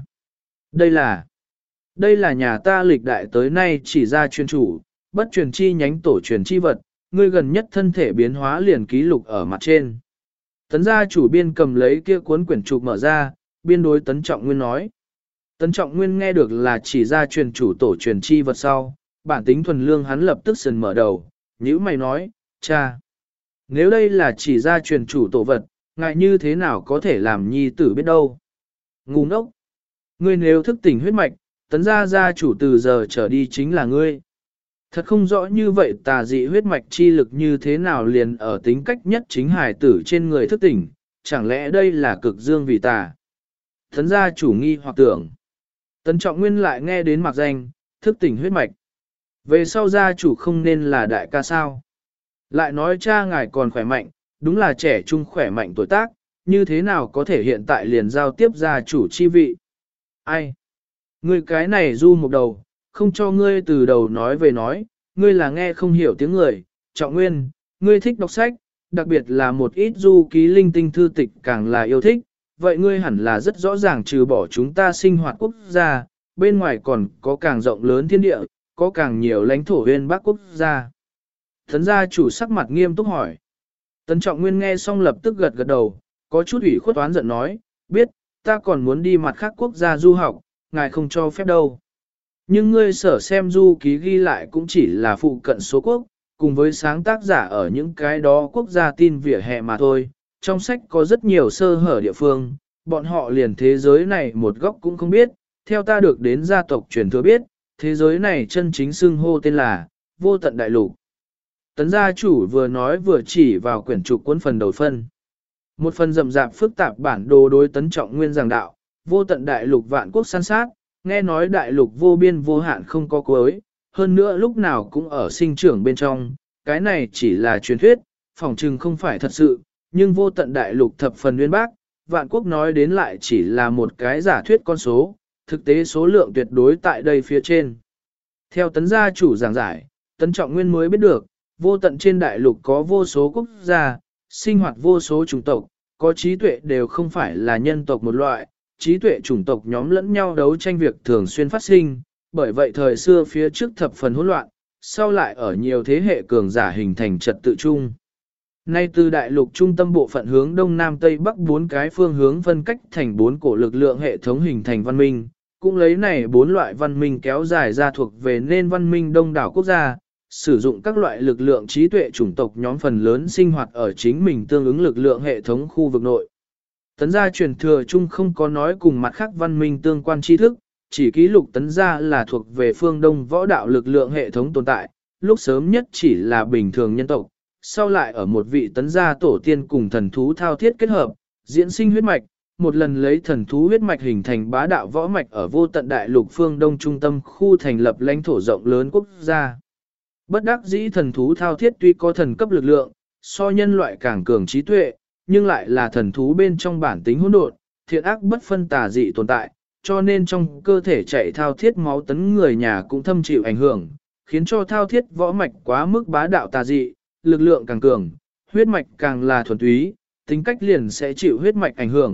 đây là nhà ta lịch đại tới nay chỉ ra truyền chủ, bất truyền chi nhánh tổ truyền chi vật, ngươi gần nhất thân thể biến hóa liền ký lục ở mặt trên. Tấn gia chủ biên cầm lấy kia cuốn quyển trục mở ra, biên đối Tấn Trọng Nguyên nói. Tấn Trọng Nguyên nghe được là chỉ ra truyền chủ tổ truyền chi vật sau, bản tính thuần lương hắn lập tức sần mở đầu, nhữ mày nói, cha, nếu đây là chỉ ra truyền chủ tổ vật, ngại như thế nào có thể làm nhi tử biết đâu. Ngu ngốc, ngươi nếu thức tỉnh huyết mạch, Tấn gia chủ từ giờ trở đi chính là ngươi. Thật không rõ như vậy tà dị huyết mạch chi lực như thế nào liền ở tính cách nhất chính hải tử trên người thức tỉnh, chẳng lẽ đây là cực dương vì tà. Tấn gia chủ nghi hoặc tưởng. Tấn Trọng Nguyên lại nghe đến mặc danh, thức tỉnh huyết mạch. Về sau gia chủ không nên là đại ca sao. Lại nói cha ngài còn khỏe mạnh, đúng là trẻ trung khỏe mạnh tuổi tác, như thế nào có thể hiện tại liền giao tiếp gia chủ chi vị. Ai? Ngươi cái này du một đầu, không cho ngươi từ đầu nói về nói, ngươi là nghe không hiểu tiếng người. Trọng Nguyên, ngươi thích đọc sách, đặc biệt là một ít du ký linh tinh thư tịch càng là yêu thích, vậy ngươi hẳn là rất rõ ràng trừ bỏ chúng ta sinh hoạt quốc gia, bên ngoài còn có càng rộng lớn thiên địa, có càng nhiều lãnh thổ huyên bắc quốc gia. Tấn gia chủ sắc mặt nghiêm túc hỏi. Tấn Trọng Nguyên nghe xong lập tức gật gật đầu, có chút ủy khuất oán giận nói, biết, ta còn muốn đi mặt khác quốc gia du học, ngài không cho phép đâu. Nhưng ngươi sở xem du ký ghi lại cũng chỉ là phụ cận số quốc, cùng với sáng tác giả ở những cái đó quốc gia tin vỉa hè mà thôi. Trong sách có rất nhiều sơ hở địa phương, bọn họ liền thế giới này một góc cũng không biết. Theo ta được đến gia tộc truyền thừa biết, thế giới này chân chính xưng hô tên là Vô Tận Đại Lục. Tấn gia chủ vừa nói vừa chỉ vào quyển trục cuốn phần đầu phân. Một phần rậm rạp phức tạp bản đồ đối Tấn Trọng Nguyên giảng đạo, Vô Tận Đại Lục vạn quốc san sát, nghe nói đại lục vô biên vô hạn không có cuối, hơn nữa lúc nào cũng ở sinh trưởng bên trong, cái này chỉ là truyền thuyết, phỏng chừng không phải thật sự, nhưng vô tận đại lục thập phần nguyên bác, vạn quốc nói đến lại chỉ là một cái giả thuyết con số, thực tế số lượng tuyệt đối tại đây phía trên. Theo Tấn gia chủ giảng giải, Tấn Trọng Nguyên mới biết được, vô tận trên đại lục có vô số quốc gia, sinh hoạt vô số chủng tộc, có trí tuệ đều không phải là nhân tộc một loại, trí tuệ chủng tộc nhóm lẫn nhau đấu tranh việc thường xuyên phát sinh, bởi vậy thời xưa phía trước thập phần hỗn loạn, sau lại ở nhiều thế hệ cường giả hình thành trật tự chung. Nay từ đại lục trung tâm bộ phận hướng đông nam tây bắc bốn cái phương hướng phân cách thành bốn cổ lực lượng hệ thống hình thành văn minh, cũng lấy này bốn loại văn minh kéo dài ra thuộc về nên văn minh đông đảo quốc gia, sử dụng các loại lực lượng trí tuệ chủng tộc nhóm phần lớn sinh hoạt ở chính mình tương ứng lực lượng hệ thống khu vực nội. Tấn gia truyền thừa chung không có nói cùng mặt khác văn minh tương quan tri thức, chỉ ký lục tấn gia là thuộc về phương đông võ đạo lực lượng hệ thống tồn tại, lúc sớm nhất chỉ là bình thường nhân tộc, sau lại ở một vị tấn gia tổ tiên cùng thần thú thao thiết kết hợp, diễn sinh huyết mạch, một lần lấy thần thú huyết mạch hình thành bá đạo võ mạch ở vô tận đại lục phương đông trung tâm khu thành lập lãnh thổ rộng lớn quốc gia. Bất đắc dĩ thần thú thao thiết tuy có thần cấp lực lượng, so nhân loại càng cường trí tuệ, nhưng lại là thần thú bên trong bản tính hỗn độn, thiện ác bất phân tà dị tồn tại, cho nên trong cơ thể chạy thao thiết máu tấn người nhà cũng thâm chịu ảnh hưởng, khiến cho thao thiết võ mạch quá mức bá đạo tà dị, lực lượng càng cường, huyết mạch càng là thuần túy, tính cách liền sẽ chịu huyết mạch ảnh hưởng,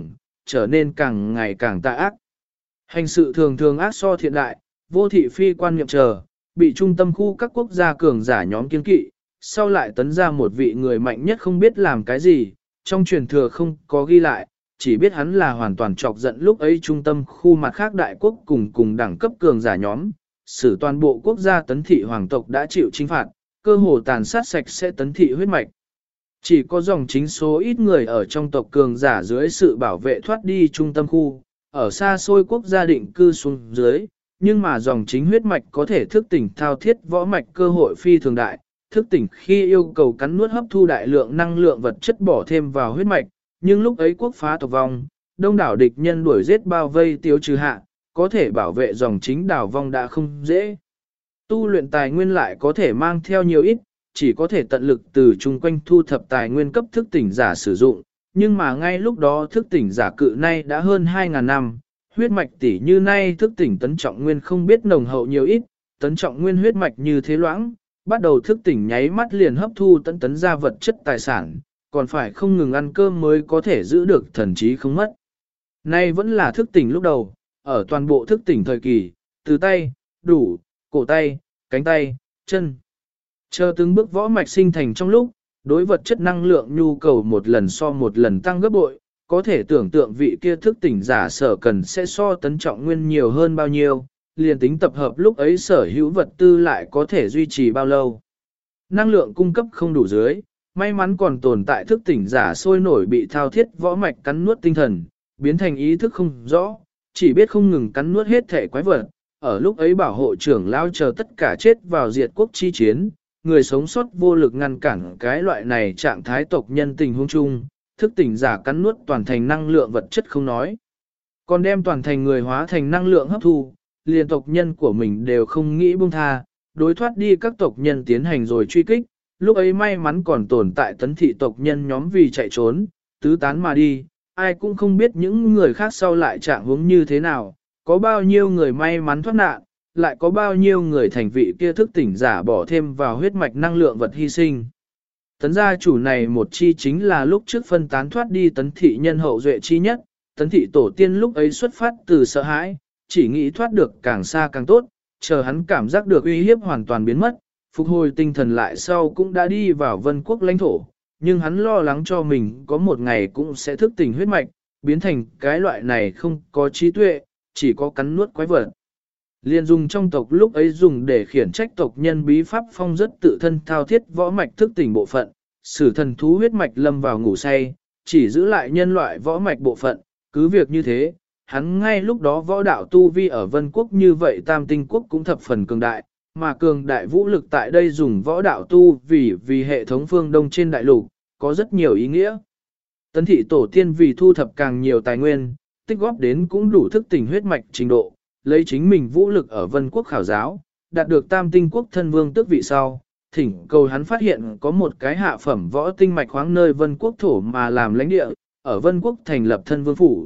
trở nên càng ngày càng tà ác. Hành sự thường thường ác so thiện đại, vô thị phi quan niệm chờ, bị trung tâm khu các quốc gia cường giả nhóm kiên kỵ, sau lại tấn ra một vị người mạnh nhất không biết làm cái gì, trong truyền thừa không có ghi lại, chỉ biết hắn là hoàn toàn chọc giận lúc ấy trung tâm khu mặt khác đại quốc cùng đẳng cấp cường giả nhóm, xử toàn bộ quốc gia tấn thị hoàng tộc đã chịu trinh phạt, cơ hồ tàn sát sạch sẽ tấn thị huyết mạch. Chỉ có dòng chính số ít người ở trong tộc cường giả dưới sự bảo vệ thoát đi trung tâm khu, ở xa xôi quốc gia định cư xuống dưới, nhưng mà dòng chính huyết mạch có thể thức tỉnh thao thiết võ mạch cơ hội phi thường đại, thức tỉnh khi yêu cầu cắn nuốt hấp thu đại lượng năng lượng vật chất bỏ thêm vào huyết mạch, nhưng lúc ấy quốc phá tộc vong, đông đảo địch nhân đuổi giết bao vây tiêu trừ hạ, có thể bảo vệ dòng chính đảo vong đã không dễ. Tu luyện tài nguyên lại có thể mang theo nhiều ít, chỉ có thể tận lực từ chung quanh thu thập tài nguyên cấp thức tỉnh giả sử dụng, nhưng mà ngay lúc đó thức tỉnh giả cự nay đã hơn 2.000 năm, huyết mạch tỷ như nay thức tỉnh tấn trọng nguyên không biết nồng hậu nhiều ít, tấn trọng nguyên huyết mạch như thế loãng, bắt đầu thức tỉnh nháy mắt liền hấp thu tấn ra vật chất tài sản, còn phải không ngừng ăn cơm mới có thể giữ được thần trí không mất. Nay vẫn là thức tỉnh lúc đầu, ở toàn bộ thức tỉnh thời kỳ, từ tay, đủ, cổ tay, cánh tay, chân. Chờ từng bước võ mạch sinh thành trong lúc, đối vật chất năng lượng nhu cầu một lần so một lần tăng gấp bội, có thể tưởng tượng vị kia thức tỉnh giả sở cần sẽ so tấn trọng nguyên nhiều hơn bao nhiêu, liền tính tập hợp lúc ấy sở hữu vật tư lại có thể duy trì bao lâu. Năng lượng cung cấp không đủ dưới, may mắn còn tồn tại thức tỉnh giả sôi nổi bị thao thiết võ mạch cắn nuốt tinh thần, biến thành ý thức không rõ, chỉ biết không ngừng cắn nuốt hết thể quái vật. Ở lúc ấy bảo hộ trưởng lao chờ tất cả chết vào diệt quốc chi chiến, người sống sót vô lực ngăn cản cái loại này trạng thái tộc nhân tình huống chung, thức tỉnh giả cắn nuốt toàn thành năng lượng vật chất không nói. Còn đem toàn thành người hóa thành năng lượng hấp thu, liền tộc nhân của mình đều không nghĩ buông tha, đối thoát đi các tộc nhân tiến hành rồi truy kích, lúc ấy may mắn còn tồn tại tấn thị tộc nhân nhóm vì chạy trốn, tứ tán mà đi, ai cũng không biết những người khác sau lại trạng huống như thế nào, có bao nhiêu người may mắn thoát nạn, lại có bao nhiêu người thành vị kia thức tỉnh giả bỏ thêm vào huyết mạch năng lượng vật hy sinh. Tấn gia chủ này một chi chính là lúc trước phân tán thoát đi tấn thị nhân hậu duệ chi nhất, tấn thị tổ tiên lúc ấy xuất phát từ sợ hãi, chỉ nghĩ thoát được càng xa càng tốt, chờ hắn cảm giác được uy hiếp hoàn toàn biến mất, phục hồi tinh thần lại sau cũng đã đi vào vân quốc lãnh thổ, nhưng hắn lo lắng cho mình có một ngày cũng sẽ thức tỉnh huyết mạch, biến thành cái loại này không có trí tuệ, chỉ có cắn nuốt quái vật. Liên dùng trong tộc lúc ấy dùng để khiển trách tộc nhân bí pháp phong rất tự thân thao thiết võ mạch thức tỉnh bộ phận, sử thần thú huyết mạch lâm vào ngủ say, chỉ giữ lại nhân loại võ mạch bộ phận, cứ việc như thế, hắn ngay lúc đó võ đạo tu vi ở vân quốc như vậy tam tinh quốc cũng thập phần cường đại, mà cường đại vũ lực tại đây dùng võ đạo tu vì hệ thống phương đông trên đại lục, có rất nhiều ý nghĩa. Tấn thị tổ tiên vì thu thập càng nhiều tài nguyên, tích góp đến cũng đủ thức tỉnh huyết mạch trình độ, lấy chính mình vũ lực ở vân quốc khảo giáo, đạt được tam tinh quốc thân vương tước vị sau, thỉnh cầu hắn phát hiện có một cái hạ phẩm võ tinh mạch khoáng nơi vân quốc thổ mà làm lãnh địa, ở vân quốc thành lập thân vương phủ.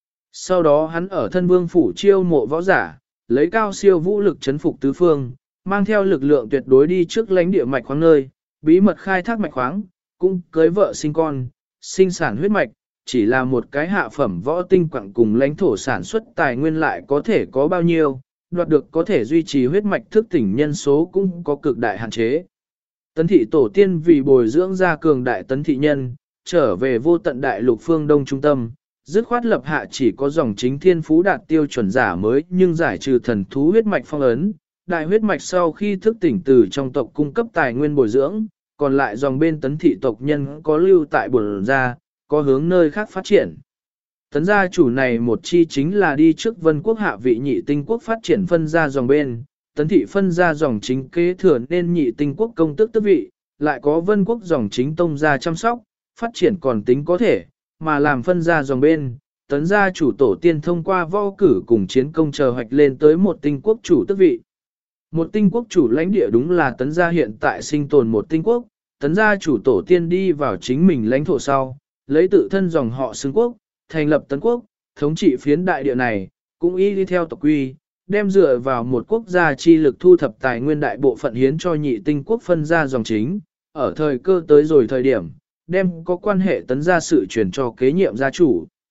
Sau đó hắn ở thân vương phủ chiêu mộ võ giả, lấy cao siêu vũ lực chấn phục tứ phương, mang theo lực lượng tuyệt đối đi trước lãnh địa mạch khoáng nơi, bí mật khai thác mạch khoáng, cũng cưới vợ sinh con, sinh sản huyết mạch, chỉ là một cái hạ phẩm võ tinh quặng cùng lãnh thổ sản xuất tài nguyên lại có thể có bao nhiêu, đoạt được có thể duy trì huyết mạch thức tỉnh nhân số cũng có cực đại hạn chế. Tấn thị tổ tiên vì bồi dưỡng ra cường đại tấn thị nhân, trở về vô tận đại lục phương đông trung tâm, dứt khoát lập hạ chỉ có dòng chính thiên phú đạt tiêu chuẩn giả mới nhưng giải trừ thần thú huyết mạch phong ấn, đại huyết mạch sau khi thức tỉnh từ trong tộc cung cấp tài nguyên bồi dưỡng, còn lại dòng bên tấn thị tộc nhân có lưu tại bổn gia, có hướng nơi khác phát triển. Tấn gia chủ này một chi chính là đi trước vân quốc hạ vị nhị tinh quốc phát triển phân gia dòng bên, tấn thị phân gia dòng chính kế thừa nên nhị tinh quốc công tước tước vị, lại có vân quốc dòng chính tông gia chăm sóc, phát triển còn tính có thể, mà làm phân gia dòng bên, tấn gia chủ tổ tiên thông qua võ cử cùng chiến công chờ hoạch lên tới một tinh quốc chủ tước vị. Một tinh quốc chủ lãnh địa đúng là tấn gia hiện tại sinh tồn một tinh quốc, tấn gia chủ tổ tiên đi vào chính mình lãnh thổ sau, lấy tự thân dòng họ xưng quốc, thành lập tấn quốc, thống trị phiến đại địa này, cũng y đi theo tộc quy, đem dựa vào một quốc gia chi lực thu thập tài nguyên đại bộ phận hiến cho nhị tinh quốc phân ra dòng chính, ở thời cơ tới rồi thời điểm, đem có quan hệ tấn gia sự truyền cho kế nhiệm gia chủ.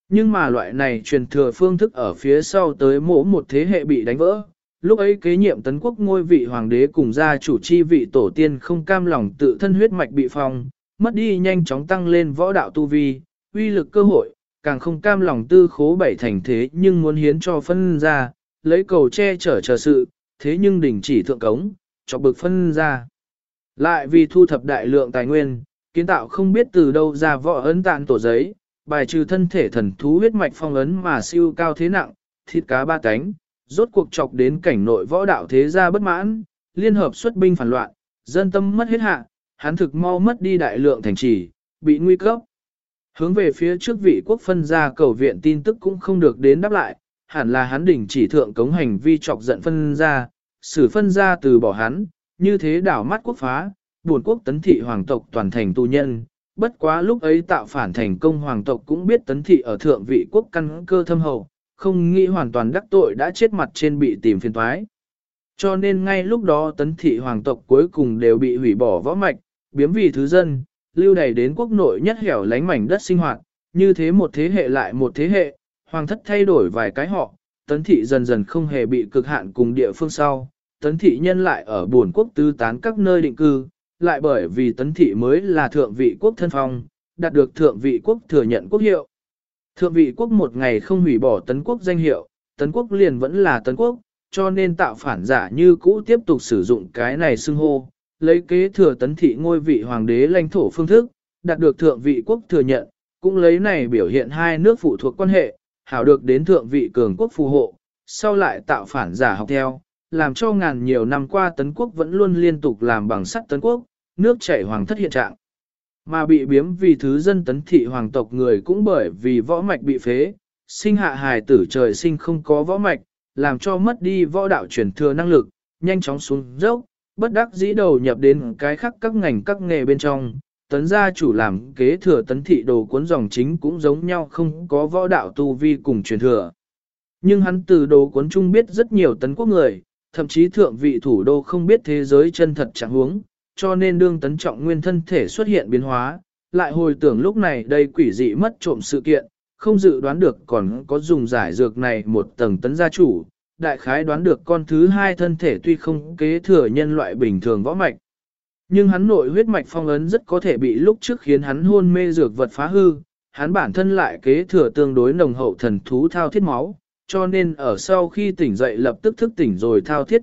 Nhưng mà loại này truyền thừa phương thức ở phía sau tới mỗi một thế hệ bị đánh vỡ. Lúc ấy kế nhiệm tấn quốc ngôi vị hoàng đế cùng gia chủ chi vị tổ tiên không cam lòng tự thân huyết mạch bị phong, mất đi nhanh chóng tăng lên võ đạo tu vi, uy lực cơ hội, càng không cam lòng tư khố bảy thành thế nhưng muốn hiến cho phân ra, lấy cầu che chở chờ sự, thế nhưng đình chỉ thượng cống, cho bực phân ra. Lại vì thu thập đại lượng tài nguyên, kiến tạo không biết từ đâu ra võ ấn tạn tổ giấy, bài trừ thân thể thần thú huyết mạch phong ấn mà siêu cao thế nặng, thịt cá ba cánh, rốt cuộc chọc đến cảnh nội võ đạo thế gia bất mãn, liên hợp xuất binh phản loạn, dân tâm mất hết hạ, hắn thực mau mất đi đại lượng thành trì, bị nguy cấp. Hướng về phía trước vị quốc phân gia cầu viện tin tức cũng không được đến đáp lại, hẳn là hắn đình chỉ thượng cống hành vi chọc giận phân gia, xử phân gia từ bỏ hắn, như thế đảo mắt quốc phá, buồn quốc tấn thị hoàng tộc toàn thành tu nhân. Bất quá lúc ấy tạo phản thành công hoàng tộc cũng biết tấn thị ở thượng vị quốc căn cơ thâm hậu, không nghĩ hoàn toàn đắc tội đã chết mặt trên bị tìm phiền toái. Cho nên ngay lúc đó tấn thị hoàng tộc cuối cùng đều bị hủy bỏ võ mạch, biếm vì thứ dân, lưu đày đến quốc nội nhất hẻo lánh mảnh đất sinh hoạt, như thế một thế hệ lại một thế hệ, hoàng thất thay đổi vài cái họ, tấn thị dần dần không hề bị cực hạn cùng địa phương sau, tấn thị nhân lại ở buồn quốc tứ tán các nơi định cư, lại bởi vì tấn thị mới là thượng vị quốc thân phong, đạt được thượng vị quốc thừa nhận quốc hiệu. Thượng vị quốc một ngày không hủy bỏ tấn quốc danh hiệu, tấn quốc liền vẫn là tấn quốc, cho nên tạo phản giả như cũ tiếp tục sử dụng cái này xưng hô, lấy kế thừa tấn thị ngôi vị hoàng đế lãnh thổ phương thức, đạt được thượng vị quốc thừa nhận, cũng lấy này biểu hiện hai nước phụ thuộc quan hệ, hảo được đến thượng vị cường quốc phù hộ, sau lại tạo phản giả học theo, làm cho ngàn nhiều năm qua tấn quốc vẫn luôn liên tục làm bằng sắt tấn quốc, nước chảy hoàng thất hiện trạng. Mà bị biếm vì thứ dân tấn thị hoàng tộc người cũng bởi vì võ mạch bị phế, sinh hạ hài tử trời sinh không có võ mạch, làm cho mất đi võ đạo truyền thừa năng lực, nhanh chóng xuống dốc, bất đắc dĩ đầu nhập đến cái khác các ngành các nghề bên trong. Tấn gia chủ làm kế thừa tấn thị đồ cuốn dòng chính cũng giống nhau không có võ đạo tu vi cùng truyền thừa. Nhưng hắn từ đồ cuốn chung biết rất nhiều tấn quốc người, thậm chí thượng vị thủ đô không biết thế giới chân thật trạng huống, cho nên đương tấn trọng nguyên thân thể xuất hiện biến hóa, lại hồi tưởng lúc này đây quỷ dị mất trộm sự kiện, không dự đoán được còn có dùng giải dược này một tầng tấn gia chủ, đại khái đoán được con thứ hai thân thể tuy không kế thừa nhân loại bình thường võ mạch. Nhưng hắn nội huyết mạch phong ấn rất có thể bị lúc trước khiến hắn hôn mê dược vật phá hư, hắn bản thân lại kế thừa tương đối nồng hậu thần thú thao thiết máu, cho nên ở sau khi tỉnh dậy lập tức thức tỉnh rồi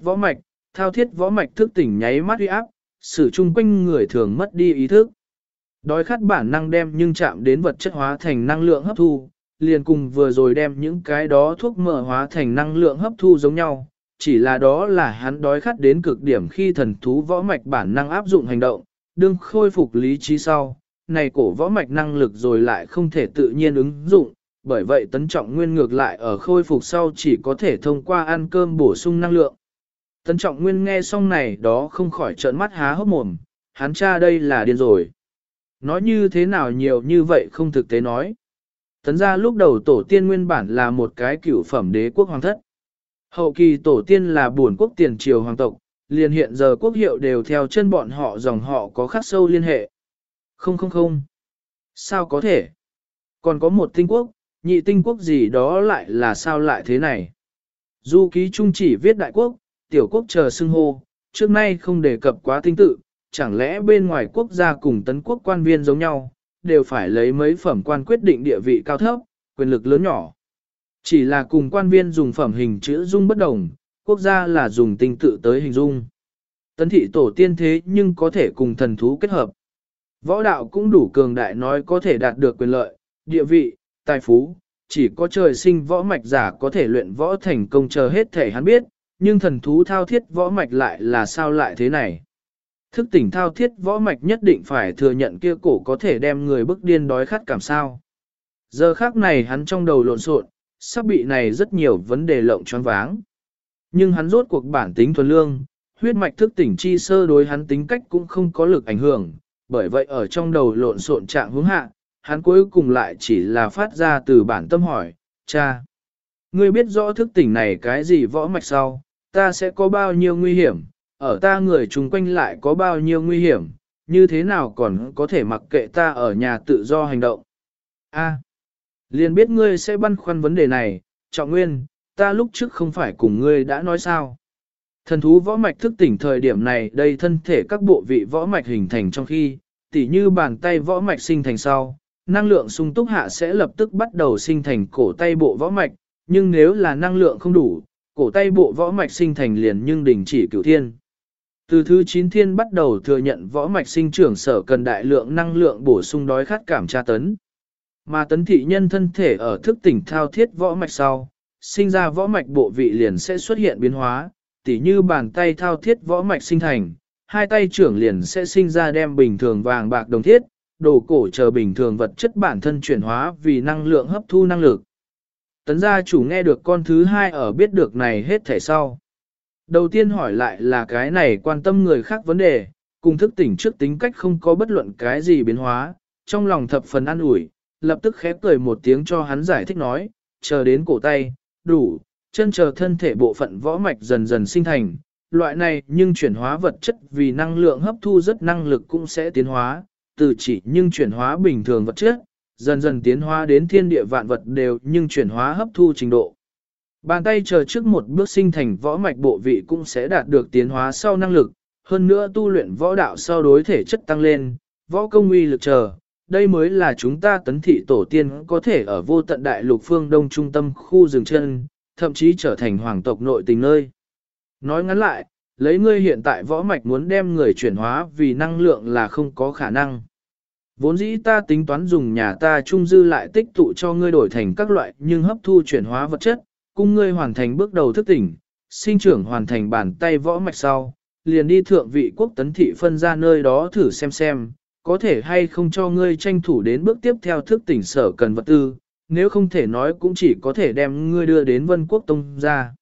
thao thiết võ mạch thức tỉnh nháy mắt uy áp, sử chung quanh người thường mất đi ý thức. Đói khát bản năng đem nhưng chạm đến vật chất hóa thành năng lượng hấp thu, liền cùng vừa rồi đem những cái đó thuốc mỡ hóa thành năng lượng hấp thu giống nhau, chỉ là đó là hắn đói khát đến cực điểm khi thần thú võ mạch bản năng áp dụng hành động, đương khôi phục lý trí sau, này cổ võ mạch năng lực rồi lại không thể tự nhiên ứng dụng, bởi vậy tấn trọng nguyên ngược lại ở khôi phục sau chỉ có thể thông qua ăn cơm bổ sung năng lượng. Tấn trọng nguyên nghe xong này đó không khỏi trợn mắt há hốc mồm, hắn cha đây là điên rồi. Nói như thế nào nhiều như vậy không thực tế nói. Tấn ra lúc đầu tổ tiên nguyên bản là một cái cửu phẩm đế quốc hoàng thất. Hậu kỳ tổ tiên là buồn quốc tiền triều hoàng tộc, liền hiện giờ quốc hiệu đều theo chân bọn họ dòng họ có khắc sâu liên hệ. Không. Sao có thể? Còn có một tinh quốc, nhị tinh quốc gì đó lại là sao lại thế này? Du ký trung chỉ viết đại quốc, tiểu quốc chờ xưng hô, trước nay không đề cập quá tinh tự, chẳng lẽ bên ngoài quốc gia cùng tấn quốc quan viên giống nhau, đều phải lấy mấy phẩm quan quyết định địa vị cao thấp, quyền lực lớn nhỏ. Chỉ là cùng quan viên dùng phẩm hình chữ dung bất đồng, quốc gia là dùng tinh tự tới hình dung. Tấn thị tổ tiên thế nhưng có thể cùng thần thú kết hợp. Võ đạo cũng đủ cường đại nói có thể đạt được quyền lợi, địa vị, tài phú, chỉ có trời sinh võ mạch giả có thể luyện võ thành công chờ hết thể hắn biết, nhưng thần thú thao thiết võ mạch lại là sao lại thế này. Thức tỉnh thao thiết võ mạch nhất định phải thừa nhận kia cổ có thể đem người bức điên đói khát cảm sao. Giờ khác này hắn trong đầu lộn xộn, sắp bị này rất nhiều vấn đề lộng choáng váng. Nhưng hắn rốt cuộc bản tính thuần lương, huyết mạch thức tỉnh chi sơ đối hắn tính cách cũng không có lực ảnh hưởng, bởi vậy ở trong đầu lộn xộn trạng hướng hạ, hắn cuối cùng lại chỉ là phát ra từ bản tâm hỏi, cha, ngươi biết rõ thức tỉnh này cái gì võ mạch sau, ta sẽ có bao nhiêu nguy hiểm, ở ta người chung quanh lại có bao nhiêu nguy hiểm, như thế nào còn có thể mặc kệ ta ở nhà tự do hành động. A. Liền biết ngươi sẽ băn khoăn vấn đề này, Trọng Nguyên, ta lúc trước không phải cùng ngươi đã nói sao. Thần thú võ mạch thức tỉnh thời điểm này đây thân thể các bộ vị võ mạch hình thành trong khi, tỉ như bàn tay võ mạch sinh thành sau, năng lượng sung túc hạ sẽ lập tức bắt đầu sinh thành cổ tay bộ võ mạch, nhưng nếu là năng lượng không đủ, cổ tay bộ võ mạch sinh thành liền nhưng đình chỉ cửu thiên. Từ thứ 9 thiên bắt đầu thừa nhận võ mạch sinh trưởng sở cần đại lượng năng lượng bổ sung đói khát cảm tra tấn. Mà tấn thị nhân thân thể ở thức tỉnh thao thiết võ mạch sau, sinh ra võ mạch bộ vị liền sẽ xuất hiện biến hóa, tỉ như bàn tay thao thiết võ mạch sinh thành, hai tay trưởng liền sẽ sinh ra đem bình thường vàng bạc đồng thiết, đồ cổ chờ bình thường vật chất bản thân chuyển hóa vì năng lượng hấp thu năng lực. Tấn gia chủ nghe được con thứ hai ở biết được này hết thể sau. Đầu tiên hỏi lại là cái này quan tâm người khác vấn đề, cùng thức tỉnh trước tính cách không có bất luận cái gì biến hóa, trong lòng thập phần an ủi, lập tức khép cười một tiếng cho hắn giải thích nói, chờ đến cổ tay, đủ, chân chờ thân thể bộ phận võ mạch dần dần sinh thành, loại này nhưng chuyển hóa vật chất vì năng lượng hấp thu rất năng lực cũng sẽ tiến hóa, từ chỉ nhưng chuyển hóa bình thường vật chất, dần dần tiến hóa đến thiên địa vạn vật đều nhưng chuyển hóa hấp thu trình độ. Bàn tay chờ trước một bước sinh thành võ mạch bộ vị cũng sẽ đạt được tiến hóa sau năng lực, hơn nữa tu luyện võ đạo sau đối thể chất tăng lên, võ công uy lực chờ. Đây mới là chúng ta tấn thị tổ tiên có thể ở vô tận đại lục phương đông trung tâm khu rừng chân, thậm chí trở thành hoàng tộc nội tình nơi. Nói ngắn lại, lấy ngươi hiện tại võ mạch muốn đem người chuyển hóa vì năng lượng là không có khả năng. Vốn dĩ ta tính toán dùng nhà ta trung dư lại tích tụ cho ngươi đổi thành các loại nhưng hấp thu chuyển hóa vật chất, cùng ngươi hoàn thành bước đầu thức tỉnh, sinh trưởng hoàn thành bàn tay võ mạch sau, liền đi thượng vị quốc tấn thị phân ra nơi đó thử xem, có thể hay không cho ngươi tranh thủ đến bước tiếp theo thức tỉnh sở cần vật tư, nếu không thể nói cũng chỉ có thể đem ngươi đưa đến Vân Quốc Tông ra.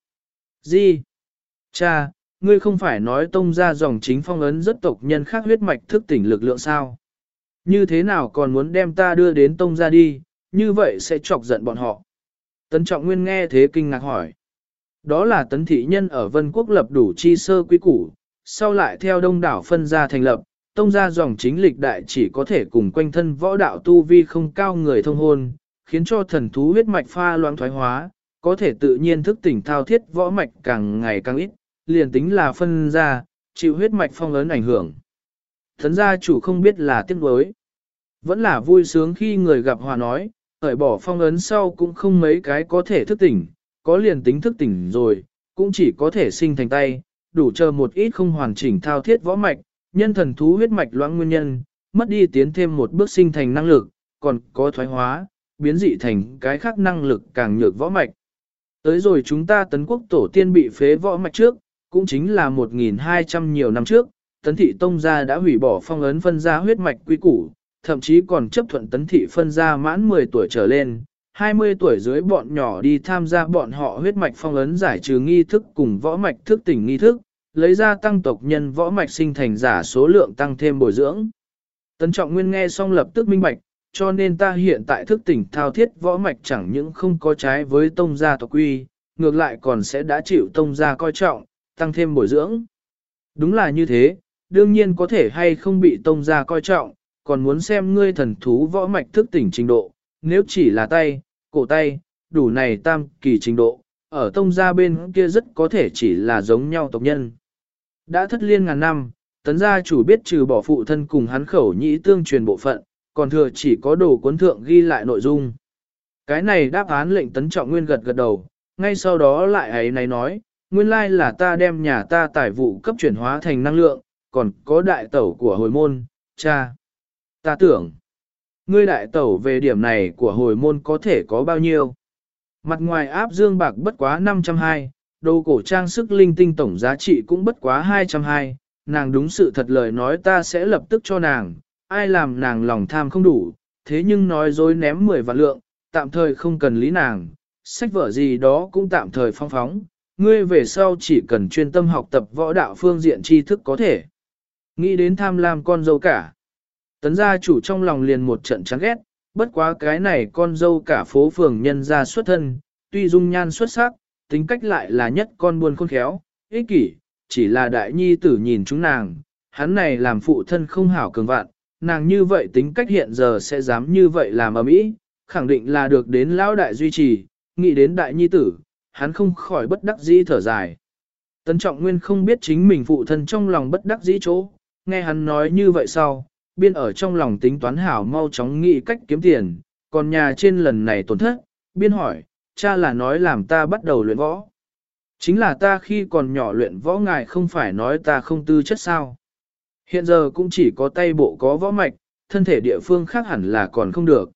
Gì? Cha, ngươi không phải nói Tông ra dòng chính phong ấn rất tộc nhân khác huyết mạch thức tỉnh lực lượng sao? Như thế nào còn muốn đem ta đưa đến Tông ra đi, như vậy sẽ chọc giận bọn họ. Tấn Trọng Nguyên nghe thế kinh ngạc hỏi. Đó là tấn thị nhân ở Vân Quốc lập đủ chi sơ quý củ, sau lại theo đông đảo phân ra thành lập, Tông ra dòng chính lịch đại chỉ có thể cùng quanh thân võ đạo tu vi không cao người thông hôn, khiến cho thần thú huyết mạch pha loãng thoái hóa, có thể tự nhiên thức tỉnh thao thiết võ mạch càng ngày càng ít, liền tính là phân ra, chịu huyết mạch phong ấn ảnh hưởng. Thần gia chủ không biết là tiếc nuối, vẫn là vui sướng khi người gặp hòa nói, khởi bỏ phong ấn sau cũng không mấy cái có thể thức tỉnh, có liền tính thức tỉnh rồi, cũng chỉ có thể sinh thành tay, đủ chờ một ít không hoàn chỉnh thao thiết võ mạch, nhân thần thú huyết mạch loãng nguyên nhân, mất đi tiến thêm một bước sinh thành năng lực, còn có thoái hóa, biến dị thành cái khác năng lực càng nhược võ mạch. Tới rồi chúng ta tấn quốc tổ tiên bị phế võ mạch trước, cũng chính là 1.200 nhiều năm trước, tấn thị tông gia đã hủy bỏ phong ấn phân ra huyết mạch quy củ, thậm chí còn chấp thuận tấn thị phân ra mãn 10 tuổi trở lên, 20 tuổi dưới bọn nhỏ đi tham gia bọn họ huyết mạch phong ấn giải trừ nghi thức cùng võ mạch thức tỉnh nghi thức, lấy ra tăng tộc nhân võ mạch sinh thành giả số lượng tăng thêm bồi dưỡng. Tấn Trọng Nguyên nghe xong lập tức minh bạch, cho nên ta hiện tại thức tỉnh thao thiết võ mạch chẳng những không có trái với tông gia tộc quy, ngược lại còn sẽ đã chịu tông gia coi trọng, tăng thêm bồi dưỡng. Đúng là như thế, đương nhiên có thể hay không bị tông gia coi trọng, còn muốn xem ngươi thần thú võ mạch thức tỉnh trình độ, nếu chỉ là tay, cổ tay, đủ này tam kỳ trình độ, ở tông gia bên kia rất có thể chỉ là giống nhau tộc nhân. Đã thất liên ngàn năm, tấn gia chủ biết trừ bỏ phụ thân cùng hắn khẩu nhĩ tương truyền bộ phận, còn thừa chỉ có đồ cuốn thượng ghi lại nội dung. Cái này đáp án lệnh Tấn Trọng Nguyên gật gật đầu, ngay sau đó lại ấy này nói, nguyên lai là ta đem nhà ta tài vụ cấp chuyển hóa thành năng lượng, còn có đại tẩu của hồi môn, cha. Ta tưởng, ngươi đại tẩu về điểm này của hồi môn có thể có bao nhiêu. Mặt ngoài áp dương bạc bất quá 520, đồ cổ trang sức linh tinh tổng giá trị cũng bất quá 220, nàng đúng sự thật lời nói ta sẽ lập tức cho nàng, ai làm nàng lòng tham không đủ, thế nhưng nói dối ném 10 vạn lượng, tạm thời không cần lý nàng, sách vở gì đó cũng tạm thời phong phóng, ngươi về sau chỉ cần chuyên tâm học tập võ đạo phương diện tri thức có thể. Nghĩ đến tham lam con dâu cả. Tấn gia chủ trong lòng liền một trận chán ghét, bất quá cái này con dâu cả phố phường nhân gia xuất thân, tuy dung nhan xuất sắc, tính cách lại là nhất con buôn khôn khéo, ích kỷ, chỉ là đại nhi tử nhìn chúng nàng, hắn này làm phụ thân không hảo cường vạn, nàng như vậy tính cách hiện giờ sẽ dám như vậy làm ầm ĩ, khẳng định là được đến lão đại duy trì, nghĩ đến đại nhi tử, hắn không khỏi bất đắc dĩ thở dài. Tấn Trọng Nguyên không biết chính mình phụ thân trong lòng bất đắc dĩ chỗ, nghe hắn nói như vậy sau, biên ở trong lòng tính toán hảo mau chóng nghĩ cách kiếm tiền, còn nhà trên lần này tổn thất, biên hỏi, cha là nói làm ta bắt đầu luyện võ. Chính là ta khi còn nhỏ luyện võ ngài không phải nói ta không tư chất sao. Hiện giờ cũng chỉ có tay bộ có võ mạch, thân thể địa phương khác hẳn là còn không được.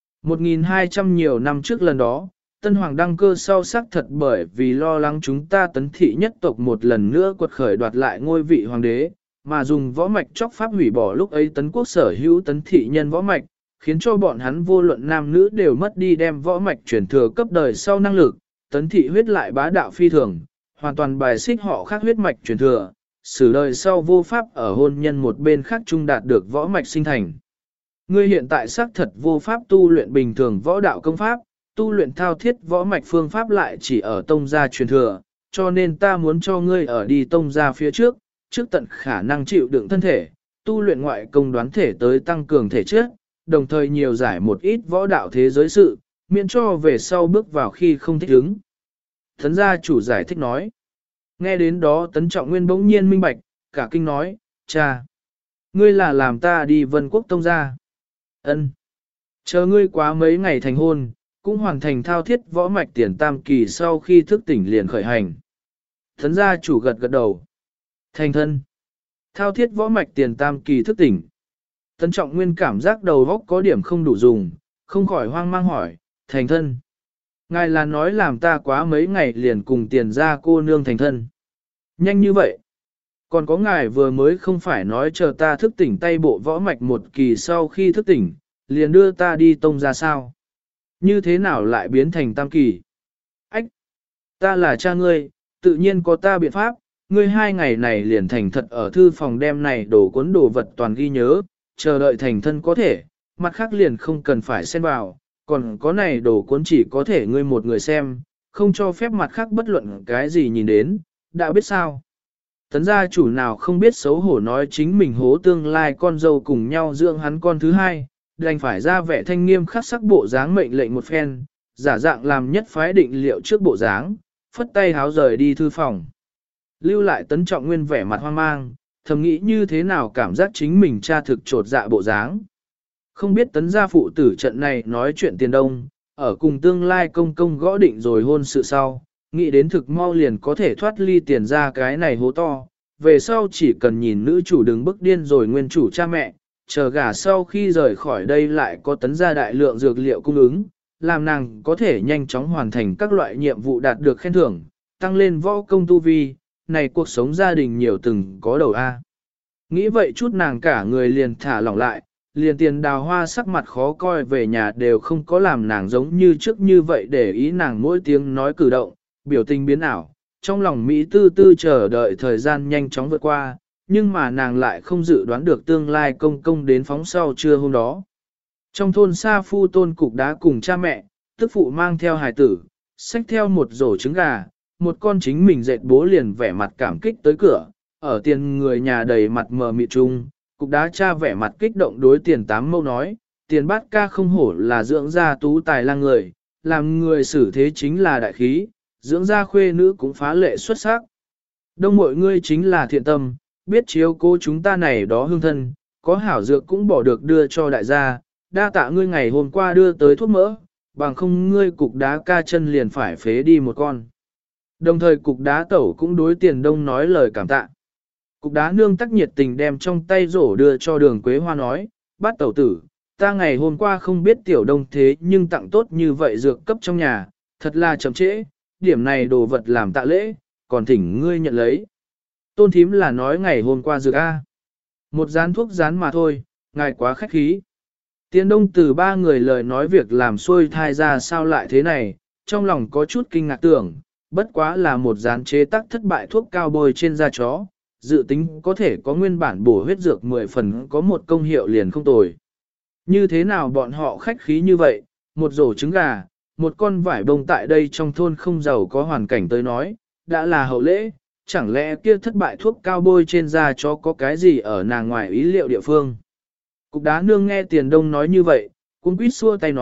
1200 nhiều năm trước lần đó, Tân Hoàng đăng cơ sau xác thật bởi vì lo lắng chúng ta Tấn thị nhất tộc một lần nữa quật khởi đoạt lại ngôi vị hoàng đế, mà dùng võ mạch chóc pháp hủy bỏ lúc ấy Tấn quốc sở hữu Tấn thị nhân võ mạch, khiến cho bọn hắn vô luận nam nữ đều mất đi đem võ mạch truyền thừa cấp đời sau năng lực, Tấn thị huyết lại bá đạo phi thường, hoàn toàn bài xích họ khác huyết mạch truyền thừa, xử đời sau vô pháp ở hôn nhân một bên khác trung đạt được võ mạch sinh thành. Ngươi hiện tại xác thật vô pháp tu luyện bình thường võ đạo công pháp, tu luyện thao thiết võ mạch phương pháp lại chỉ ở tông gia truyền thừa, cho nên ta muốn cho ngươi ở đi tông gia phía trước, trước tận khả năng chịu đựng thân thể, tu luyện ngoại công đoán thể tới tăng cường thể chất, đồng thời nhiều giải một ít võ đạo thế giới sự, miễn cho về sau bước vào khi không thích ứng. Tấn gia chủ giải thích nói. Nghe đến đó Tấn Trọng Nguyên bỗng nhiên minh bạch, cả kinh nói, cha, ngươi là làm ta đi Vân Quốc tông gia. Ân, chờ ngươi quá mấy ngày thành hôn, cũng hoàn thành thao thiết võ mạch tiền tam kỳ sau khi thức tỉnh liền khởi hành. Tấn gia chủ gật gật đầu. Thành thân. Thao thiết võ mạch tiền tam kỳ thức tỉnh. Tấn Trọng Nguyên cảm giác đầu óc có điểm không đủ dùng, không khỏi hoang mang hỏi, thành thân. Ngài là nói làm ta quá mấy ngày liền cùng tiền ra cô nương thành thân. Nhanh như vậy. Còn có ngài vừa mới không phải nói chờ ta thức tỉnh tay bộ võ mạch một kỳ sau khi thức tỉnh, liền đưa ta đi tông ra sao? Như thế nào lại biến thành tam kỳ? Ách! Ta là cha ngươi, tự nhiên có ta biện pháp, ngươi 2 ngày này liền thành thật ở thư phòng đem này đổ cuốn đồ vật toàn ghi nhớ, chờ đợi thành thân có thể, mặt khác liền không cần phải xen vào, còn có này đồ cuốn chỉ có thể ngươi một người xem, không cho phép mặt khác bất luận cái gì nhìn đến, đã biết sao? Tấn gia chủ nào không biết xấu hổ nói chính mình hố tương lai con dâu cùng nhau dưỡng hắn con thứ hai, đành phải ra vẻ thanh nghiêm khắc sắc bộ dáng mệnh lệnh một phen, giả dạng làm nhất phái định liệu trước bộ dáng, phất tay háo rời đi thư phòng. Lưu lại Tấn Trọng Nguyên vẻ mặt hoang mang, thầm nghĩ như thế nào cảm giác chính mình cha thực trột dạ bộ dáng. Không biết Tấn gia phụ tử trận này nói chuyện tiền đông, ở cùng tương lai công công gõ định rồi hôn sự sau, nghĩ đến thực mau liền có thể thoát ly tiền ra cái này hố to, về sau chỉ cần nhìn nữ chủ đừng bức điên rồi nguyên chủ cha mẹ, chờ gả sau khi rời khỏi đây lại có Tấn gia đại lượng dược liệu cung ứng, làm nàng có thể nhanh chóng hoàn thành các loại nhiệm vụ đạt được khen thưởng, tăng lên võ công tu vi, này cuộc sống gia đình nhiều từng có đầu A. Nghĩ vậy chút nàng cả người liền thả lỏng lại, liền tiền đào hoa sắc mặt khó coi về nhà đều không có làm nàng giống như trước như vậy để ý nàng mỗi tiếng nói cử động, biểu tình biến ảo, trong lòng Mỹ tư tư chờ đợi thời gian nhanh chóng vượt qua, nhưng mà nàng lại không dự đoán được tương lai công công đến phóng sau trưa hôm đó. Trong thôn Sa Phu Tôn Cục Đá cùng cha mẹ, tức phụ mang theo hài tử, xách theo một rổ trứng gà, một con chính mình dệt bố liền vẻ mặt cảm kích tới cửa, ở tiền người nhà đầy mặt mờ mịt chung, Cục Đá cha vẻ mặt kích động đối tiền 8 mâu nói, tiền bát ca không hổ là dưỡng gia tú tài lang người, làm người xử thế chính là đại khí, dưỡng gia khuê nữ cũng phá lệ xuất sắc. Đông mọi ngươi chính là thiện tâm, biết chiếu cố chúng ta này đó hương thân, có hảo dược cũng bỏ được đưa cho đại gia, đa tạ ngươi ngày hôm qua đưa tới thuốc mỡ, bằng không ngươi Cục Đá ca chân liền phải phế đi một con. Đồng thời Cục Đá tẩu cũng đối tiền đông nói lời cảm tạ. Cục Đá nương tắc nhiệt tình đem trong tay rổ đưa cho Đường Quế Hoa nói, bát tẩu tử, ta ngày hôm qua không biết tiểu đông thế nhưng tặng tốt như vậy dược cấp trong nhà, thật là chậm trễ, điểm này đồ vật làm tạ lễ, còn thỉnh ngươi nhận lấy. Tôn thím là nói ngày hôm qua dược A. Một dán thuốc dán mà thôi, ngài quá khách khí. Tiền đông từ 3 người lời nói việc làm xuôi thai ra sao lại thế này, trong lòng có chút kinh ngạc tưởng, bất quá là một dán chế tác thất bại thuốc cao bôi trên da chó, dự tính có thể có nguyên bản bổ huyết dược 10 phần có một công hiệu liền không tồi. Như thế nào bọn họ khách khí như vậy, một rổ trứng gà, một con vải bông tại đây trong thôn không giàu có hoàn cảnh tới nói, đã là hậu lễ, chẳng lẽ kia thất bại thuốc cao bôi trên da chó có cái gì ở nàng ngoài ý liệu địa phương. Cục Đá nương nghe tiền đông nói như vậy, cũng quýt xua tay nói,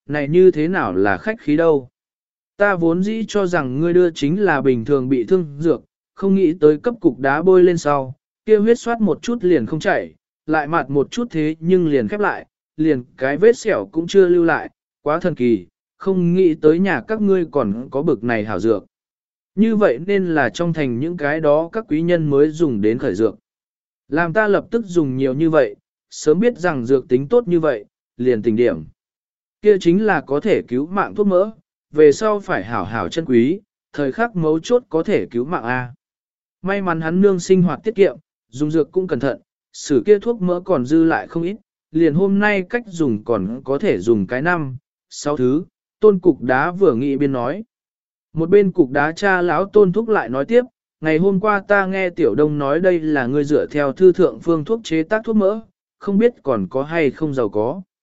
này như thế nào là khách khí đâu. Ta vốn dĩ cho rằng ngươi đưa chính là bình thường bị thương dược, không nghĩ tới cấp cục đá bôi lên sau, kia huyết soát một chút liền không chảy, lại mạt một chút thế nhưng liền khép lại, liền cái vết sẹo cũng chưa lưu lại, quá thần kỳ, không nghĩ tới nhà các ngươi còn có bực này hảo dược. Như vậy nên là trong thành những cái đó các quý nhân mới dùng đến khởi dược. Làm ta lập tức dùng nhiều như vậy, sớm biết rằng dược tính tốt như vậy, liền tình điểm. Kia chính là có thể cứu mạng thuốc mỡ, về sau phải hảo hảo chân quý, thời khắc mấu chốt có thể cứu mạng A. May mắn hắn nương sinh hoạt tiết kiệm, dùng dược cũng cẩn thận, sử kia thuốc mỡ còn dư lại không ít, liền hôm nay cách dùng còn có thể dùng cái 5, 6 thứ, tôn cục đá vừa nghĩ biên nói. Một bên cục đá cha lão tôn thúc lại nói tiếp, ngày hôm qua ta nghe tiểu đông nói đây là ngươi dựa theo thư thượng phương thuốc chế tác thuốc mỡ, không biết còn có hay không giàu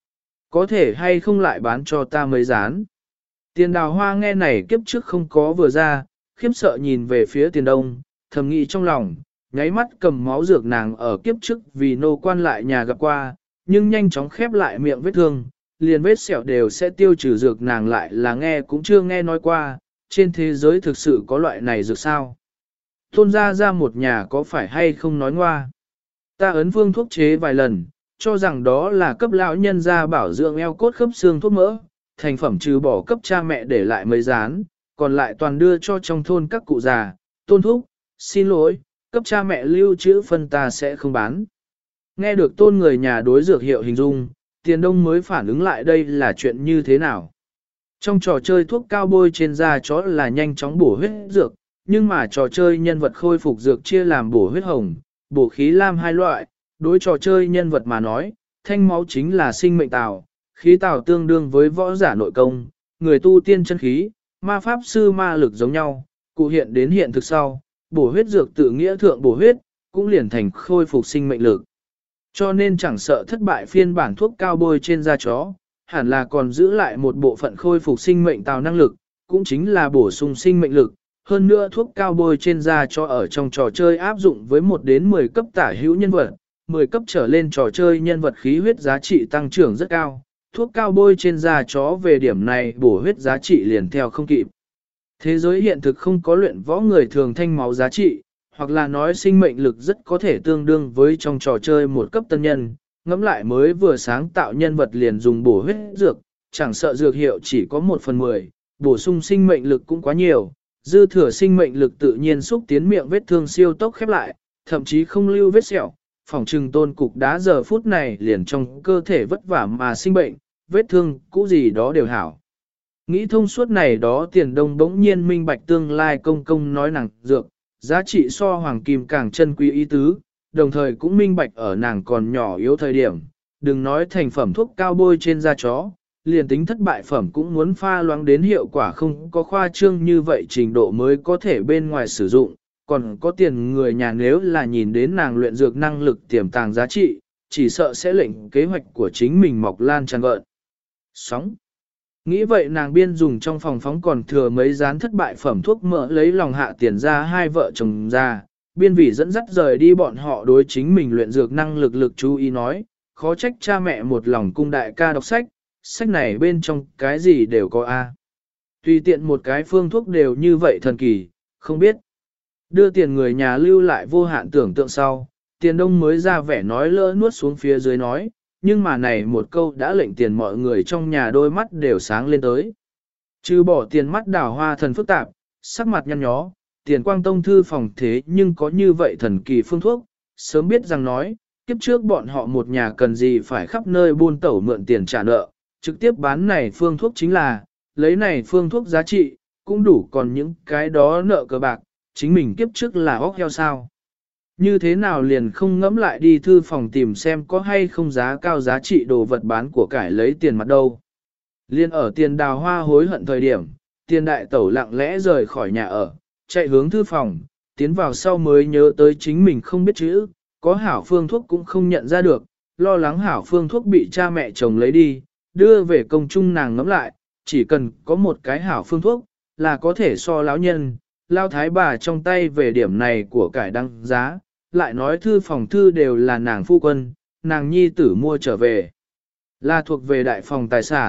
có thể hay không lại bán cho ta mấy rán. Tiền đào hoa nghe này kiếp trước không có vừa ra, khiếp sợ nhìn về phía tiền đông, thầm nghĩ trong lòng, nháy mắt cầm máu dược nàng ở kiếp trước vì nô quan lại nhà gặp qua, nhưng nhanh chóng khép lại miệng vết thương, liền vết sẹo đều sẽ tiêu trừ dược nàng lại là nghe cũng chưa nghe nói qua, trên thế giới thực sự có loại này dược sao. Tôn ra một nhà có phải hay không nói ngoa. Ta ấn phương thuốc chế vài lần, cho rằng đó là cấp lão nhân ra bảo dưỡng eo cốt khớp xương thuốc mỡ, thành phẩm trừ bỏ cấp cha mẹ để lại mấy rán, còn lại toàn đưa cho trong thôn các cụ già, tôn thúc, xin lỗi, cấp cha mẹ lưu trữ phân ta sẽ không bán. Nghe được tôn người nhà đối dược hiệu hình dung, tiền đông mới phản ứng lại đây là chuyện như thế nào. Trong trò chơi thuốc cao bôi trên da chó là nhanh chóng bổ huyết dược, nhưng mà trò chơi nhân vật khôi phục dược chia làm bổ huyết hồng, bổ khí lam hai loại, đối trò chơi nhân vật mà nói, thanh máu chính là sinh mệnh tào, khí tào tương đương với võ giả nội công, người tu tiên chân khí, ma pháp sư ma lực giống nhau, cụ hiện đến hiện thực sau, bổ huyết dược tự nghĩa thượng bổ huyết, cũng liền thành khôi phục sinh mệnh lực. Cho nên chẳng sợ thất bại phiên bản thuốc cao bôi trên da chó, hẳn là còn giữ lại một bộ phận khôi phục sinh mệnh tào năng lực, cũng chính là bổ sung sinh mệnh lực. Hơn nữa thuốc cao bôi trên da chó ở trong trò chơi áp dụng với 1 đến 10 cấp tả hữu nhân vật, 10 cấp trở lên trò chơi nhân vật khí huyết giá trị tăng trưởng rất cao. Thuốc cao bôi trên da chó về điểm này bổ huyết giá trị liền theo không kịp. Thế giới hiện thực không có luyện võ người thường thanh máu giá trị, hoặc là nói sinh mệnh lực rất có thể tương đương với trong trò chơi một cấp tân nhân, ngẫm lại mới vừa sáng tạo nhân vật liền dùng bổ huyết dược, chẳng sợ dược hiệu chỉ có 1/10, bổ sung sinh mệnh lực cũng quá nhiều, dư thừa sinh mệnh lực tự nhiên xúc tiến miệng vết thương siêu tốc khép lại, thậm chí không lưu vết sẹo, phòng trừng tôn cục đá giờ phút này liền trong cơ thể vất vả mà sinh bệnh, vết thương cũ gì đó đều hảo. Nghĩ thông suốt này đó tiền đông bỗng nhiên minh bạch tương lai công công nói nàng dược, giá trị so hoàng kim càng chân quý ý tứ, đồng thời cũng minh bạch ở nàng còn nhỏ yếu thời điểm, đừng nói thành phẩm thuốc cao bôi trên da chó, liền tính thất bại phẩm cũng muốn pha loãng đến hiệu quả không có khoa trương như vậy trình độ mới có thể bên ngoài sử dụng, còn có tiền người nhà nếu là nhìn đến nàng luyện dược năng lực tiềm tàng giá trị, chỉ sợ sẽ lệnh kế hoạch của chính mình mọc lan tràn gợn. Sóng. Nghĩ vậy nàng biên dùng trong phòng phóng còn thừa mấy rán thất bại phẩm thuốc mỡ lấy lòng hạ tiền ra hai vợ chồng ra, biên vị dẫn dắt rời đi bọn họ đối chính mình luyện dược năng lực chú ý nói, khó trách cha mẹ một lòng cung đại ca đọc sách, sách này bên trong cái gì đều có a. Tùy tiện một cái phương thuốc đều như vậy thần kỳ, không biết. Đưa tiền người nhà lưu lại vô hạn tưởng tượng sau, tiền đông mới ra vẻ nói lỡ nuốt xuống phía dưới nói, nhưng mà này một câu đã lệnh tiền mọi người trong nhà đôi mắt đều sáng lên tới. Trừ bỏ tiền mắt đào hoa thần phức tạp, sắc mặt nhăn nhó, tiền quang tông thư phòng thế nhưng có như vậy thần kỳ phương thuốc, sớm biết rằng nói, kiếp trước bọn họ một nhà cần gì phải khắp nơi buôn tẩu mượn tiền trả nợ, trực tiếp bán này phương thuốc chính là, lấy này phương thuốc giá trị, cũng đủ còn những cái đó nợ cờ bạc, chính mình kiếp trước là óc heo sao. Như thế nào liền không ngẫm lại đi thư phòng tìm xem có hay không giá cao giá trị đồ vật bán của cải lấy tiền mặt đâu. Liên ở tiền đào hoa hối hận thời điểm, tiền đại tẩu lặng lẽ rời khỏi nhà ở, chạy hướng thư phòng, tiến vào sau mới nhớ tới chính mình không biết chữ, có hảo phương thuốc cũng không nhận ra được, lo lắng hảo phương thuốc bị cha mẹ chồng lấy đi, đưa về công chung nàng ngẫm lại, chỉ cần có một cái hảo phương thuốc, là có thể so lão nhân, lao thái bà trong tay về điểm này của cải đăng giá, lại nói thư phòng thư đều là nàng phu quân, nàng nhi tử mua trở về. Là thuộc về đại phòng tài sản,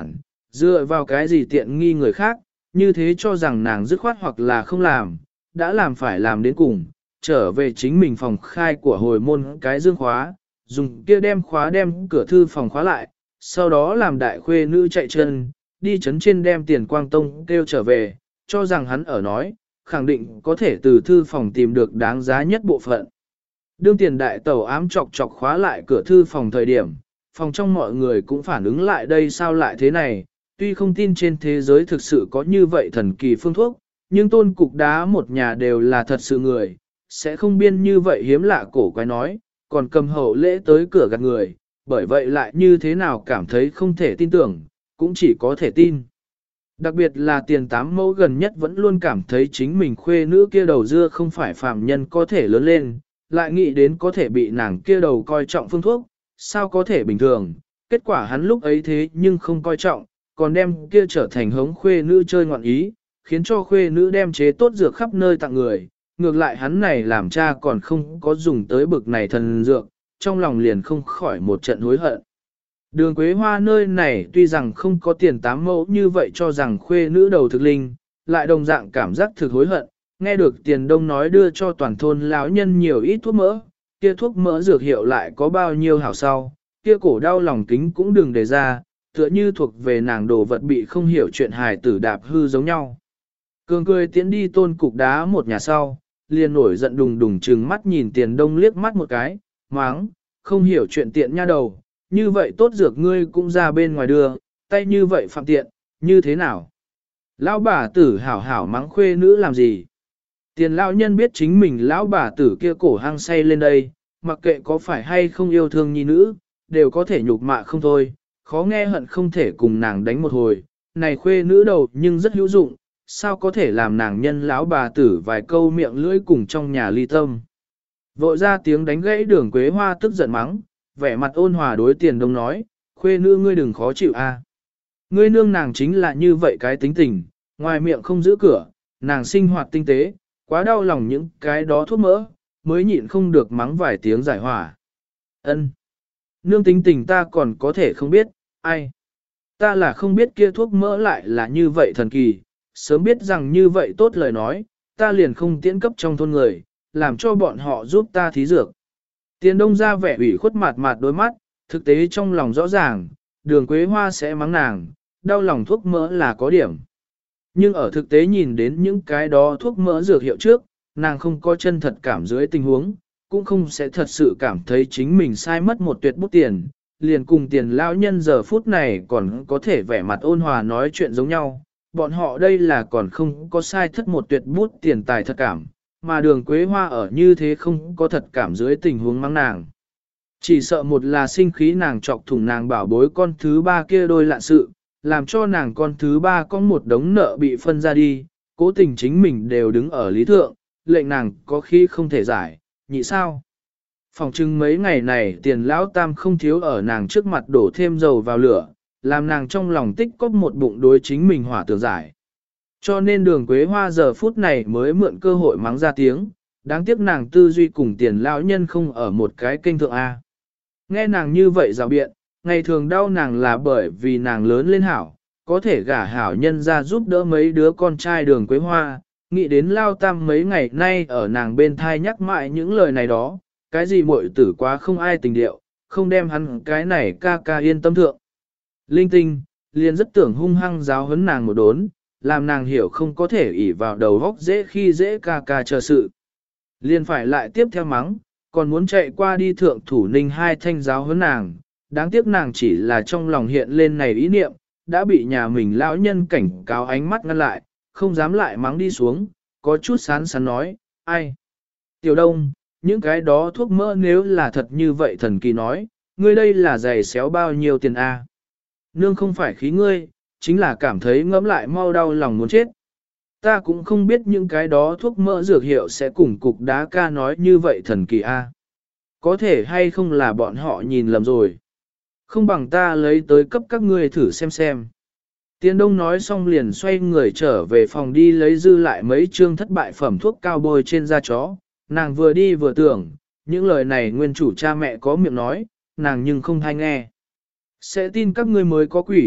dựa vào cái gì tiện nghi người khác, như thế cho rằng nàng dứt khoát hoặc là không làm, đã làm phải làm đến cùng, trở về chính mình phòng khai của hồi môn cái dương khóa, dùng kia đem khóa đem cửa thư phòng khóa lại, sau đó làm đại khuê nữ chạy chân, đi chấn trên đem tiền quang tông kêu trở về, cho rằng hắn ở nói, khẳng định có thể từ thư phòng tìm được đáng giá nhất bộ phận. Đương tiền đại tẩu ám chọc chọc khóa lại cửa thư phòng thời điểm, phòng trong mọi người cũng phản ứng lại đây sao lại thế này, tuy không tin trên thế giới thực sự có như vậy thần kỳ phương thuốc, nhưng tôn cục đá một nhà đều là thật sự người, sẽ không biên như vậy hiếm lạ cổ quái nói, còn cầm hậu lễ tới cửa gạt người, bởi vậy lại như thế nào cảm thấy không thể tin tưởng, cũng chỉ có thể tin. Đặc biệt là tiền tám mẫu gần nhất vẫn luôn cảm thấy chính mình khuê nữ kia đầu dưa không phải phàm nhân có thể lớn lên, lại nghĩ đến có thể bị nàng kia đầu coi trọng phương thuốc, sao có thể bình thường, kết quả hắn lúc ấy thế nhưng không coi trọng, còn đem kia trở thành hống khuê nữ chơi ngoạn ý, khiến cho khuê nữ đem chế tốt dược khắp nơi tặng người, ngược lại hắn này làm cha còn không có dùng tới bực này thần dược, trong lòng liền không khỏi một trận hối hận. Đường Quế Hoa nơi này tuy rằng không có tiền tám mẫu như vậy cho rằng khuê nữ đầu thực linh, lại đồng dạng cảm giác thực hối hận, nghe được tiền đông nói đưa cho toàn thôn lão nhân nhiều ít thuốc mỡ, kia thuốc mỡ dược hiệu lại có bao nhiêu hảo sau, kia cổ đau lòng kính cũng đừng để ra, tựa như thuộc về nàng đồ vật bị không hiểu chuyện hài tử đạp hư giống nhau. Cường cười tiến đi tôn cục đá một nhà sau, liền nổi giận đùng đùng trừng mắt nhìn tiền đông liếc mắt một cái, máng, không hiểu chuyện tiện nha đầu, như vậy tốt dược ngươi cũng ra bên ngoài đưa, tay như vậy phạm tiện, như thế nào? Lão bà tử hảo hảo mắng khuê nữ làm gì? Tiền lão nhân biết chính mình lão bà tử kia cổ hăng say lên đây, mặc kệ có phải hay không yêu thương nhi nữ, đều có thể nhục mạ không thôi, khó nghe hận không thể cùng nàng đánh một hồi, này khuê nữ đầu nhưng rất hữu dụng, sao có thể làm nàng nhân lão bà tử vài câu miệng lưỡi cùng trong nhà ly tâm. Vội ra tiếng đánh gãy Đường Quế Hoa tức giận mắng, vẻ mặt ôn hòa đối tiền đông nói, khuê nữ ngươi đừng khó chịu a. Ngươi nương nàng chính là như vậy cái tính tình, ngoài miệng không giữ cửa, nàng sinh hoạt tinh tế, quá đau lòng những cái đó thuốc mỡ, mới nhịn không được mắng vài tiếng giải hỏa. Ân, nương tính tình ta còn có thể không biết, ai. Ta là không biết kia thuốc mỡ lại là như vậy thần kỳ, sớm biết rằng như vậy tốt lời nói, ta liền không tiễn cấp trong thôn người, làm cho bọn họ giúp ta thí dược. Tiền đông ra vẻ ủy khuất mặt đôi mắt, thực tế trong lòng rõ ràng, Đường Quế Hoa sẽ mắng nàng, đau lòng thuốc mỡ là có điểm. Nhưng ở thực tế nhìn đến những cái đó thuốc mỡ dược hiệu trước, nàng không có chân thật cảm dưới tình huống, cũng không sẽ thật sự cảm thấy chính mình sai mất một tuyệt bút tiền, liền cùng tiền lão nhân giờ phút này còn có thể vẻ mặt ôn hòa nói chuyện giống nhau. Bọn họ đây là còn không có sai thất một tuyệt bút tiền tài thật cảm, mà Đường Quế Hoa ở như thế không có thật cảm dưới tình huống mắng nàng. Chỉ sợ một là sinh khí nàng chọc thủng nàng bảo bối con thứ ba kia đôi lạ sự, làm cho nàng con thứ ba có một đống nợ bị phân ra đi, cố tình chính mình đều đứng ở lý thượng, lệnh nàng có khi không thể giải, nhị sao. Phòng trưng mấy ngày này tiền lão tam không thiếu ở nàng trước mặt đổ thêm dầu vào lửa, làm nàng trong lòng tích cóp một bụng đối chính mình hỏa tưởng giải. Cho nên Đường Quế Hoa giờ phút này mới mượn cơ hội mắng ra tiếng, đáng tiếc nàng tư duy cùng tiền lão nhân không ở một cái kênh thượng A. Nghe nàng như vậy rào biện, ngày thường đau nàng là bởi vì nàng lớn lên hảo, có thể gả hảo nhân ra giúp đỡ mấy đứa con trai Đường Quế Hoa, nghĩ đến lao tam mấy ngày nay ở nàng bên thai nhắc mãi những lời này đó, cái gì muội tử quá không ai tình điệu, không đem hắn cái này ca ca yên tâm thượng. Linh tinh, liền rất tưởng hung hăng giáo huấn nàng một đốn, làm nàng hiểu không có thể ỷ vào đầu góc dễ khi dễ ca ca chờ sự. Liền phải lại tiếp theo mắng, còn muốn chạy qua đi thượng thủ ninh hai thanh giáo huấn nàng, đáng tiếc nàng chỉ là trong lòng hiện lên này ý niệm, đã bị nhà mình lão nhân cảnh cáo ánh mắt ngăn lại, không dám lại mắng đi xuống, có chút sán sán nói, ai? Tiểu Đông, những cái đó thuốc mỡ nếu là thật như vậy thần kỳ nói, ngươi đây là giày xéo bao nhiêu tiền a? Nương không phải khí ngươi, chính là cảm thấy ngẫm lại mau đau lòng muốn chết. Ta cũng không biết những cái đó thuốc mỡ dược hiệu sẽ cùng cục đá ca nói như vậy thần kỳ a. Có thể hay không là bọn họ nhìn lầm rồi. Không bằng ta lấy tới cấp các ngươi thử xem. Tiền Đông nói xong liền xoay người trở về phòng đi lấy dư lại mấy chương thất bại phẩm thuốc cao bôi trên da chó. Nàng vừa đi vừa tưởng, những lời này nguyên chủ cha mẹ có miệng nói, nàng nhưng không hay nghe. Sẽ tin các ngươi mới có quỷ,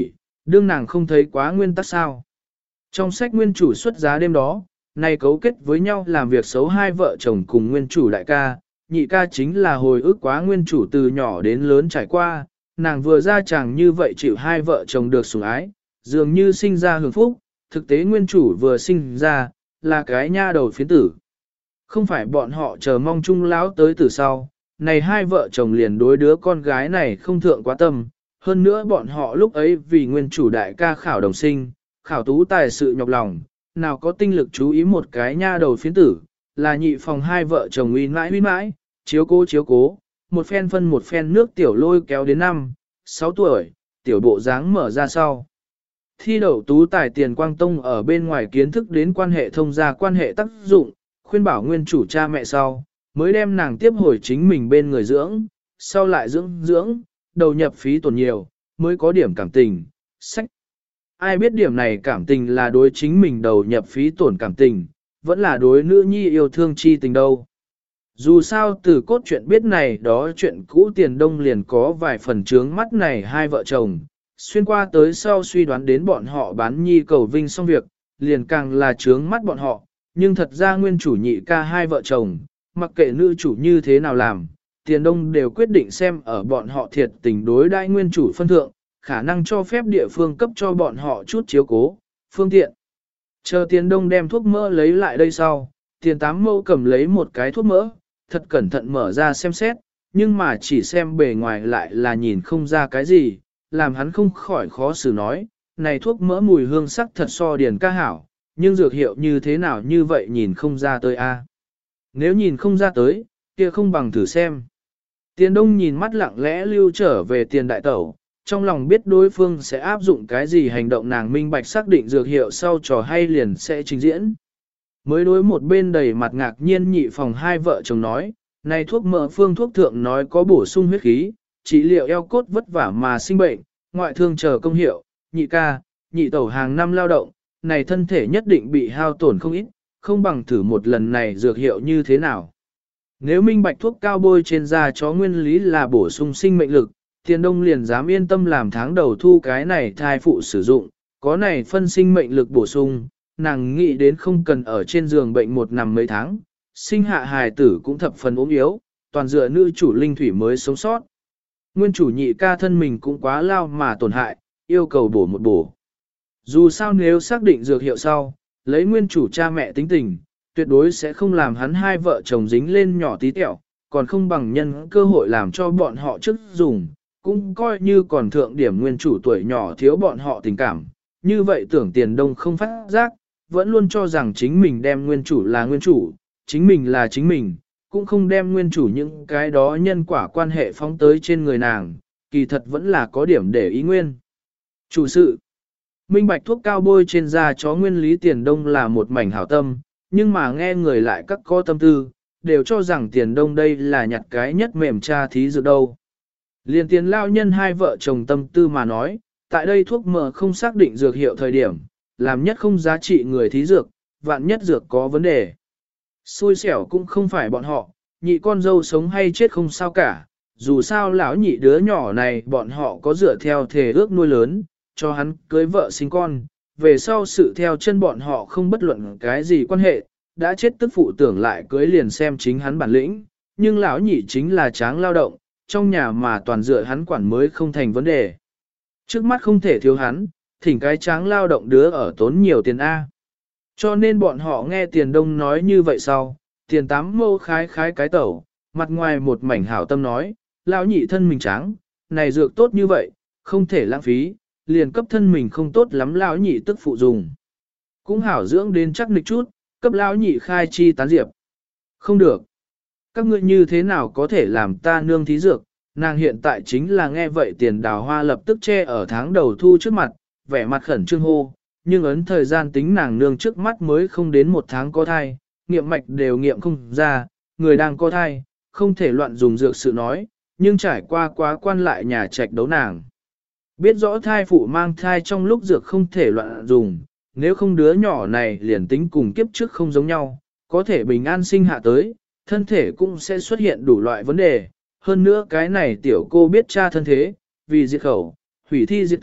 Đương nàng không thấy quá nguyên tắc sao. Trong sách nguyên chủ xuất giá đêm đó, này cấu kết với nhau làm việc xấu hai vợ chồng cùng nguyên chủ đại ca, nhị ca chính là hồi ức quá nguyên chủ từ nhỏ đến lớn trải qua, nàng vừa ra chàng như vậy chịu hai vợ chồng được sủng ái, dường như sinh ra hưởng phúc, thực tế nguyên chủ vừa sinh ra, là cái nha đầu phiến tử. Không phải bọn họ chờ mong chung lão tới từ sau, này hai vợ chồng liền đối đứa con gái này không thượng quá tâm, hơn nữa bọn họ lúc ấy vì nguyên chủ đại ca khảo đồng sinh, khảo tú tài sự nhọc lòng, nào có tinh lực chú ý một cái nha đầu phiến tử, là nhị phòng hai vợ chồng uy mãi, chiếu cố, một phen phân một phen nước tiểu lôi kéo đến 6 tuổi, tiểu bộ dáng mở ra sau. Thi đậu tú tài tiền quang tông ở bên ngoài kiến thức đến quan hệ thông gia quan hệ tác dụng, khuyên bảo nguyên chủ cha mẹ sau, mới đem nàng tiếp hồi chính mình bên người dưỡng, sau lại dưỡng, đầu nhập phí tổn nhiều, mới có điểm cảm tình, sách. Ai biết điểm này cảm tình là đối chính mình đầu nhập phí tổn cảm tình, vẫn là đối nữ nhi yêu thương chi tình đâu. Dù sao từ cốt truyện biết này đó chuyện cũ tiền đông liền có vài phần trướng mắt này hai vợ chồng, xuyên qua tới sau suy đoán đến bọn họ bán nhi cầu vinh xong việc, liền càng là trướng mắt bọn họ, nhưng thật ra nguyên chủ nhị ca hai vợ chồng, mặc kệ nữ chủ như thế nào làm, tiền đông đều quyết định xem ở bọn họ thiệt tình đối đãi nguyên chủ phân thượng, khả năng cho phép địa phương cấp cho bọn họ chút chiếu cố, phương tiện. Chờ tiền đông đem thuốc mỡ lấy lại đây sau, tiền tám mẫu cầm lấy một cái thuốc mỡ, thật cẩn thận mở ra xem xét, nhưng mà chỉ xem bề ngoài lại là nhìn không ra cái gì, làm hắn không khỏi khó xử nói, này thuốc mỡ mùi hương sắc thật so điền ca hảo, nhưng dược hiệu như thế nào như vậy nhìn không ra tới a. Nếu nhìn không ra tới, kia không bằng thử xem. Tiền đông nhìn mắt lặng lẽ lưu trở về tiền đại tẩu, trong lòng biết đối phương sẽ áp dụng cái gì hành động nàng minh bạch xác định dược hiệu sau trò hay liền sẽ trình diễn. Mới đối một bên đầy mặt ngạc nhiên nhị phòng hai vợ chồng nói, này thuốc mỡ phương thuốc thượng nói có bổ sung huyết khí, trị liệu eo cốt vất vả mà sinh bệnh, ngoại thương chờ công hiệu, nhị ca, nhị tẩu hàng năm lao động, này thân thể nhất định bị hao tổn không ít, không bằng thử một lần này dược hiệu như thế nào. Nếu minh bạch thuốc cao bôi trên da chó nguyên lý là bổ sung sinh mệnh lực, tiền đông liền dám yên tâm làm tháng đầu thu cái này thai phụ sử dụng, có này phân sinh mệnh lực bổ sung, nàng nghĩ đến không cần ở trên giường bệnh một năm mấy tháng, sinh hạ hài tử cũng thập phần ốm yếu, toàn dựa nữ chủ linh thủy mới sống sót. Nguyên chủ nhị ca thân mình cũng quá lao mà tổn hại, yêu cầu bổ một bổ. Dù sao nếu xác định dược hiệu sau, lấy nguyên chủ cha mẹ tính tình, tuyệt đối sẽ không làm hắn hai vợ chồng dính lên nhỏ tí tẹo, còn không bằng nhân cơ hội làm cho bọn họ trước dùng, cũng coi như còn thượng điểm nguyên chủ tuổi nhỏ thiếu bọn họ tình cảm. Như vậy tưởng tiền đông không phát giác, vẫn luôn cho rằng chính mình đem nguyên chủ là nguyên chủ, chính mình là chính mình, cũng không đem nguyên chủ những cái đó nhân quả quan hệ phóng tới trên người nàng, kỳ thật vẫn là có điểm để ý nguyên. Chủ sự, minh bạch thuốc cao bôi trên da chó nguyên lý tiền đông là một mảnh hảo tâm, nhưng mà nghe người lại các có tâm tư, đều cho rằng tiền đông đây là nhặt cái nhất mềm cha thí dược đâu. Liên tiền lao nhân hai vợ chồng tâm tư mà nói, tại đây thuốc mỡ không xác định dược hiệu thời điểm, làm nhất không giá trị người thí dược, vạn nhất dược có vấn đề. Xui xẻo cũng không phải bọn họ, nhị con dâu sống hay chết không sao cả, dù sao lão nhị đứa nhỏ này bọn họ có dựa theo thể ước nuôi lớn, cho hắn cưới vợ sinh con, về sau sự theo chân bọn họ không bất luận cái gì quan hệ, đã chết tức phụ tưởng lại cưới liền xem chính hắn bản lĩnh, nhưng lão nhị chính là tráng lao động, trong nhà mà toàn dựa hắn quản mới không thành vấn đề. Trước mắt không thể thiếu hắn, thỉnh cái tráng lao động đứa ở tốn nhiều tiền A. Cho nên bọn họ nghe tiền đông nói như vậy sau, tiền tám mâu khái cái tẩu, mặt ngoài một mảnh hảo tâm nói, lão nhị thân mình tráng, này dược tốt như vậy, không thể lãng phí, liền cấp thân mình không tốt lắm lão nhị tức phụ dùng. Cũng hảo dưỡng đến chắc nịch chút, cấp lão nhị khai chi tán diệp. Không được. Các ngươi như thế nào có thể làm ta nương thí dược, nàng hiện tại chính là nghe vậy tiền đào hoa lập tức che ở tháng đầu thu trước mặt, vẻ mặt khẩn trương hô, nhưng ấn thời gian tính nàng nương trước mắt mới không đến một tháng có thai, nghiệm mạch đều nghiệm không ra, người đang có thai, không thể loạn dùng dược sự nói, nhưng trải qua quá quan lại nhà trạch đấu nàng. Biết rõ thai phụ mang thai trong lúc dược không thể loạn dùng, nếu không đứa nhỏ này liền tính cùng kiếp trước không giống nhau, có thể bình an sinh hạ tới, thân thể cũng sẽ xuất hiện đủ loại vấn đề. Hơn nữa cái này tiểu cô biết cha thân thế, vì diệt khẩu, hủy thi diệt tích,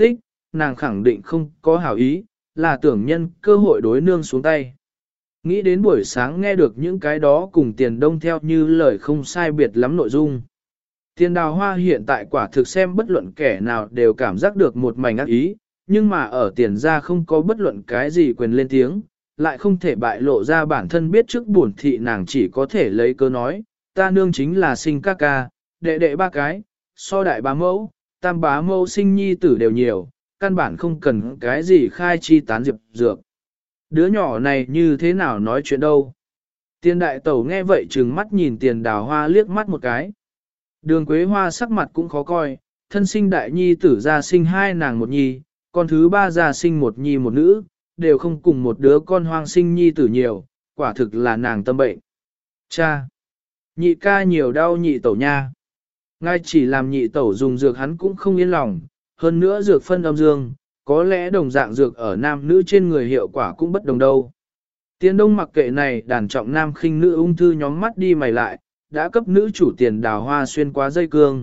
nàng khẳng định không có hảo ý, là tưởng nhân cơ hội đối nương xuống tay. Nghĩ đến buổi sáng nghe được những cái đó cùng Tiền Đông theo như lời không sai biệt lắm nội dung. Tiền Đào Hoa hiện tại quả thực xem bất luận kẻ nào đều cảm giác được một mảnh ác ý, nhưng mà ở Tiền gia không có bất luận cái gì quyền lên tiếng, lại không thể bại lộ ra bản thân biết trước buồn thị nàng chỉ có thể lấy cớ nói, ta nương chính là sinh ca ca, đệ đệ ba cái, so đại bá mẫu, tam bá mẫu sinh nhi tử đều nhiều, căn bản không cần cái gì khai chi tán diệp dược. Đứa nhỏ này như thế nào nói chuyện đâu. Tiền đại tẩu nghe vậy trừng mắt nhìn Tiền Đào Hoa liếc mắt một cái. Đường Quế Hoa sắc mặt cũng khó coi, thân sinh đại nhi tử ra sinh hai nàng một nhi, con thứ ba ra sinh một nhi một nữ, đều không cùng một đứa con hoang sinh nhi tử nhiều, quả thực là nàng tâm bệnh. Cha! Nhị ca nhiều đau nhị tẩu nha. Ngay chỉ làm nhị tẩu dùng dược hắn cũng không yên lòng, hơn nữa dược phân âm dương, có lẽ đồng dạng dược ở nam nữ trên người hiệu quả cũng bất đồng đâu. Tiền Đông mặc kệ này đàn trọng nam khinh nữ ung thư nhóm mắt đi mày lại, đã cấp nữ chủ Tiền Đào Hoa xuyên qua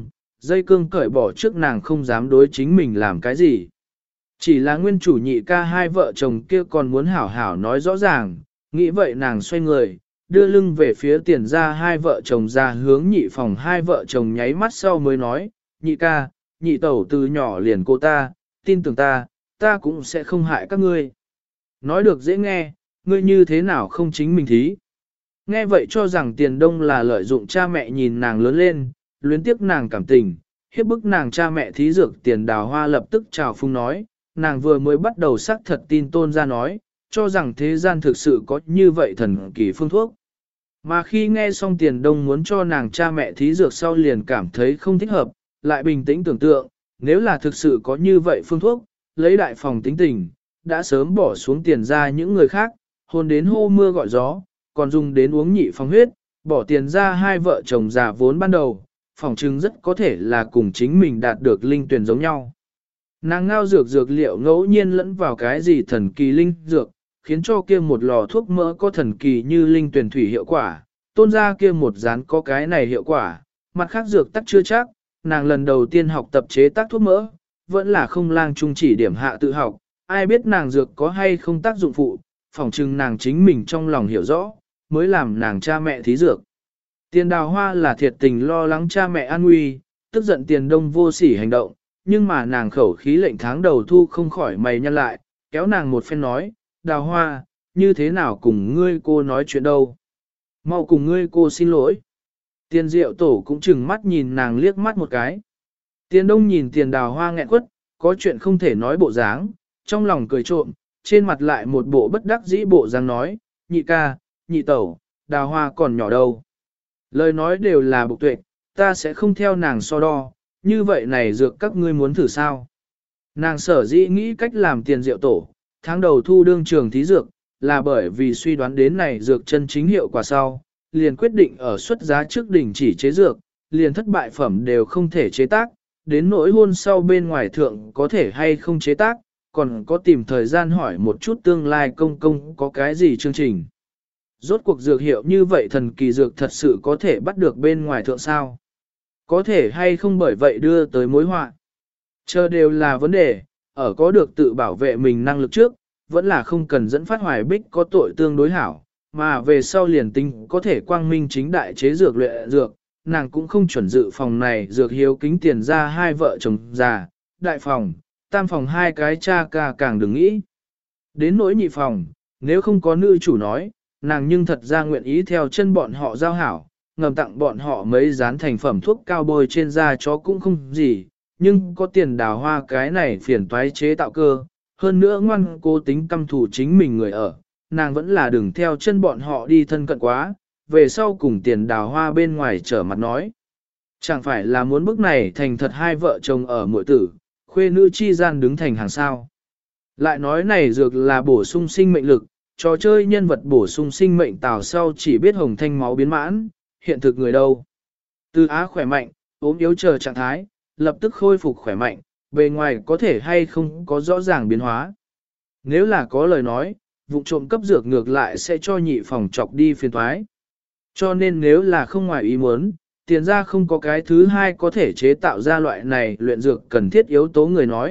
dây cương cởi bỏ trước nàng không dám đối chính mình làm cái gì. Chỉ là nguyên chủ nhị ca hai vợ chồng kia còn muốn hảo hảo nói rõ ràng, nghĩ vậy nàng xoay người, đưa lưng về phía Tiền ra hai vợ chồng ra hướng nhị phòng hai vợ chồng nháy mắt sau mới nói, nhị ca, nhị tẩu từ nhỏ liền cô ta, tin tưởng ta cũng sẽ không hại các ngươi. Nói được dễ nghe, ngươi như thế nào không chính mình thí. Nghe vậy cho rằng Tiền Đông là lợi dụng cha mẹ nhìn nàng lớn lên, luyến tiếc nàng cảm tình, hiếp bức nàng cha mẹ thí dược. Tiền Đào Hoa lập tức chào phung nói, nàng vừa mới bắt đầu xác thật tin tôn ra nói, cho rằng thế gian thực sự có như vậy thần kỳ phương thuốc. Mà khi nghe xong Tiền Đông muốn cho nàng cha mẹ thí dược sau liền cảm thấy không thích hợp, lại bình tĩnh tưởng tượng, nếu là thực sự có như vậy phương thuốc, lấy đại phòng tính tình, đã sớm bỏ xuống Tiền ra những người khác, hôn đến hô mưa gọi gió, còn dùng đến uống nhị phong huyết, bỏ tiền ra hai vợ chồng già vốn ban đầu, phỏng chứng rất có thể là cùng chính mình đạt được linh tuyển giống nhau. Nàng ngao dược liệu ngẫu nhiên lẫn vào cái gì thần kỳ linh dược, khiến cho kia một lò thuốc mỡ có thần kỳ như linh tuyển thủy hiệu quả, tôn ra kia một rán có cái này hiệu quả, mặt khác dược tắc chưa chắc, nàng lần đầu tiên học tập chế tác thuốc mỡ, vẫn là không lang trung chỉ điểm hạ tự học, ai biết nàng dược có hay không tác dụng phụ, phỏng chừng nàng chính mình trong lòng hiểu rõ, mới làm nàng cha mẹ thí dược. Tiền Đào Hoa là thiệt tình lo lắng cha mẹ an nguy, tức giận Tiền Đông vô sỉ hành động, nhưng mà nàng khẩu khí lệnh tháng đầu thu không khỏi mày nhăn lại, kéo nàng một phen nói, Đào Hoa, như thế nào cùng ngươi cô nói chuyện đâu? Mau cùng ngươi cô xin lỗi. Tiền Diệu Tổ cũng chừng mắt nhìn nàng liếc mắt một cái. Tiền Đông nhìn Tiền Đào Hoa nghẹn quất, có chuyện không thể nói bộ dáng, trong lòng cười trộm, trên mặt lại một bộ bất đắc dĩ bộ dáng nói, nhị ca, nhị tẩu, Đào Hoa còn nhỏ đâu. Lời nói đều là bục tuệ, ta sẽ không theo nàng so đo, như vậy này dược các ngươi muốn thử sao. Nàng sở dĩ nghĩ cách làm Tiền Diệu Tổ, tháng đầu thu đương trường thí dược, là bởi vì suy đoán đến này dược chân chính hiệu quả sau, liền quyết định ở xuất giá trước đỉnh chỉ chế dược, liền thất bại phẩm đều không thể chế tác, đến nỗi hôn sau bên ngoài thượng có thể hay không chế tác, còn có tìm thời gian hỏi một chút tương lai công công có cái gì chương trình. Rốt cuộc dược hiệu như vậy thần kỳ dược thật sự có thể bắt được bên ngoài thượng sao? Có thể hay không bởi vậy đưa tới mối họa? Chờ đều là vấn đề, ở có được tự bảo vệ mình năng lực trước, vẫn là không cần dẫn phát Hoài Bích có tội tương đối hảo, mà về sau liền tinh có thể quang minh chính đại chế dược luyện dược, nàng cũng không chuẩn dự phòng này dược hiếu kính tiền ra hai vợ chồng già, đại phòng, tam phòng hai cái cha ca càng đừng nghĩ. Đến nỗi nhị phòng, nếu không có nữ chủ nói, nàng nhưng thật ra nguyện ý theo chân bọn họ giao hảo, ngầm tặng bọn họ mấy dán thành phẩm thuốc cao bôi trên da chó cũng không gì, nhưng có Tiền Đào Hoa cái này phiền toái chế tạo cơ, hơn nữa ngoan cố tính căm thù chính mình người ở, nàng vẫn là đừng theo chân bọn họ đi thân cận quá, về sau cùng Tiền Đào Hoa bên ngoài trở mặt nói. Chẳng phải là muốn bức này thành thật hai vợ chồng ở muội tử, khuê nữ chi gian đứng thành hàng sao. Lại nói này dược là bổ sung sinh mệnh lực, trò chơi nhân vật bổ sung sinh mệnh tào sau chỉ biết hồng thanh máu biến mãn, hiện thực người đâu. Từ á khỏe mạnh, ốm yếu chờ trạng thái, lập tức khôi phục khỏe mạnh, bề ngoài có thể hay không có rõ ràng biến hóa. Nếu là có lời nói, vụ trộm cấp dược ngược lại sẽ cho nhị phòng chọc đi phiền toái. Cho nên nếu là không ngoài ý muốn, tiền ra không có cái thứ hai có thể chế tạo ra loại này luyện dược cần thiết yếu tố người nói,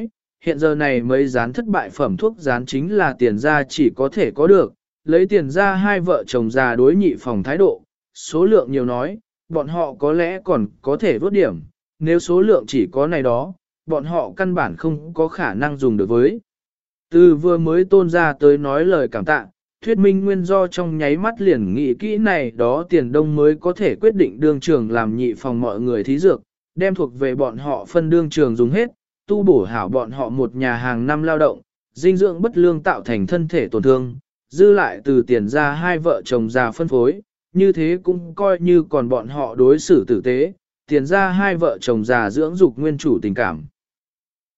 hiện giờ này mấy dán thất bại phẩm thuốc dán chính là tiền ra chỉ có thể có được, lấy tiền ra hai vợ chồng già đối nhị phòng thái độ, số lượng nhiều nói, bọn họ có lẽ còn có thể vớt điểm, nếu số lượng chỉ có này đó, bọn họ căn bản không có khả năng dùng được với. Từ vừa mới tôn ra tới nói lời cảm tạ, thuyết minh nguyên do trong nháy mắt liền nghĩ kỹ này đó tiền đông mới có thể quyết định đương trường làm nhị phòng mọi người thí dược, đem thuộc về bọn họ phân đương trường dùng hết, tu bổ hảo bọn họ một nhà hàng năm lao động, dinh dưỡng bất lương tạo thành thân thể tổn thương, dư lại từ tiền ra hai vợ chồng già phân phối, như thế cũng coi như còn bọn họ đối xử tử tế, tiền ra hai vợ chồng già dưỡng dục nguyên chủ tình cảm.